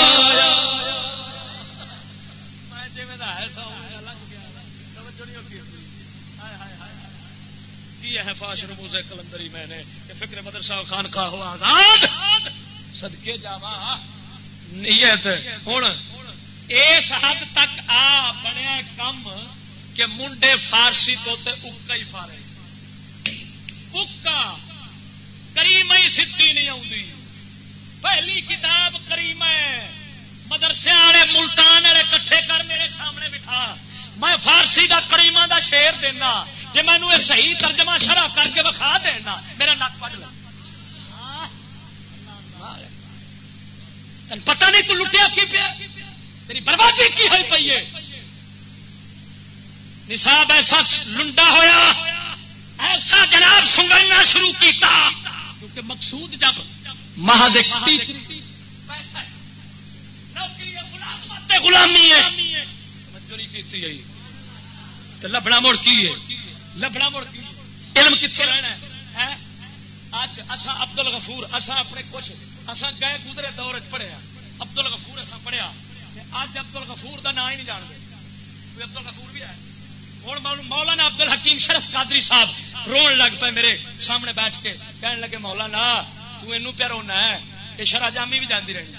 فاش رموز کلندری میں نے کہ فکر مدرسہ خانقاہ ہو آزاد صدقے جاواں نیت. ہن اس حد تک آ بنیا کم کہ منڈے فارسی تو تے اکا ہی فارے, اکا کریمہ ہی سدھی نہیں آتی. پہلی کتاب کریمہ مدرسے والے ملتان والے کٹھے کر میرے سامنے بٹھا, میں فارسی دا کریمہ دا شعر دینا, جی مینو یہ صحیح ترجمہ شرح کر کے بخا دینا میرا نک پڑ لگ. پتہ نہیں تو لٹیا کی پیا, تیری بربادی کی ہوئی پئی ہے. نصاب ایسا لنڈا ہویا, ایسا جناب سنگلنا شروع کیتا, کیونکہ مقصود جب محض ایک ٹیچری نوکری غلامی ہے مجبوری کی ہے تو لبنا مڑ کی ہے, لبنا مڑ کی علم کتنے رہنا ہے. اج اساں عبد الغفور اساں اپنے کچھ اساں گئے گزرے دور چ پڑھیا, عبد الغفور اساں پڑھیا, اج عبد الغفور دا نام ہی نہیں جانتے. کوئی عبد الغفور بھی ہے. ہوں مولانا عبد الحکیم شرف قادری صاحب رون لگ پے میرے سامنے بیٹھ کے, کہنے لگے مولانا تو اینو پیا رونا ہے, یہ شرح جامی بھی جاندی رہی.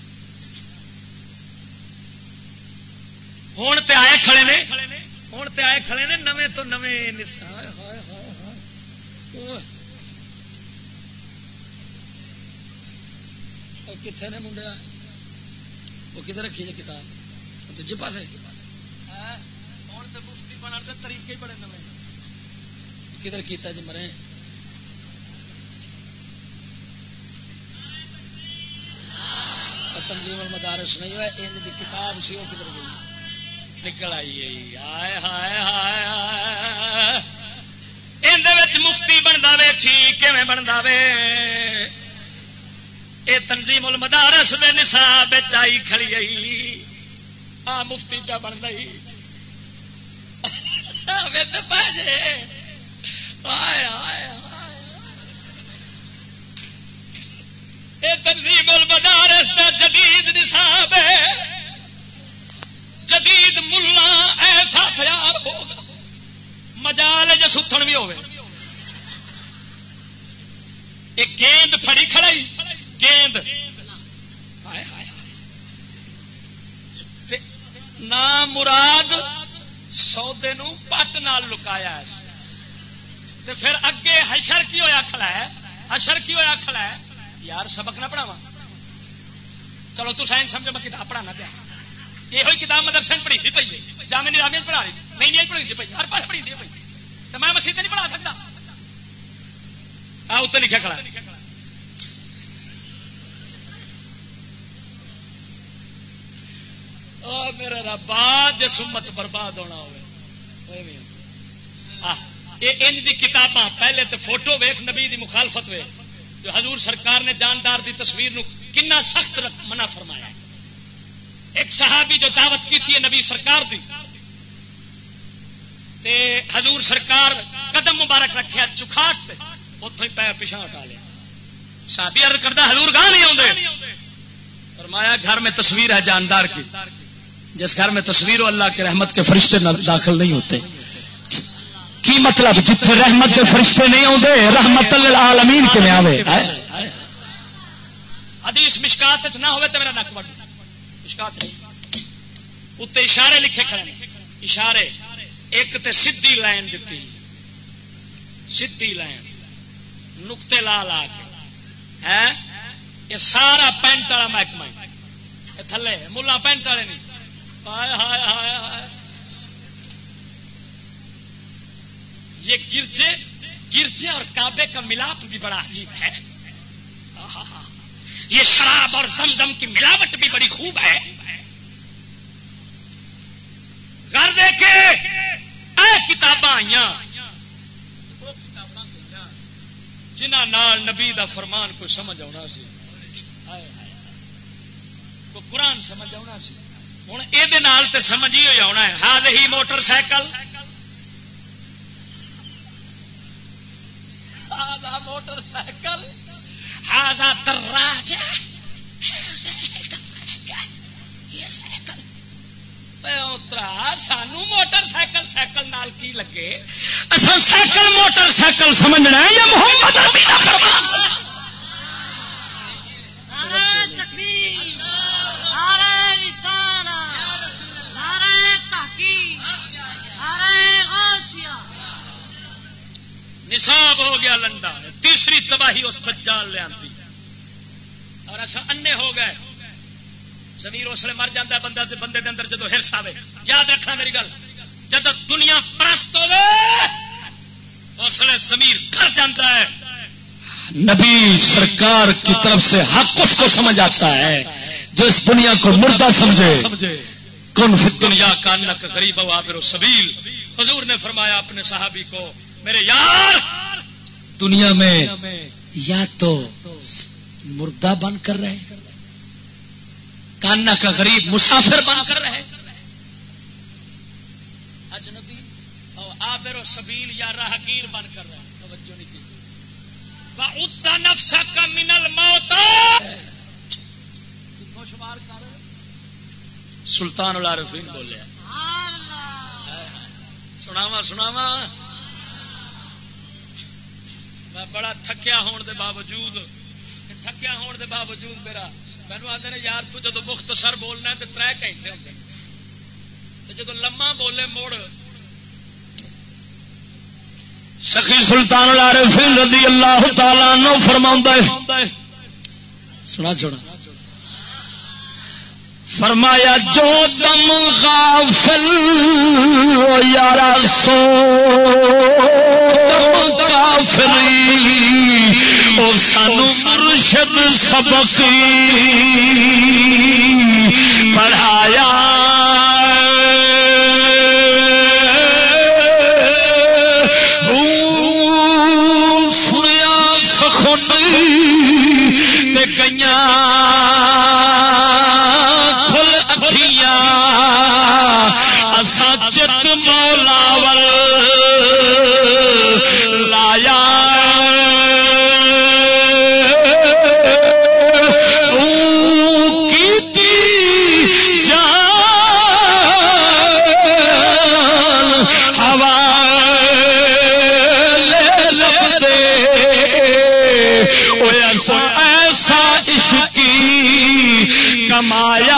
ہوں تے آئے کھڑے نے, ہوں تے آئے کھڑے نے نویں تو نویں نساء. کتنے نے منڈیا وہ کدھر رکھی جی کتاب دوجے پاس ہے. ہوں تو مفتی بننے کے طریقے بڑے نویں کدھر کیتا جی مرے. تنظیم المدارس نہیں ہوا ان کی کتاب سی وہ کدھر گئی نکل آئی. ہائے ہائے ہائے اندر مفتی بنتا ویکھی کیویں بنتا وے. یہ تنظیم المدارس دے نصاب آئی کھڑی آئی آ مفتی پہ بنتا ہی تنظیم المدارس دا جدید نصاب ہے. جدید ملا ایسا تیار ہوگا مجال جو ستھن بھی ہوئے. ایک گیند پھڑی کھڑائی گیند نہ مراد سودے نو پٹ نال لکایا تے پھر اگے حشر کی ہویا کھڑا ہے. حشر کی ہویا کھڑا ہے یار سبق نہ پڑھاواں. چلو تو سائنس سمجھو میں کتاب پڑھانا پیا. یہ ہوئی کتاب مدرسے پڑھی دی پئی ہے, جامع نظامیہ پڑھا رہی نہیں پڑھی دی پئی, ہر پاس پڑھی دی پئی. تو میں مسیح نہیں پڑھا سکتا. اتنے لکھا کھڑا میرا ربا جس امت برباد ہونا ہوئے ان دی کتاباں پہلے تو فوٹو ویخ نبی دی مخالفت ویخ جو حضور سرکار نے جاندار دی تصویر نو کنا سخت منع فرمایا. ایک صحابی جو دعوت کی نبی سرکار دی تے حضور سرکار قدم مبارک رکھیا چکھاٹ تے اتوں ہی پیر پیچھا ہٹا لیا. صحابی عرض کرتا حضور گاہ نہیں آتے. فرمایا گھر میں تصویر ہے جاندار کی, جس گھر میں تصویر ہو اللہ کے رحمت کے فرشتے داخل نہیں ہوتے. کی مطلب جتھے رحمت کے فرشتے نہیں آتے رحمت للعالمین کے میں آوے حدیث مشکات نہ ہوئے تو میرا نک وڈ مشکات اتنے اشارے لکھے کھڑے اشارے ایک تے سیدھی لائن دیتی سیدھی لائن نقطے لا لا کے ہے یہ سارا پینٹ والا محکمہ یہ تھلے ملا پینٹ والے نہیں ہائے ہائے ہائے ہائے یہ گرجے اور کعبے کا ملاپ بھی بڑا عجیب ہے یہ شراب اور زمزم کی ملاوٹ بھی بڑی خوب ہے گھر دے کے اے کتاباں آئی جنہاں نال نبی دا فرمان کوئی سمجھ آنا سی کوئی قرآن سمجھ آنا سی ہوں یہ تے سمجھ ہی آنا ہے ہاں ہی موٹر سائیکل موٹر سائیکل ہاضا دراج سانو موٹر سائیکل سائیکل نال کی لگے اصل سائیکل موٹر سائیکل سمجھنا ہے یا محمد عربی دا فرمان نعرہ تکبیر نعرہ رسالت نعرہ تحقیق نعرہ غوثیہ نصاب ہو گیا لنڈا تیسری تباہی اس دجال لے آتی اور ایسا انے ہو گئے ضمیر اس لیے مر جاتا ہے بندے دے اندر جدو ہرس آئے یاد رکھنا میری گل جب دنیا پرست ہوے اس لیے ضمیر گھر جاتا ہے نبی سرکار کی طرف سے حق اس کو سمجھ آتا ہے جو اس دنیا کو مردہ سمجھے کن فی دنیا کا انک غریب و عابر السبیل حضور نے فرمایا اپنے صحابی کو میرے یار دنیا میں یا تو مردہ بن کر رہے کانا کا غریب مسافر بن کر رہے اجنبی اور عابر السبیل یا راہگیر بن کر رہے توجہ نہیں کی وَعُدَّ نَفْسَكَ مِنَ الْمَوْتِ کتوں شمار کر سلطان العارفین بولے سناوا میں بڑا تھکیا ہون دے باوجود میرا مینو آتے ہیں یار تو جدو مختصر بولنا ہے تو 3 گھنٹے ہوتے ہیں جدو لما بولے موڑ سخی سلطان العارفین رضی اللہ تعالیٰ عنہ فرماؤں ہے سنا چھوڑا فرمایا جو دم غافل یارا سو کافری او سانو مرشد سبق پڑھایا سنیا سخن تے گئیاں چت مولا ول لایا ہوا لے لب دے ایسا عشقی کمایا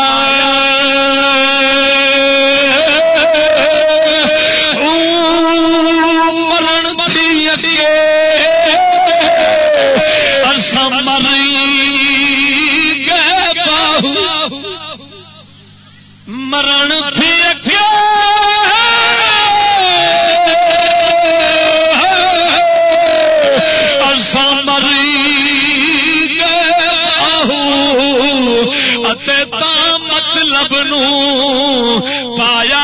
مرن تھی مری گئے مطلب نو پایا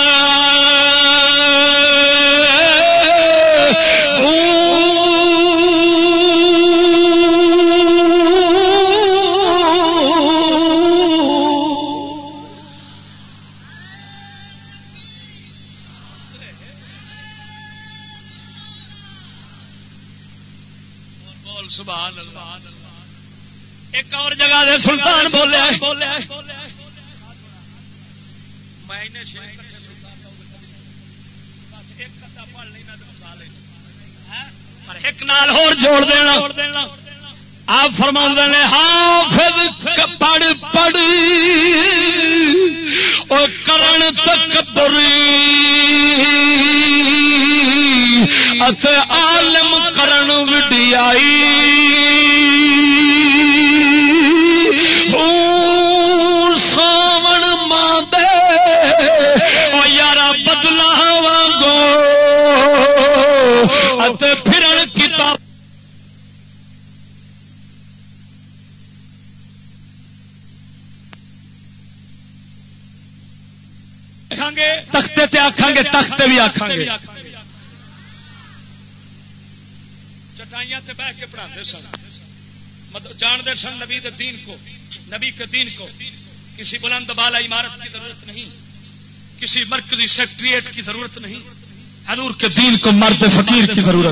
سبحان اللہ ایک اور جگہ دے سلطان بولے ایک نال ہور جوڑ دینا. آپ فرما نے حافظ پڑھ پڑھ اور کرن تکبری اتے عالم کرن وڈیائی ساون ماندے او یارا بدلا وانگو اتے پھرن کتاب تختے تے آکھاں گے تختے بھی آکھاں گے. چٹائیاں تے بیٹھ کے پڑھاتے سن جانتے سن نبی کے دین کو. نبی کے دین کو کسی بلند بالا عمارت کی ضرورت نہیں, کسی مرکزی سیکٹریٹ کی ضرورت نہیں, حضور کے دین کو مرد فقیر کی ضرورت.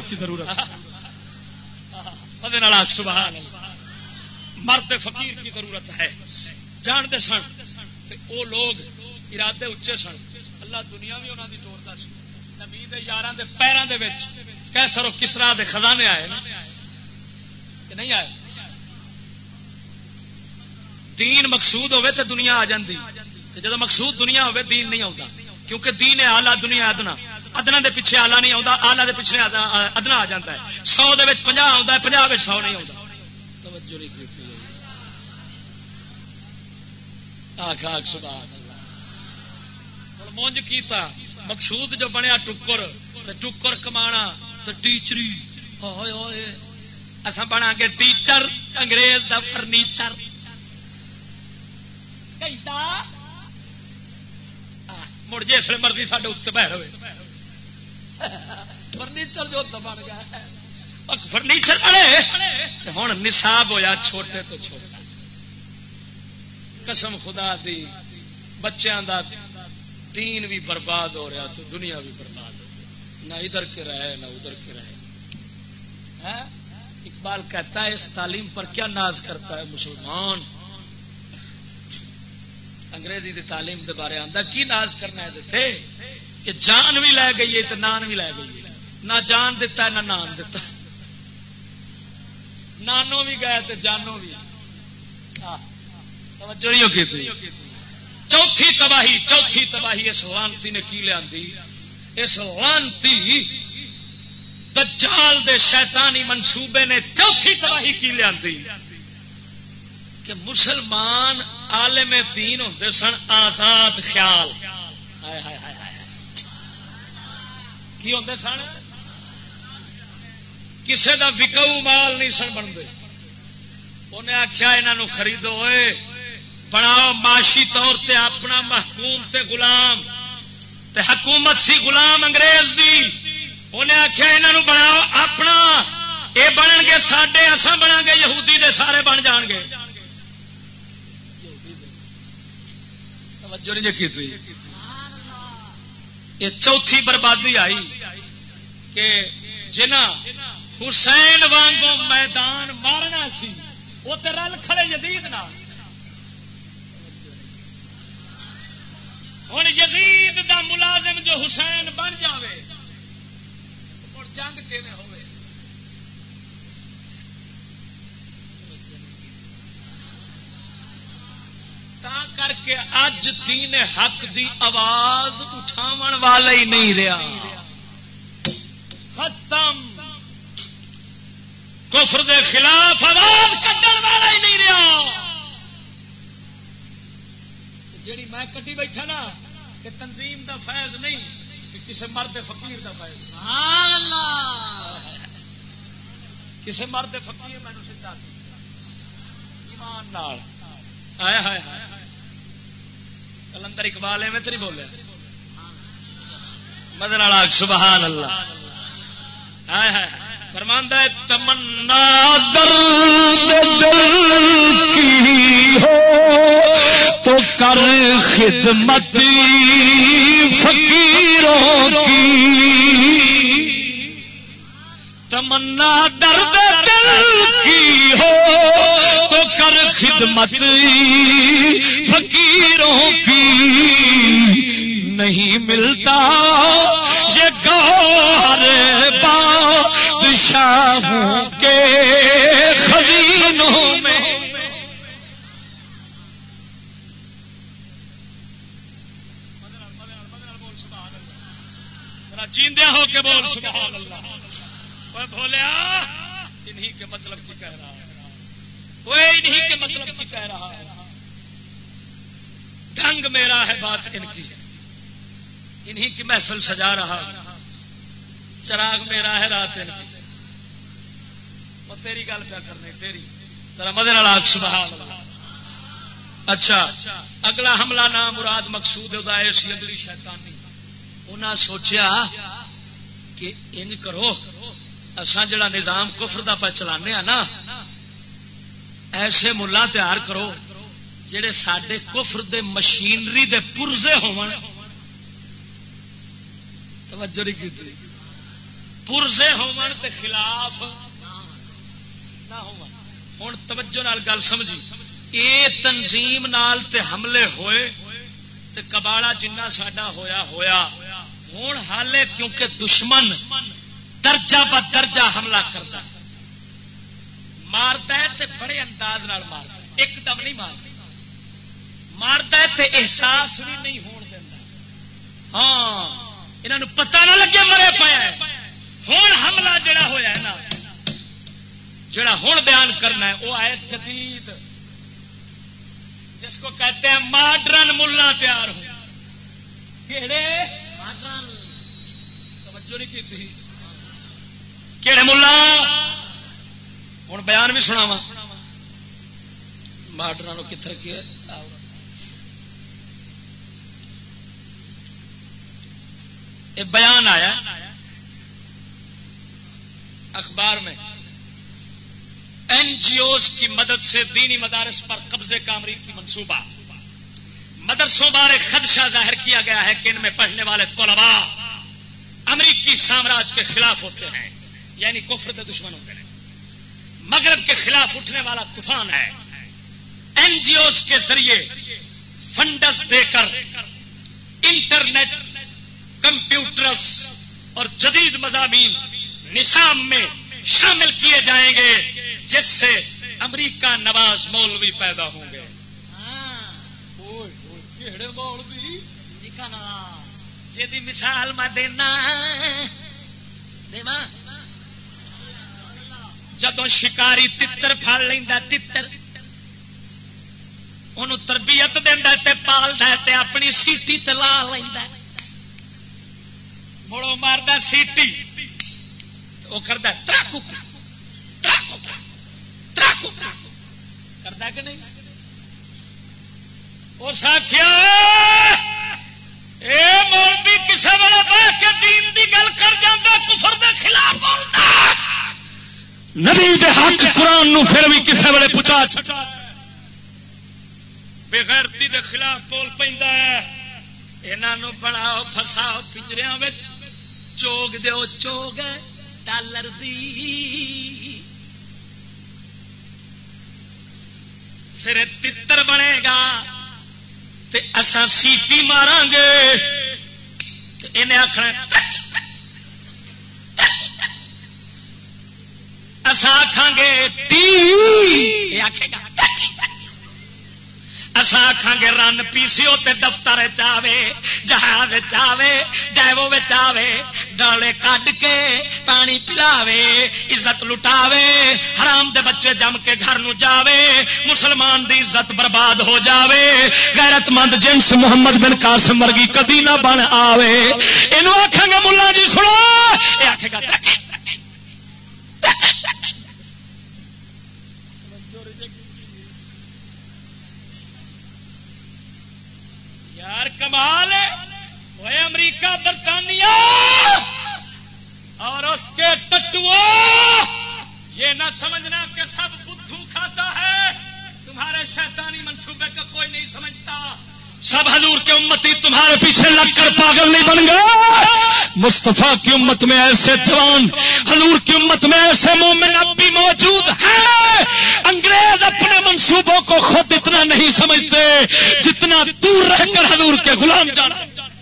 سبحان اللہ, مرد فقیر کی ضرورت ہے. جانتے سن وہ لوگ ارادے اچے سن. اللہ دنیا بھی انہوں نے توڑتا سی. نبی دے یاراں دے پیراں دے وچ کیسر و کسرا دے خزانے آئے نا کہ نہیں آئے. دین مقصود ہوئے تے دنیا آ جاندی, تے جدوں مقصود دنیا ہوئے دین نہیں آتا. کیونکہ دین ہے آلہ, دنیا ادنا. ادنا دے پیچھے آلہ نہیں آتا, آلہ دے پیچھے ادنا آ جاتا ہے. 100 دے وچ 50 آتا ہے, 50 وچ 100 نہیں آتا. توجہ نہیں کی آخ سبحان اللہ. مونج کیتا مقصود جو بنیا ٹکر, تے ٹکر کمانا تے ٹیچری. ہوئے ہوئے اساں بنا گے ٹیچر انگریز دا فرنیچر. مڑ جس مرضی سڈے اتنے بہر ہوئے فرنیچر جو بن گیا فرنیچر بنے. ہوں نصاب ہویا چھوٹے تو چھوٹا. قسم خدا دی بچیاں دا دین بھی برباد ہو رہا تو دنیا بھی برباد ہو رہی. نہ ادھر کے رہے نہ ادھر کے رہے. اقبال کہتا ہے اس تعلیم پر کیا ناز کرتا ہے مسلمان. انگریزی دی تعلیم دے بارے آندا کی ناز کرنا ہے دیتے کہ جان بھی لے گئی ہے تو نان بھی لے گئی ہے. نہ جان دیتا ہے نہ نان دیتا. نانوں بھی گئے تو جانوں بھی. توجہ نہیں کی تھی. چوتھی تباہی اس لانتی نے کی لیا. اس لانتی دجال دے شیطانی منصوبے نے چوتھی تباہی کی لیا کہ مسلمان عالم دین ہوندے سن آزاد خیال. کی ہوندے سن کسے دا وکاؤ مال نہیں سن بنتے. انہیں آخیا انہوں خریدو ہوئے بناؤ معاشی طور تے اپنا محکوم تے غلام تے حکومت سی غلام انگریز دی. انہیں آخیا انہوں بناؤ اپنا, یہ بنن گے ساڈے, اساں بناں گے یہودی دے, سارے بن جان گے. یہ چوتھی بربادی آئی کہ جنہ حسین وانگو میدان مارنا سی وہ تے رل کھڑے یزید نال. ہوں یزید دا ملازم جو حسین بن جاوے اور جنگ کیویں ہوے. تا کر کے اج دین حق دی آواز اٹھاون والا ہی نہیں رہا. ختم. کفر دے خلاف آواز کڈن والا ہی نہیں رہا. جیڑی میں کٹی بیٹھا نا کہ تنظیم دا فیض نہیں کہ کسی مرد فقیر دا فیض. سبحان اللہ. کسی مرد فقیر مینوں سیدھا ایمان نال آیا ہائے ہائے. کلندر اقبال میں تو نہیں بولے مدن والا سبحان اللہ. ہائے ہائے فرماندا ہے تمنا درد دل کی ہو تو کر خدمت فقیروں کی. تمنا درد دل کی ہو تو کر خدمت فقیروں کی. نہیں ملتا یہ گاؤں کے بول سبحان اللہ. وہ بولیا انہی کے مطلب کی کہہ رہا ہے, وہ انہی کے مطلب کی کہہ رہا ہے. ڈھنگ میرا ہے بات ان کی, انہی کی محفل سجا رہا, چراغ میرا ہے رات ان کی. وہ تیری گل پہ کرنے تیری ذرا مدن آگ سبحان اللہ. اچھا اگلا حملہ نام مراد مقصود سی اگلی شیطانی. انہاں سوچیا کہ انج کرو اساں جڑا نظام کفر دا پہ چلانے ہاں نا, ایسے ملا تیار کرو جڑے ساڈے کفر دے مشینری دے پرزے ہون. توجہ نہیں کیتی, پرزے ہون تے خلاف نہ ہون. ہن توجہ نال گل سمجھی, اے تنظیم نال تے حملے ہوئے تے کباڑا جنہ ساڈا ہویا ہویا. ہن حالے کیونکہ دشمن درجہ با درجہ حملہ کرتا ہے, مارتا ہے تے بڑے انداز نال مارتا ہے, ایک دم نہیں مارتا ہے تے احساس بھی نہیں ہون دیندا. ہاں انہاں نوں پتہ نہ لگے مرے پیا ہے. ہن حملہ جڑا ہویا ہے نا, جڑا ہن بیان کرنا ہے وہ آیت جدید جس کو کہتے ہیں ماڈرن ملا تیار ہو. کیڑے ماڈرن, توجہ نہیں کی تھی, کیڑے ملا. ہوں بیان بھی سناواں ماڈرن کتنے کیا. یہ بیان آیا اخبار میں, این جی اوز کی مدد سے دینی مدارس پر قبضے کا امریکی منصوبہ. مدرسوں بارے خدشہ ظاہر کیا گیا ہے کہ ان میں پڑھنے والے طلباء امریکی سامراج کے خلاف ہوتے ہیں, یعنی کفر کے دشمن ہوتے ہیں. مغرب کے خلاف اٹھنے والا طوفان ہے. این جی اوز کے ذریعے فنڈز دے کر انٹرنیٹ, کمپیوٹرز اور جدید مضامین نصاب میں شامل کیے جائیں گے جس سے امریکہ نواز مولوی پیدا ہوں گے. جی مثال میں دینا جدو شکاری تتر پھڑ لینا, تتر انہوں تربیت دینا تے پالدا تے اپنی سیٹی تے لا لینا, مڑو ماردا سیٹی وہ کرتا تراکو تراکو تراکو کرتا کہ نہیں. اور ساکھیا اے مولوی کسے ویلے بہ کے دین دی گل کر جاندا, کفر دے خلاف بولدا, نبی دے حق قرآن نو پھر بھی کسے ویلے پچا چھٹا بے غیرتی دے خلاف بول پیندا ہے. انہاں نو بناؤ پھساؤ پنجریاں وچ, چوگ دیو چوگ ڈالر دی, پھر تتر بنے گا تے اساں سیٹی ماران گے. انہیں آخنا اساں آکھاں گے ٹی, آکھے گا اساں آکھاں گے رن پی سی او تے دفتر چاوے, جہاز چاوے, ڈیوو چاوے, ڈالے کڈ کے پانی پلاوے, عزت لٹاوے, حرام دے بچے جم کے گھر نو جاوے, مسلمان دی عزت برباد ہو جاوے, غیرت مند جنس محمد بن قاسم ورگی کدی نہ بن آوے. اینو آکھاں گے ملا جی سنو, اے آکھے گا یار کمال ہے. وہ امریکہ برطانیہ اور اس کے ٹٹوؤں, یہ نہ سمجھنا کہ سب بدھو کھاتا ہے, تمہارے شیطانی منصوبے کا کوئی نہیں سمجھتا. سب حضور کے امتی تمہارے پیچھے لگ کر پاگل نہیں بن گئے. مصطفیٰ کی امت میں ایسے جوان, حضور کی امت میں ایسے مومن اب بھی موجود ہیں. انگریز اپنے منصوبوں کو خود اتنا نہیں سمجھتے جتنا دور رہ کر حضور کے غلام جانا.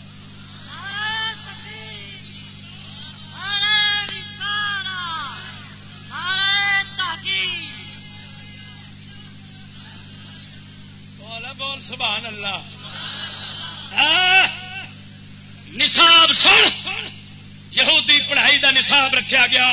بول سبحان اللہ. نصاب سن, یہودی پڑھائی دا نصاب رکھا گیا،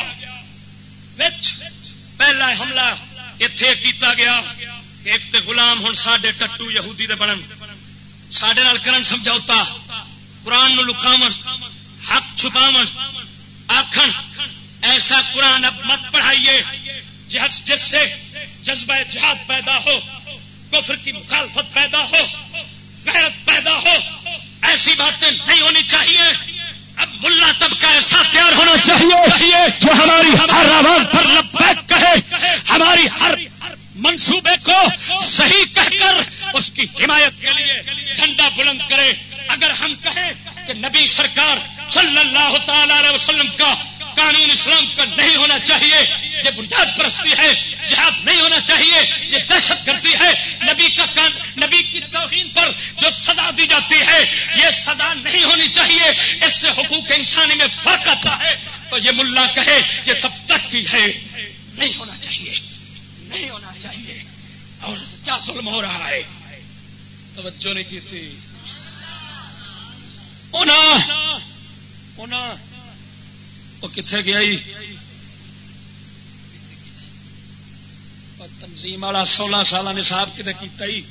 پہلا حملہ اتے کیتا گیا کہ ایک تے غلام ہن ساڈے ٹٹو یہودی دے بنن، ساڈے نال کرن سمجھوتا، قرآن نو لکاون، حق چھپاون، آکھن ایسا قرآن اب مت پڑھائیے جس سے جذبہ جہاد پیدا ہو، کفر کی مخالفت پیدا ہو، غیرت پیدا ہو، ایسی باتیں نہیں ہونی چاہیے۔ اب ملا طبقہ ایسا تیار ہونا چاہیے جو ہماری ہر آواز پر لبیک کہے، ہماری ہر منصوبے کو صحیح کہہ کر اس کی حمایت کے لیے جھنڈا بلند کرے۔ اگر ہم کہیں کہ نبی سرکار صلی اللہ تعالی علیہ وسلم کا قانون اسلام کا نہیں ہونا چاہیے، یہ بنیاد پرستی ہے، جہاد نہیں ہونا چاہیے، یہ دہشت گردی ہے، نبی کی توہین پر جو سزا دی جاتی ہے یہ سزا نہیں ہونی چاہیے، اس سے حقوق انسانی میں فرق آتا ہے، تو یہ ملا کہے یہ سب ترقی ہے، نہیں ہونا چاہیے، نہیں ہونا چاہیے۔ اور کیا ظلم ہو رہا ہے، توجہ نہیں کی تھی وہ کتنے گیا تنظیم والا 16 سالہ نصاب کتنے کیتا ہی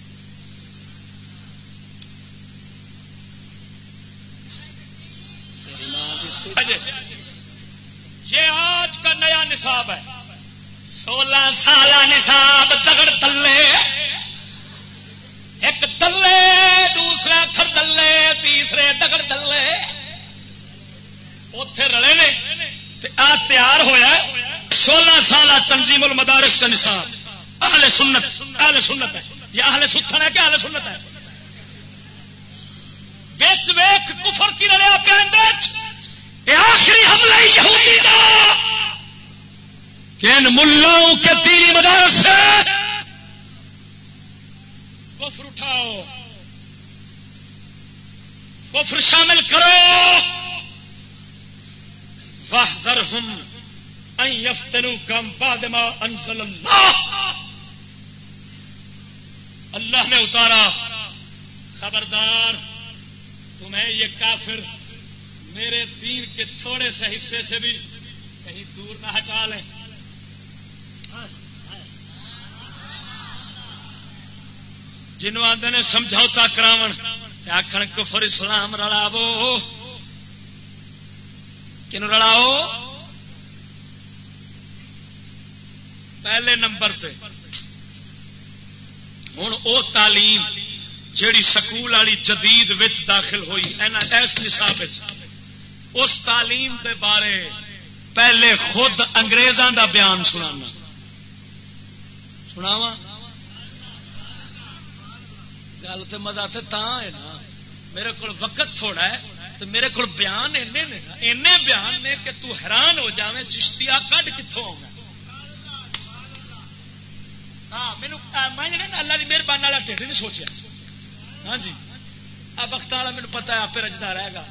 یہ آج کا نیا نصاب ہے، 16 سالہ نصاب دگڑ تلے، ایک تلے دوسرا کھر تلے تیسرے دگڑ تلے اتے رلے نے آ تیار ہویا 16 سالہ تنظیم المدارس کا نصاب، اہل سنت ہے، یہ اہل ستھن ہے کہ اہل سنت ہے؟ بیچ ویک کفر کی رلیا پہ آخری حملہ یہودی دا کہ ان ملاؤں کے دینی مدارس سے کفر اٹھاؤ، کفر شامل کرو، واحذرہم ان یفتنوک عن بعد ما انزل اللہ، اللہ نے اتارا خبردار تمہیں یہ کافر میرے دین کے تھوڑے سے حصے سے بھی کہیں دور نہ ہٹا لیں۔ جنوں آدھے نے سمجھوتا کراون تے آکھن کفر اسلام رلاو، کنوں رلاؤ؟ پہلے نمبر پہ ہوں او تعلیم جیڑی سکول والی جدید وچ داخل ہوئی ایس نصاب اس تعلیم دے بارے پہلے خود انگریزاں دا بیان سناواں گل تو مزہ تو ہے نا، میرے کو وقت تھوڑا ہے تو میرے کو بیان اینے بیان نے کہ تو حیران ہو جاویں چشتیا کڈ کتوں آؤں گا۔ ہاں مینو میں اللہ کی مہربانی والا ٹھیک نہیں سوچا، ہاں جی اب وقت والا مینو پتا ہے آپ رجدا رہے گا۔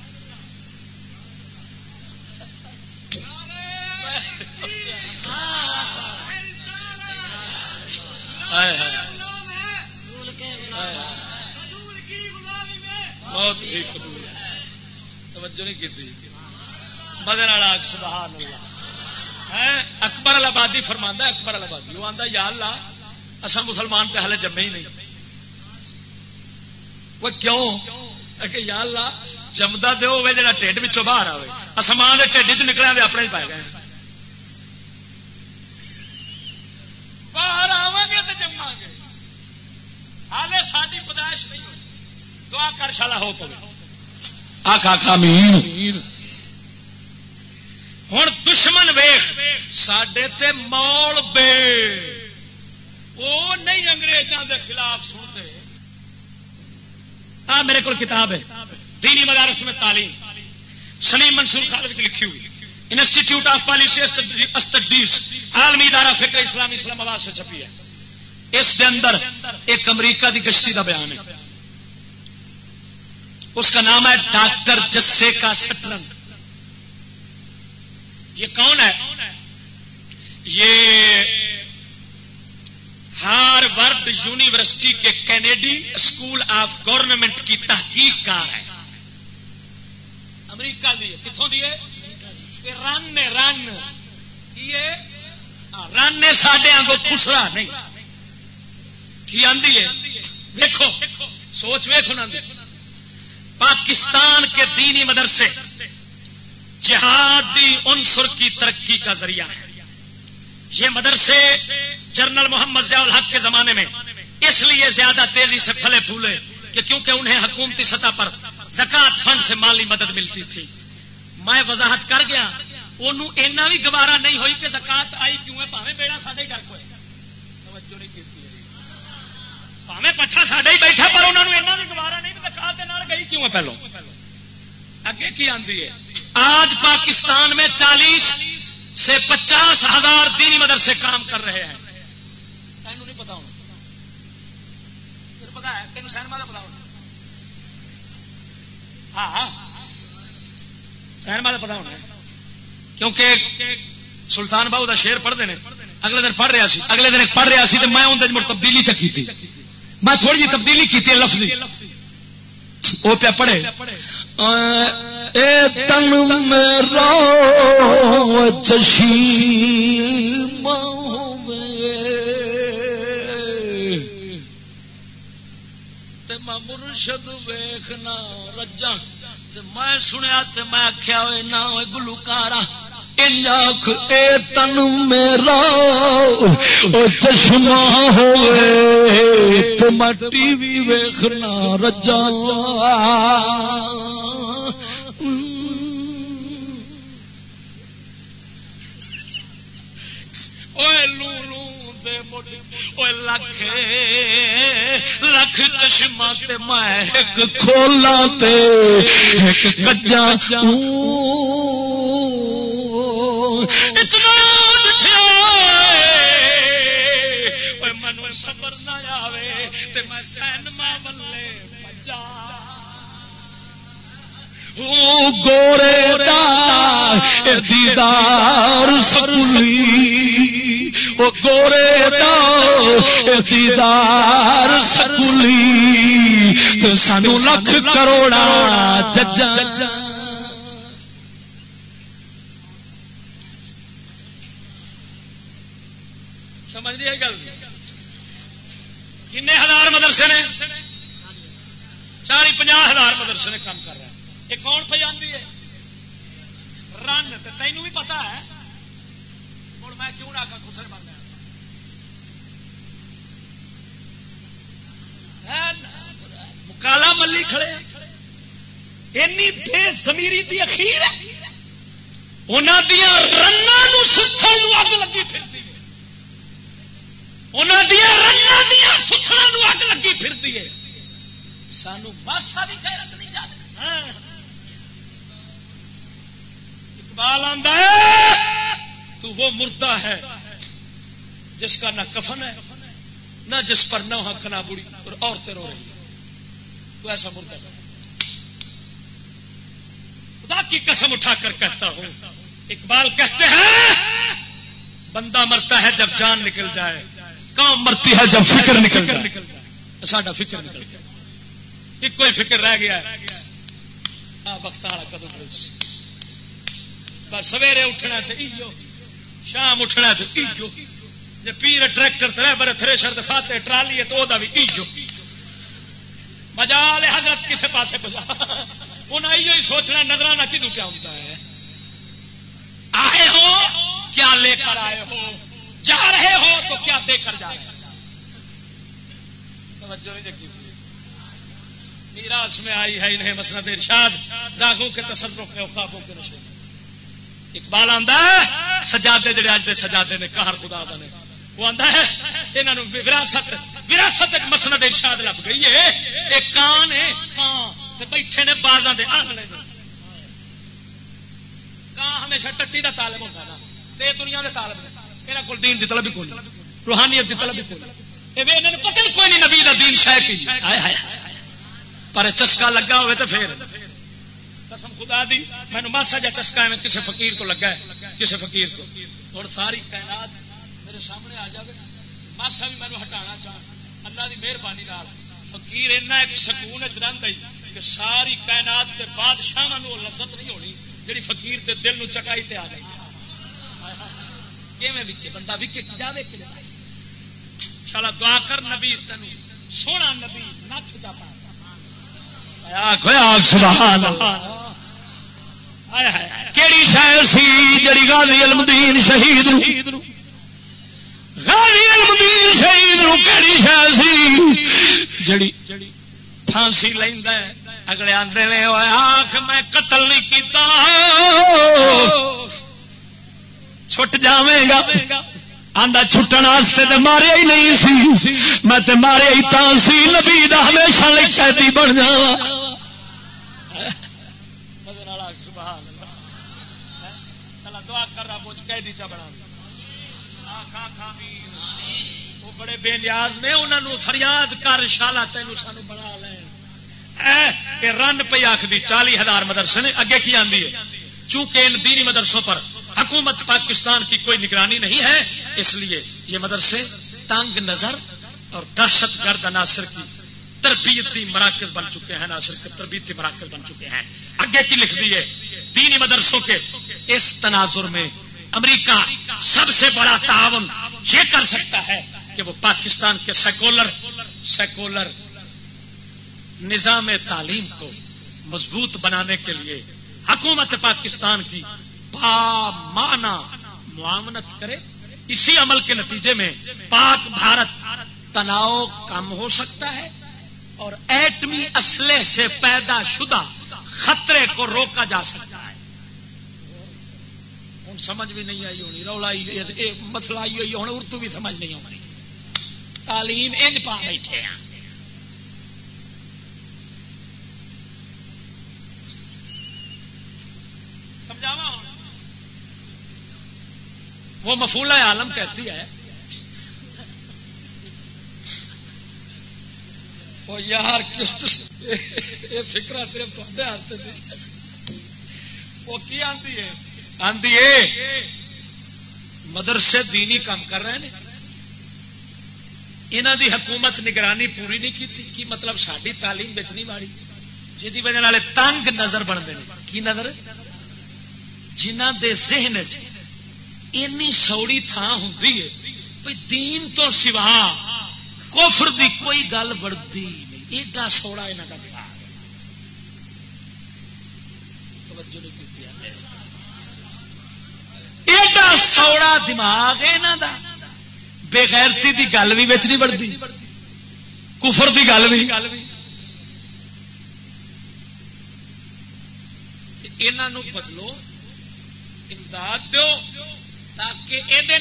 بہت ہی قبول ہے، توجہ نہیں کی مدن والا سبحان اللہ۔ اکبر آبادی فرماندا، اکبر آبادی وہ آندا یا اللہ اصل مسلمان تے ہلے جمے ہی نہیں۔ وہ کیوں کہ یا اللہ جمدا دے ہوے جڑا ٹھڈ وچوں باہر آوے، اسمان دے ٹھڈ وچ نکلیا تے اپنے ہی پائے گئے، باہر آواں گے تے جماں گے، حالے ساری پیدائش نہیں ہوئی۔ دعا کر شالا ہو پوے، آکھا آمین۔ ہوں دشمن ویخ ساڈے تے موڑ بے، وہ نہیں انگریزوں دے خلاف سنتے۔ میرے کو کتاب ہے دینی مدارس میں تعلیم، سلیم منصور خالد کی لکھی ہوئی، انسٹیٹیوٹ آف پالیسی اسٹڈیز، عالمی ادارہ فکر اسلامی اسلام آباد سے چھپی ہے۔ اس کے اندر ایک امریکہ کی گشتی کا بیان ہے، اس کا نام ہے ڈاکٹر جسے کا سٹرن۔ یہ کون ہے؟ یہ ہارورڈ یونیورسٹی کے کینیڈی اسکول آف گورنمنٹ کی تحقیق کار ہے۔ امریکہ دی کتوں دی رن رن کی رن ساڈے آنگو خسرا نہیں کی آندی ہے دیکھو سوچ ویکھو نا پاکستان کے دینی مدرسے جہادی عنصر کی ترقی کا ذریعہ ہے. یہ مدرسے جنرل محمد ضیاء الحق کے زمانے میں اس لیے زیادہ تیزی سے پھلے پھولے کہ کیونکہ انہیں حکومتی سطح پر زکات فنڈ سے مالی مدد ملتی تھی. میں وضاحت کر گیا انہوں اینا بھی گوارا نہیں ہوئی کہ زکات آئی کیوں ہے پاویں بیڑا ساڈے گھر کوئی توجہ نہیں کی پاویں پٹھا ساڈے ہی بیٹھا پر انہوں نے اینا بھی گوارا نہیں کہ زکات دے نال گئی کیوں ہے. پہلو اگے کی آندی ہے آج پاکستان میں 40 سے 50 ہزار دینی مدرسے کام کر رہے ہیں. تینوں نہیں پتا ہونا پتا ہے تینوں سینما کا پتا ہونا ہاں سینما کا پتا ہونا کیونکہ سلطان باؤ کا شعر پڑھتے ہیں اگلے دن پڑھ رہا سی اگلے دن پڑھ رہا سی تو میں اندر تبدیلی چکی تھی میں تھوڑی جی تبدیلی کی لفظی وہ پہ پڑھے اے تن میرا چشیم تے میں مرشد ویکھنا رجا تے میں سنیا تے میں آخیا ہوئے نہ ہوئے گلوکارا انجاک اے تن میرا او چشمہ ہوئے تے میں ٹی وی ویکھنا رجا لکھ لکھ چشمہ تے میں ایک کھولا تے ایک کجا اتنا بٹھیا منو صبر نہ آوے تے میں سینما ولے بجا گورے دا دیدار سکولی وہ گورے دا دیدار سکولی تو سانو لکھ کروڑا ججا سمجھ رہی ہے گل کنے ہزار مدرسے نے 40-50 مدرسے نے کام کر رہے ہیں. یہ کون پہ جاندی ہے رن تو تینوں بھی پتا ہے ہوں میں کیوں نہ خسر بن گیا مکالا ملی کھڑے اینی بے زمیری دی اخیر انہاں دیاں رناں نوں ستھن نوں اگ لگی پھردی ہے انہاں دیاں رناں دیاں ستھناں نوں اگ لگی پھردی ہے. سانو ماسا بھی غیرت نہیں جاتی. اقبال آندا ہے تو وہ مردہ ہے جس کا نہ کفن ہے نہ جس پر نہ کنا بڑی اور عورتیں رو رہی ہیں. تو ایسا مردہ ہے. خدا کی قسم اٹھا کر کہتا ہوں اقبال کہتے ہیں بندہ مرتا ہے جب جان نکل جائے قوم مرتی ہے جب فکر نکل جائے. ساڈا فکر نکل گیا ایک کوئی فکر رہ گیا ہے وقت والا قدم بس سویرے اٹھنا تو ایو شام اٹھنا تو ایو جی پیر ٹریکٹر ترے تھریشر فاتح ٹرالی ہے تو وہ بھی ایو بجا لے حضرت کسے پاسے بجا انہیں ہی سوچنا نظرانہ کدو کیا ہوتا ہے. آئے ہو کیا لے کر آئے ہو جا رہے ہو تو کیا دے کر جا رہے توجہ نہیں دیکھی میراث میں آئی ہے انہیں مسند ارشاد زاغوں کے تصرف میں عقابوں کے نشے. اقبال آندا ہے سجادے جڑے اج دے سجادے نے قہر خدا دا نے وہ آندا ہے انہاں نوں وراثت ایک مسند ارشاد لب گئی ہے. ایک کان ہے کان تے بیٹھے نے بازاں دے آنگنے دے. کان ہمیشہ ٹٹی دا طالب ہوندا نا تے دنیا دے طالب نے انہاں کول دین دی طلب ہی کوئی روحانیت دی طلب ہی کوئی اے انہاں نوں پتہ ہی کوئی نہیں نبی دا دین شے کی ہائے ہائے پر چسکا لگا ہوئے تو پھر قسم خدا دی مینوں ماسا جا چسکا ہے کسی فقیر تو لگا ہے کسی فقیر تو اور ساری کائنات میرے سامنے آ جائے ماسا بھی مینوں ہٹانا چاہ اللہ دی مہربانی نال فقیر اینا ایک سکون وچ رہندا ہی کہ ساری کائنات کے بادشاہ لذت نہیں ہونی جی فقیر دے دل نو چٹائی تے آ گئی وکے بندہ وکے جاوے کہ شالا دعا کر نبی تینوں سونا نبی نت جا سبحان اللہ کیڑی شاعر سی جڑی غازی المدین شہید غازی المدین شہید نو کیڑی شاعر سی جڑی پھانسی لیندا ہے اگلے آندے نے آکھ میں قتل نہیں کیتا چھٹ جاویں گا آندا چھٹن واسطے تے ماریا ہی نہیں سی میں تے ماریا ہی تاں سی نبی دا ہمیشہ لئی قیدی بن جاواں مدن والا سبحان اللہ چلا دعا کر رہا مجھ قیدی چا بنا وہ بڑے بے نیاز نے انہاں نو فریاد کر شالا تینوں سانو بنا لے رن پی آخری 40,000 مدرسے نے اگے کی آندی ہے چونکہ ان دینی مدرسوں پر حکومت پاکستان کی کوئی نگرانی نہیں ہے اس لیے یہ مدرسے تنگ نظر اور دہشت گرد عناصر کی تربیتی مراکز بن چکے ہیں عناصر کے تربیتی مراکز بن چکے ہیں اگے کی لکھ دی ہے دینی مدرسوں کے اس تناظر میں امریکہ سب سے بڑا تعاون یہ کر سکتا ہے کہ وہ پاکستان کے سیکولر نظام تعلیم کو مضبوط بنانے کے لیے حکومت پاکستان کی بامعنی معاونت کرے اسی عمل کے نتیجے میں پاک بھارت تناؤ کم ہو سکتا ہے اور ایٹمی اسلحے سے پیدا شدہ خطرے کو روکا جا سکتا ہے. ہوں سمجھ بھی نہیں آئی ہونی رولا مسئلہ آئی ہوئی ہوں اردو بھی سمجھ نہیں آئی تعلیم انج پا بیٹھے ہیں وہ مفعولہ عالم کہتی ہے وہ یار یہ فکرہ صرف تھوڑے ہاتھ سے وہ کی آندی ہے آندی ہے مدرسے دینی کام کر رہے ہیں انہاں دی حکومت نگرانی پوری نہیں کی مطلب ساری تعلیم بچ نہیں ماری جی وجہ والے تنگ نظر بنتے ہیں کی نظر جنہ دے ذہن اینی سوڑی تھان ہوندی ہے بھئی دین تو سوا کفر دی کوئی گل بڑھتی نہیں ایڈا سوڑا انہاں دا دماغ ایڈا سوڑا دماغ ہے انہاں دا بے غیرتی دی گل بھی وچ نہیں بڑھتی کفر دی گل بھی انہاں نو بدلو امداد دو تاکہ یہ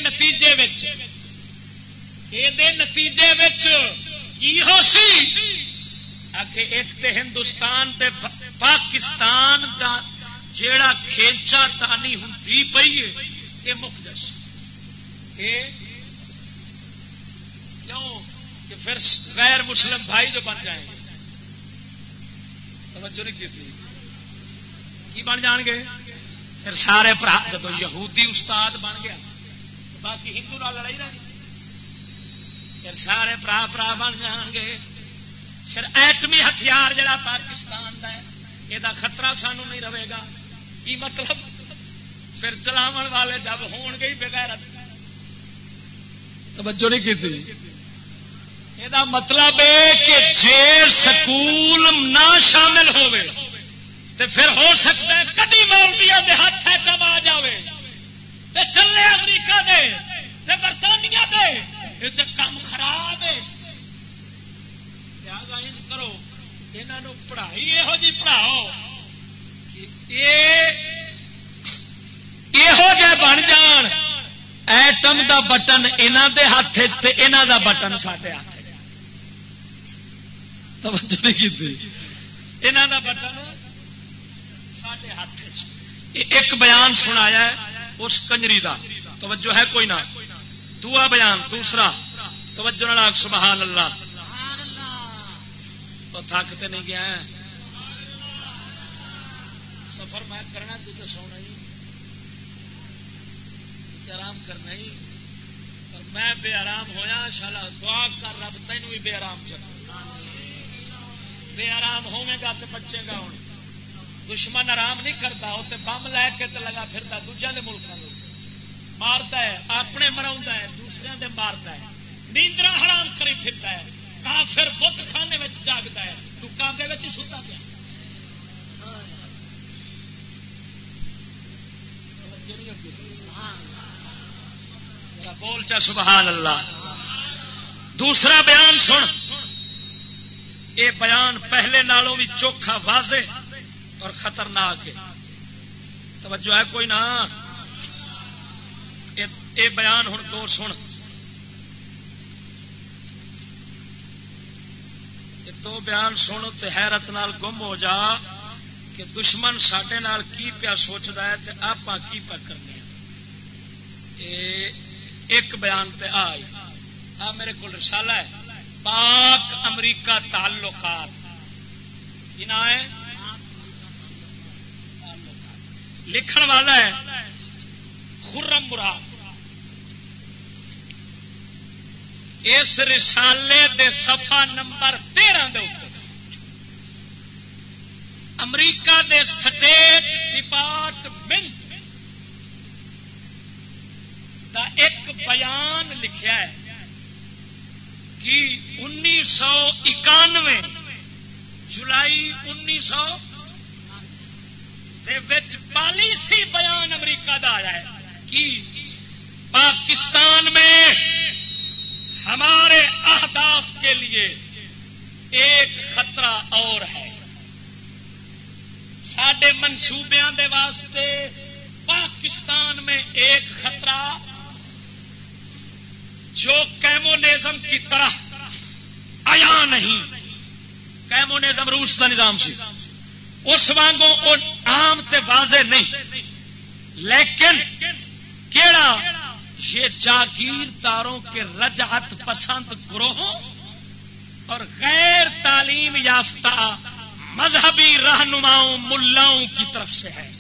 نتیجے کی ہو سی آخر ایک تے ہندوستان تے پاکستان دا جیڑا کھینچا تانی ہوندی پئی ہے یہ مک جس کیوں کہ پھر غیر مسلم بھائی جو بن جائیں گے توجہ نہیں کی بن جان گے پھر سارے برا جب یہودی استاد بن گیا باقی ہندو نال لڑائی رہی پھر سارے برا بن جان گے پھر ایٹمی ہتھیار جڑا پاکستان دا ہے یہ خطرہ سانو نہیں رہے گا کی مطلب پھر چلاون والے جب ہون گے بغیرت توجہ نہیں کی یہ مطلب ہے کہ جے سکول نہ شامل ہوئے تو پھر ہو سکتا ہے کدی مولویا دے ہاتھ کب آ جائے تے چلے امریکہ دے تے برطانیہ دے تے کام خراب ہے لہذا ان کرو انہوں پڑھائی یہو جی پڑھاؤ یہو جہ بن جان ایٹم دا بٹن انہوں دے ہاتھ تے انہوں دا بٹن سارے ہاتھ توجہ نہیں کی انہوں دا بٹن ایک بیان سنایا ہے اس کنجری دا توجہ ہے کوئی نہ دعا بیان دوسرا توجہ نہ لاکھ سبحان اللہ تو تھکتے نہیں گیا ہے سفر میں کرنا تو سونا ہی آرام کرنا ہی اور میں بے آرام ہویا شالا دعا کر رب تینوں بھی بے آرام چلا بے آرام ہوے گا تو بچے گا. ہوں دشمن آرام نہیں کرتا، وہ تو بم لے کے لگا پھرتا دوجے کے ملکوں میں مارتا ہے، اپنے مرا ہے، دوسرے دے مارتا ہے، نیندرا حرام کری پھرتا ہے، کافر بت خانے میں جاگتا ہے، تو کعبے میں ستا پیا. بول چا سبحان اللہ. دوسرا بیان سن، یہ بیان پہلے نالوں بھی چوکھا واضح اور خطرناک ہے. توجہ ہے کوئی نہ؟ یہ بیان ہوں دو سن. یہ دو بیان سن تے حیرت نال گم ہو جا کہ دشمن ساڈے نال کی پیا سوچدا ہے تے آپاں کی پیا کرنے. ایک بیان تے آئی میرے کو رسالہ ہے پاک امریکہ تعلقات جنا ہے، لکھن والا ہے خرم مراد. اس رسالے دے صفحہ نمبر 13 دے اوپر امریکہ دے سٹیٹ ڈپارٹمنٹ دا ایک بیان لکھیا ہے کہ 1991 جولائی 1900 پالیسی بیان امریکہ دا آیا ہے کہ پاکستان میں ہمارے اہداف کے لیے ایک خطرہ اور ہے. ساڈے منصوبیاں دے واسطے پاکستان میں ایک خطرہ جو کیمونیزم کی طرح آیا نہیں. کیمونیزم روس کا نظام سی، اس وانگوں عام تے واضح نہیں، لیکن کیڑا یہ جاگیرداروں کے رجعت پسند گروہوں اور غیر تعلیم یافتہ مذہبی رہنماؤں ملاؤں کی طرف سے ہے.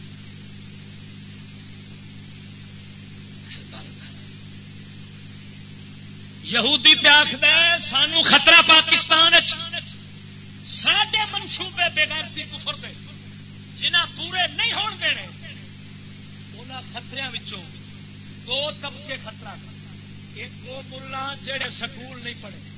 یہودی پہ آخد سانو خطرہ پاکستان ساڈے منصوبے بغیرتی کفر دے جنہ پورے نہیں ہون دینے. انہاں خطریاں وچوں دو طبقے خطرہ، ایک وہ ملا جڑے سکول نہیں پڑھے